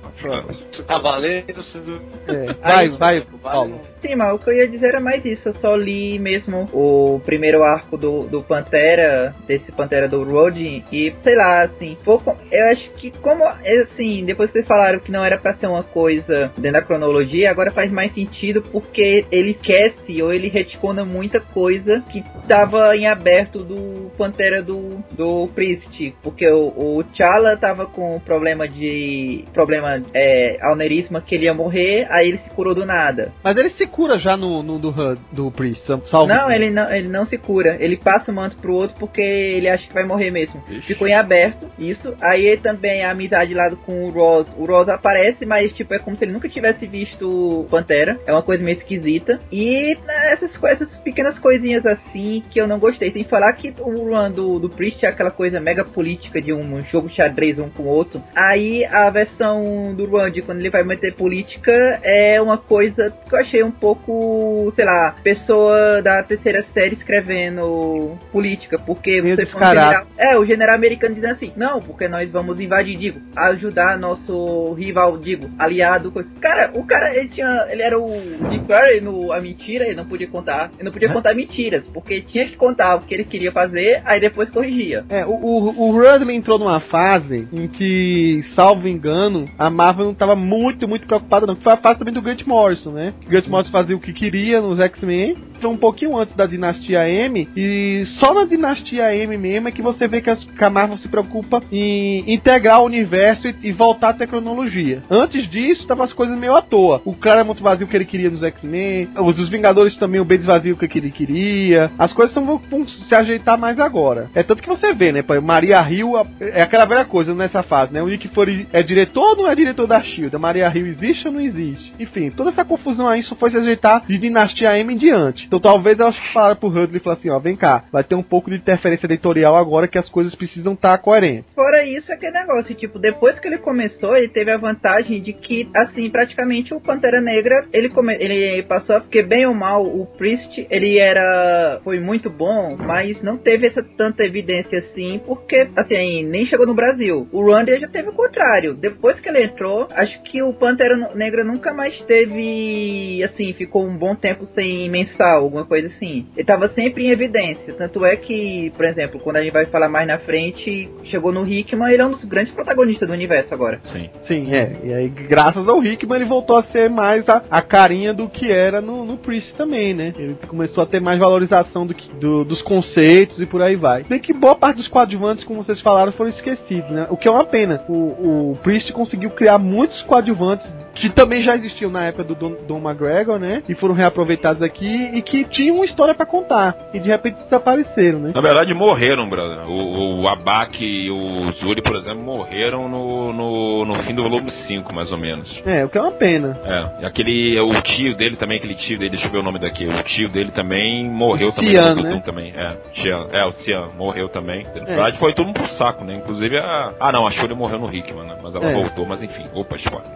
Você tá valendo? Você... É. Vai, vai, Paulo. Sim, mas o que eu ia dizer era mais isso. Eu só li mesmo o primeiro arco do, do Pantera, desse Pantera do Road, e sei lá, assim, pouco, eu acho que como, assim, depois que vocês falaram que não era pra ser uma coisa dentro da cronologia, agora faz mais sentido porque ele esquece ou ele retcona muita coisa que tava em aberto do Pantera do, do Priest, porque o, o T'Challa tava com problema de problema é, aneurisma, que ele ia morrer, aí ele se curou do nada. Mas ele se cura já no, no do, do Priest, salvo. Não, ele não, ele não se cura, ele passa o manto pro outro porque ele acha que vai morrer mesmo. Ixi. Ficou em aberto, isso. Aí também a amizade lá com o Ross, o Ross aparece, mas tipo, é como se ele nunca tivesse visto o Pantera, é uma coisa meio esquisita. E né, essas, essas pequenas coisinhas assim que eu não gostei, sem falar que o run do, do Priest é aquela coisa mega política de um jogo xadrez um com o outro. Aí a versão do run de quando ele vai meter política é uma coisa que eu achei um pouco, sei lá, pessoa da terceira série escrevendo política, porque Meio você foi um general, é, o general americano dizendo assim, não, porque nós vamos invadir, digo, ajudar nosso rival, digo, aliado, coisa. Cara, o cara, ele tinha, ele era o Dick Fury no A Mentira, ele não podia contar, ele não podia contar mentiras, porque tinha que contar o que ele queria fazer, aí depois corrigia. É, o, o, o Rudley entrou numa fase em que, salvo engano, a Marvel não estava muito, muito preocupada não, que foi a fase também do Grant Morrison, né? O Grant Morrison fazia o que queria nos X-Men, foi um pouquinho antes da Dinastia M, e só na Dinastia M mesmo é que você vê que, as, que a Marvel se preocupa em integrar o universo e, e voltar à tecnologia. Antes disso, estavam as coisas meio à toa. O Claremont vazio o que ele queria nos X-Men, os, os Vingadores também, o Bendis vazio o que ele queria. As coisas são, vão, vão se ajeitar mais agora. É tanto que você vê, né? Maria Hill é aquela velha coisa nessa fase, né? O Nick Fury é diretor ou não é diretor da Shield? A Maria Hill existe ou não existe? Enfim, toda essa confusão aí só foi se ajeitar de Dinastia M em diante. Então talvez eu acho que falaram pro Hudley e falaram assim, ó, vem cá, vai ter um pouco de interferência editorial agora que as coisas precisam estar coerentes. Fora isso, é aquele negócio, tipo, depois que ele começou, ele teve a vantagem de que, assim, praticamente o Pantera Negra, ele, come... ele passou, porque bem ou mal, o Priest, ele era, foi muito bom, mas não teve essa tanta evidência assim, porque, assim, nem chegou no Brasil. O Randy já teve o contrário. Depois que ele entrou, acho que o Pantera Negra nunca mais teve, assim, ficou um bom tempo sem mensal. principal, alguma coisa assim. Ele tava sempre em evidência. Tanto é que, por exemplo, quando a gente vai falar mais na frente, chegou no Hickman, ele é um dos grandes protagonistas do universo agora. Sim. Sim, é. E aí, graças ao Hickman, ele voltou a ser mais a, a carinha do que era no, no Priest também, né? Ele começou a ter mais valorização do, que, do, dos conceitos e por aí vai. Bem que boa parte dos coadjuvantes, como vocês falaram, foram esquecidos, né? O que é uma pena. O, o Priest conseguiu criar muitos coadjuvantes que também já existiam na época do Don, Don McGregor, né? E foram reaproveitados aqui e que tinham uma história pra contar. E de repente desapareceram, né? Na verdade, morreram, brother. O, o Abak e o Zuri, por exemplo, morreram no, no, no fim do volume cinco, mais ou menos. É, o que é uma pena. É, e aquele, o tio dele também, aquele tio dele, deixa eu ver o nome daqui, o tio dele também morreu o também. Cian, no né? também. É, Cian, é, o Cian morreu também. Na É. verdade, foi tudo pro saco, né? Inclusive a... Ah, não, a Shuri morreu no Hickman, né? Mas ela É. voltou, mas enfim. Opa, spoiler.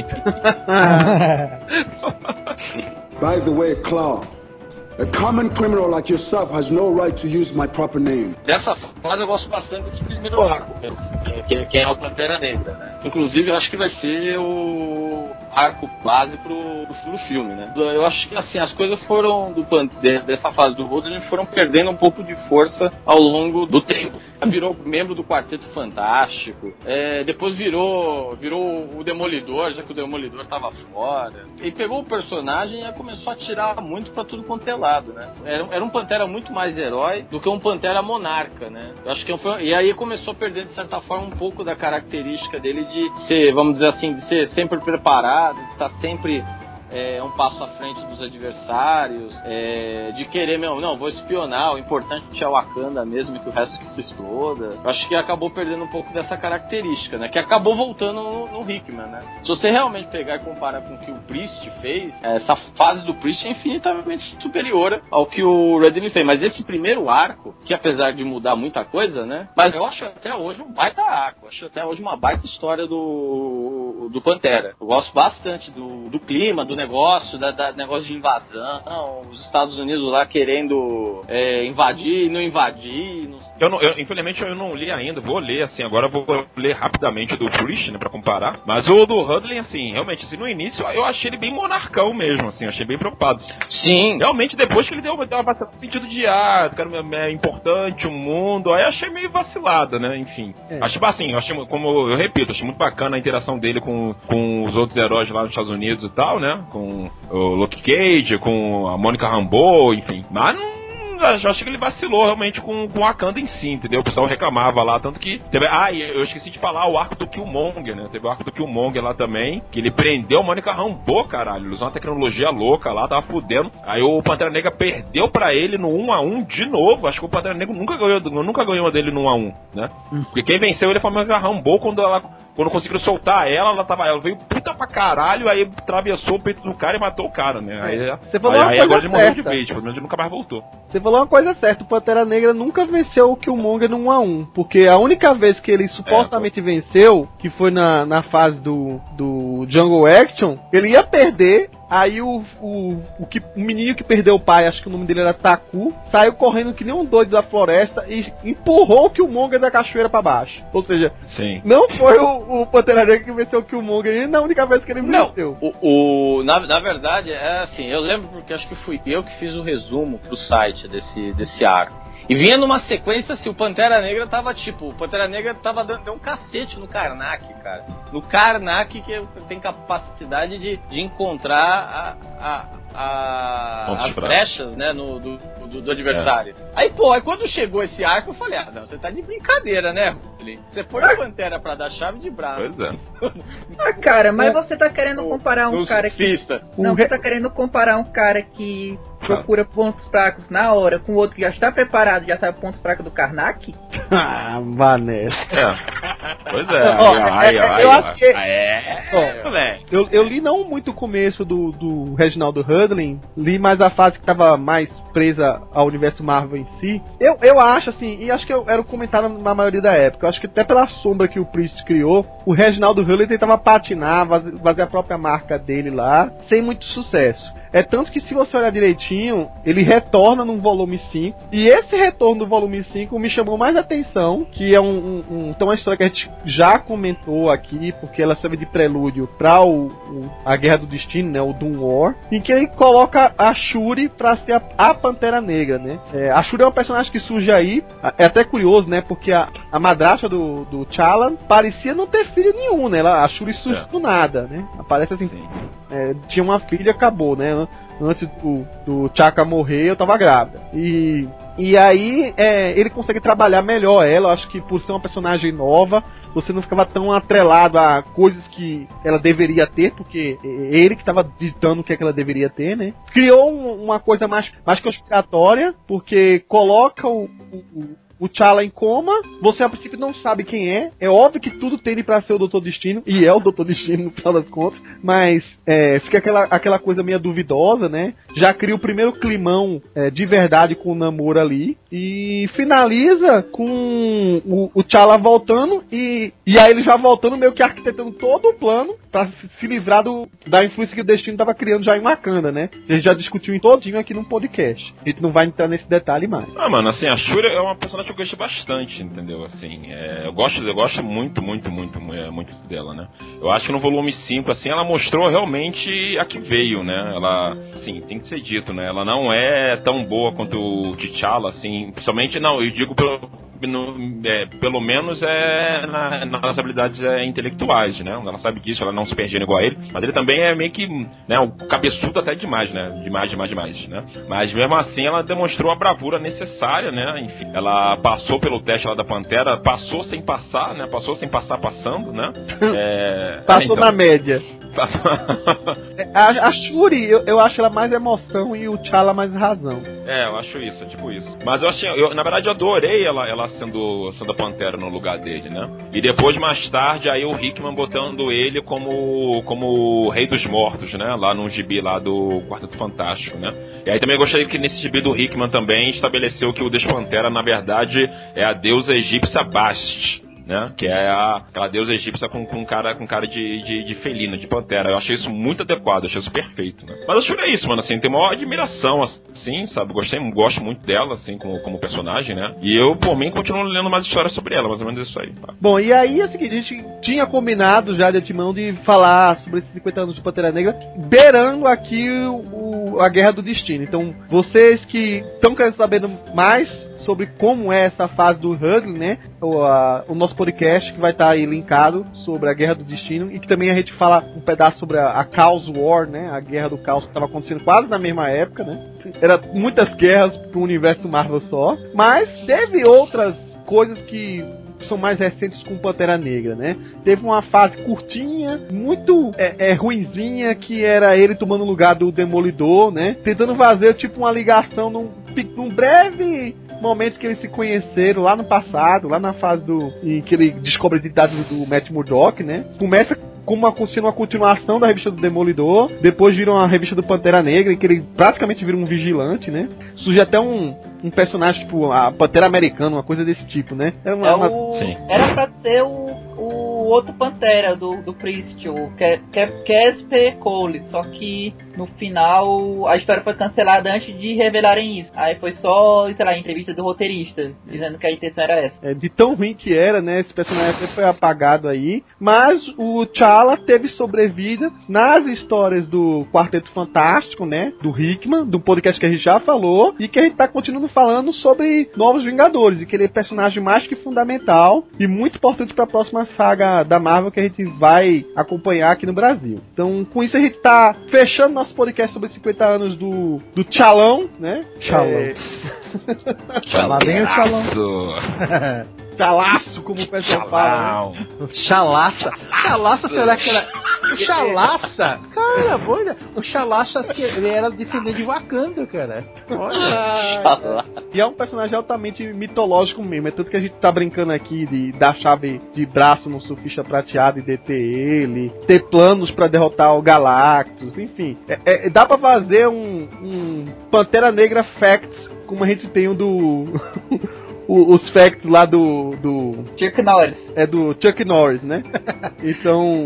By the way, Claw, a common criminal like yourself has no right to use my proper name. Dessa fase eu gosto bastante desse primeiro arco, que, que, que é o Pantera Negra, né? Inclusive eu acho que vai ser o arco base pro, pro filme, né? Eu acho que assim, as coisas foram do dessa fase do Rodney foram perdendo um pouco de força ao longo do tempo. Virou membro do Quarteto Fantástico, é, depois virou virou o Demolidor, já que o Demolidor tava fora. Ele pegou o personagem e começou a tirar muito pra tudo quanto é lado, né? Era, era um Pantera muito mais herói do que um Pantera monarca, né? Eu acho que foi, e aí começou a perder, de certa forma, um pouco da característica dele de ser, vamos dizer assim, de ser sempre preparado, de estar sempre é, um passo à frente dos adversários, é, de querer mesmo, não, vou espionar, o importante é o Wakanda mesmo, que o resto que se exploda. Eu acho que acabou perdendo um pouco dessa característica, né? Que acabou voltando no, no Hickman, né? Se você realmente pegar e comparar com o que o Priest fez, essa fase do Priest é infinitamente superior ao que o Redden fez. Mas esse primeiro arco, que apesar de mudar muita coisa, né? Mas eu acho até hoje um baita arco, eu acho até hoje uma baita história do, do Pantera. Eu gosto bastante do, do clima, do negócio, da, da negócio de invasão, os Estados Unidos lá querendo é, invadir e não invadir. Não... Eu não, eu, infelizmente eu não li ainda, vou ler assim, agora eu vou ler rapidamente do Priest, né, pra comparar. Mas o do Hudlin, assim, realmente, assim, no início eu achei ele bem monarcão mesmo, assim, eu achei bem preocupado. Sim. Realmente, depois que ele deu, deu uma sentido de, ah, cara, é importante o mundo, aí eu achei meio vacilada, né, enfim. É. Acho, assim, eu achei, como eu repito, achei muito bacana a interação dele com, com os outros heróis lá nos Estados Unidos e tal, né, com o Luke Cage, com a Monica Rambeau, enfim. Mas não... eu acho que ele vacilou realmente com, com o Wakanda em si, entendeu? O pessoal reclamava lá, tanto que teve, ah, e eu esqueci de falar o arco do Killmonger, né? Teve o arco do Killmonger lá também, que ele prendeu a Monica Rambeau, caralho, ele usou uma tecnologia louca lá, tava fudendo. Aí o Pantera Negra perdeu pra ele no um a um de novo. Acho que o Pantera Negra nunca ganhou, nunca ganhou dele no um a um, né? Porque quem venceu ele foi a Monica Rambeau quando ela quando conseguiram soltar ela, ela tava, ela veio puta pra caralho, aí atravessou o peito do cara e matou o cara, né? Aí, Você falou aí, uma aí coisa agora ele morreu de certa. vez, pelo menos ele nunca mais voltou. Você falou uma coisa certa, o Pantera Negra nunca venceu o Killmonger no um a um, porque a única vez que ele supostamente é, venceu, que foi na, na fase do, do Jungle Action, ele ia perder. Aí o, o, o, que, o menino que perdeu o pai, acho que o nome dele era Taku, saiu correndo que nem um doido da floresta e empurrou o Killmonger da cachoeira pra baixo. Ou seja, Sim. Não foi o, o Pantera Negra que venceu o Killmonger, e na única vez que ele não, venceu. O, o, na, na verdade, é assim, eu lembro porque acho que fui eu que fiz o resumo pro site desse, desse arco. E vinha numa sequência assim, o Pantera Negra tava tipo, o Pantera Negra tava dando, dando um cacete no Karnak, cara. No Karnak que tem capacidade de, de encontrar a, a, a, as brechas, né, no, do, do, do adversário. É. Aí, pô, aí quando chegou esse arco, eu falei, ah, não, você tá de brincadeira, né, Rulli? Você foi o Pantera pra dar chave de braço. Pois é. Ah, cara, mas você tá querendo comparar um no cara surfista. que... Não, você tá querendo comparar um cara que procura pontos fracos na hora com outro que já está preparado, já sabe pontos fracos do Karnak? Ah, Vanessa. É. Pois é. Ó, ai, é, ai, eu ai, acho que... É, ó, eu, eu li não muito o começo do, do Reginaldo Hudlin, li mais a fase que tava mais presa ao universo Marvel em si. Eu, eu acho assim, e acho que eu, era o comentário na maioria da época, eu acho que até pela sombra que o Priest criou, o Reginaldo Hudlin tentava patinar, fazer a própria marca dele lá, sem muito sucesso. É tanto que se você olhar direitinho, ele retorna no volume cinco. E esse retorno do volume cinco me chamou mais atenção, que é um, um, um então uma história que a gente já comentou aqui, porque ela serve de prelúdio para o, o, a Guerra do Destino, né, o Doom War, em que ele coloca a Shuri pra ser a, a Pantera Negra, né. É, a Shuri é uma personagem que surge aí, é até curioso, né, porque a, a madrasta do, do T'Challa parecia não ter filho nenhum, né, ela, a Shuri surge é. do nada, né, aparece assim, é, tinha uma filha e acabou, né, antes do, do T'Chaka morrer eu tava grávida, e, e aí é, ele consegue trabalhar melhor ela, acho que por ser uma personagem nova, você não ficava tão atrelado a coisas que ela deveria ter, porque ele que estava ditando o que, é que ela deveria ter, né? Criou um, uma coisa mais, mais conspiratória, porque coloca o, o, o T'Challa em coma, você a princípio não sabe quem é, é óbvio que tudo tende pra ser o doutor Destino, e é o doutor Destino no final das contas, mas é, fica aquela, aquela coisa meio duvidosa, né? Já cria o primeiro climão é, de verdade com o Namor ali, e finaliza com o, o T'Challa voltando, e, e aí ele já voltando meio que arquitetando todo o plano pra se, se livrar do, da influência que o Destino tava criando já em Wakanda, né? A gente já discutiu em todinho aqui num podcast, a gente não vai entrar nesse detalhe mais. Ah, mano, assim, a Shuri é uma personagem que eu gostei bastante, entendeu? Assim, é, eu gosto, eu gosto muito, muito, muito, muito dela, né? Eu acho que no volume cinco, assim, ela mostrou realmente a que veio, né? Ela, assim, tem que ser dito, né? Ela não é tão boa quanto o T'Challa, assim, principalmente, não, eu digo pelo, no, é, pelo menos é na, nas habilidades é, intelectuais, né? Ela sabe disso, ela não se perde igual a ele, mas ele também é meio que, né, o cabeçudo até demais, né? Demais, demais, demais, né? Mas mesmo assim ela demonstrou a bravura necessária, né? Enfim, ela passou pelo teste lá da Pantera, passou sem passar, né? Passou sem passar passando, né? É, passou é, então, na média. a, a Shuri, eu, eu acho ela mais emoção e o T'Challa mais razão. É, eu acho isso, é tipo isso. Mas eu achei, eu, na verdade eu adorei ela, ela sendo, sendo a Pantera no lugar dele, né? E depois, mais tarde, aí o Hickman botando ele como, como Rei dos Mortos, né? Lá no gibi lá do Quarteto Fantástico, né? E aí também gostei que nesse gibi do Hickman também estabeleceu que o Despantera, na verdade, é a deusa egípcia Bast, né? Que é a, aquela deusa egípcia com, com cara, com cara de, de, de felina, de pantera. Eu achei isso muito adequado, achei isso perfeito, né? Mas eu acho que é isso, mano, assim, tem uma admiração, assim, sabe? Gostei, gosto muito dela, assim, como, como personagem, né? E eu, por mim, continuo lendo mais histórias sobre ela, mais ou menos isso aí. Tá? Bom, e aí é o seguinte, a gente tinha combinado já de antemão de falar sobre esses cinquenta anos de Pantera Negra, beirando aqui o, a Guerra do Destino. Então, vocês que estão querendo saber mais sobre como é essa fase do Hughley, né? O, a, o nosso podcast que vai estar tá aí linkado sobre a Guerra do Destino, e que também a gente fala um pedaço sobre a, a Chaos War, né? A Guerra do Caos que estava acontecendo quase na mesma época, né? Era muitas guerras pro universo Marvel só, mas teve outras coisas que são mais recentes com Pantera Negra, né? Teve uma fase curtinha, muito é, é, ruinzinha, que era ele tomando o lugar do Demolidor, né? Tentando fazer tipo uma ligação num, num breve momento que eles se conheceram lá no passado, lá na fase do em que ele descobre a identidade do, do Matt Murdock, né? Começa como uma, sendo uma continuação da revista do Demolidor, depois vira uma revista do Pantera Negra, em que ele praticamente vira um vigilante, né? Surge até um, um personagem tipo a Pantera Americana, uma coisa desse tipo, né? É uma, é o... uma... Era pra ser o, o outro Pantera do, do Priest, o Casper Cole, só que no final a história foi cancelada antes de revelarem isso. Aí foi só, sei lá, entrevista do roteirista, dizendo que a intenção era essa. É, de tão ruim que era, né? Esse personagem até foi apagado aí, mas o T'Challa teve sobrevida nas histórias do Quarteto Fantástico, né? Do Hickman, do podcast que a gente já falou, e que a gente tá continuando falando sobre Novos Vingadores, e que ele é personagem mais que fundamental e muito importante para a próxima saga da Marvel que a gente vai acompanhar aqui no Brasil. Então, com isso a gente tá fechando nosso podcast sobre cinquenta anos do, do Tchalão, né? Tchalão. É... Lá vem o Tchalão. Chalaço, como o pessoal fala, né? Chalaça. Chalaça, será que era... O Chalaça? Cara, boa. O Chalaça, acho que ele era descendente de Wakanda, cara. Olha. E é um personagem altamente mitológico mesmo. É tanto que a gente tá brincando aqui de dar chave de braço no surfista prateado e deter ele, ter planos pra derrotar o Galactus, enfim. É, é, dá pra fazer um, um Pantera Negra Facts, como a gente tem o do... O, os facts lá do, do... Chuck Norris. É do Chuck Norris, né? Então,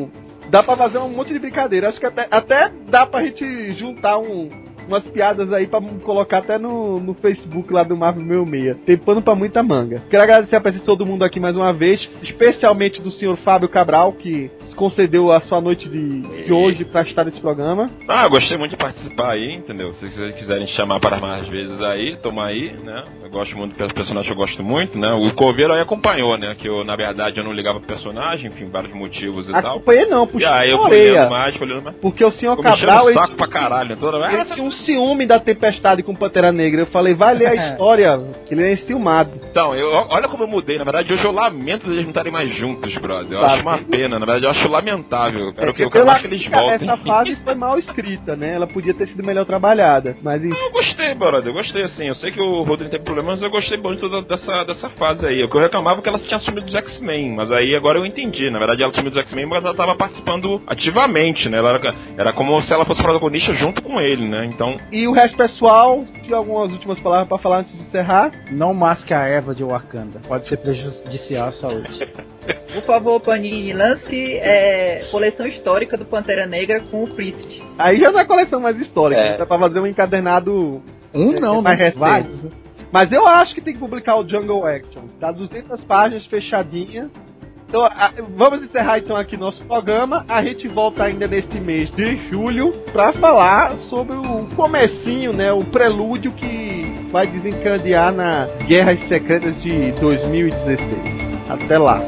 Dá pra fazer um monte de brincadeira. Acho que até, até dá pra gente juntar um, umas piadas aí pra colocar até no, no Facebook lá do Marvel sessenta e seis. Tem pano pra muita manga. Quero agradecer a presença de todo mundo aqui mais uma vez, especialmente do senhor Fábio Cabral, que concedeu a sua noite de, de hoje pra estar nesse programa. Ah, gostei muito de participar aí, entendeu? Se vocês quiserem chamar para mais vezes aí, toma aí, né? Eu gosto muito dos personagens que eu gosto muito, né? O Coveiro aí acompanhou, né? Que eu, na verdade, eu não ligava pro personagem, enfim, vários motivos e tal. Acompanhei não, puxa. E aí eu fui lendo mais, fui lendo mais. Porque o senhor Tô Cabral... o saco pra caralho, toda vez. Ele tinha um ciúme da Tempestade com Pantera Negra. Eu falei, vai ler a história, que ele é enciumado. Então, eu, olha como eu mudei. Na verdade, hoje eu lamento eles não estarem mais juntos, brother. Eu Tá, acho uma pena, na verdade, eu acho lamentável. Eu quero é, que, eu eu quero acho que eles que voltem. essa fase foi mal escrita, né? Ela podia ter sido melhor trabalhada, mas enfim. Eu gostei, brother, eu gostei, assim. Eu sei que o Rodrigo tem problemas, mas eu gostei muito da, dessa, dessa fase aí. O que eu reclamava é que ela tinha assumido os X-Men, mas aí agora eu entendi. Na verdade, ela assumiu os X-Men, mas ela tava participando ativamente, né? Ela era, era como se ela fosse protagonista junto com ele, né? Então... E o resto, pessoal, tiver algumas últimas palavras pra falar antes de encerrar? Não masque a erva de Wakanda. Pode ser prejudicial à saúde. Por favor, Panini, lance é, coleção histórica do Pantera Negra com o Priest. Aí já não é coleção mais histórica, É. né? Dá pra fazer um encadernado... Um é, não, mais né? recente. Vários. Mas eu acho que tem que publicar o Jungle Action. Dá duzentas páginas fechadinhas. Então, a, vamos encerrar então aqui nosso programa. A gente volta ainda nesse mês de julho pra falar sobre o comecinho, né? O prelúdio que vai desencadear na Guerras Secretas de dois mil e dezesseis. Até lá.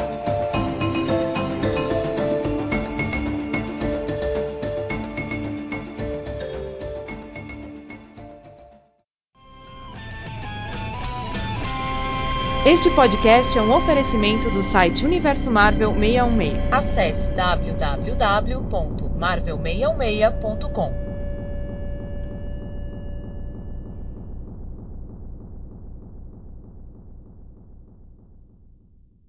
Este podcast é um oferecimento do site Universo Marvel seiscentos e dezesseis. Acesse w w w ponto marvel seiscentos e dezesseis ponto com.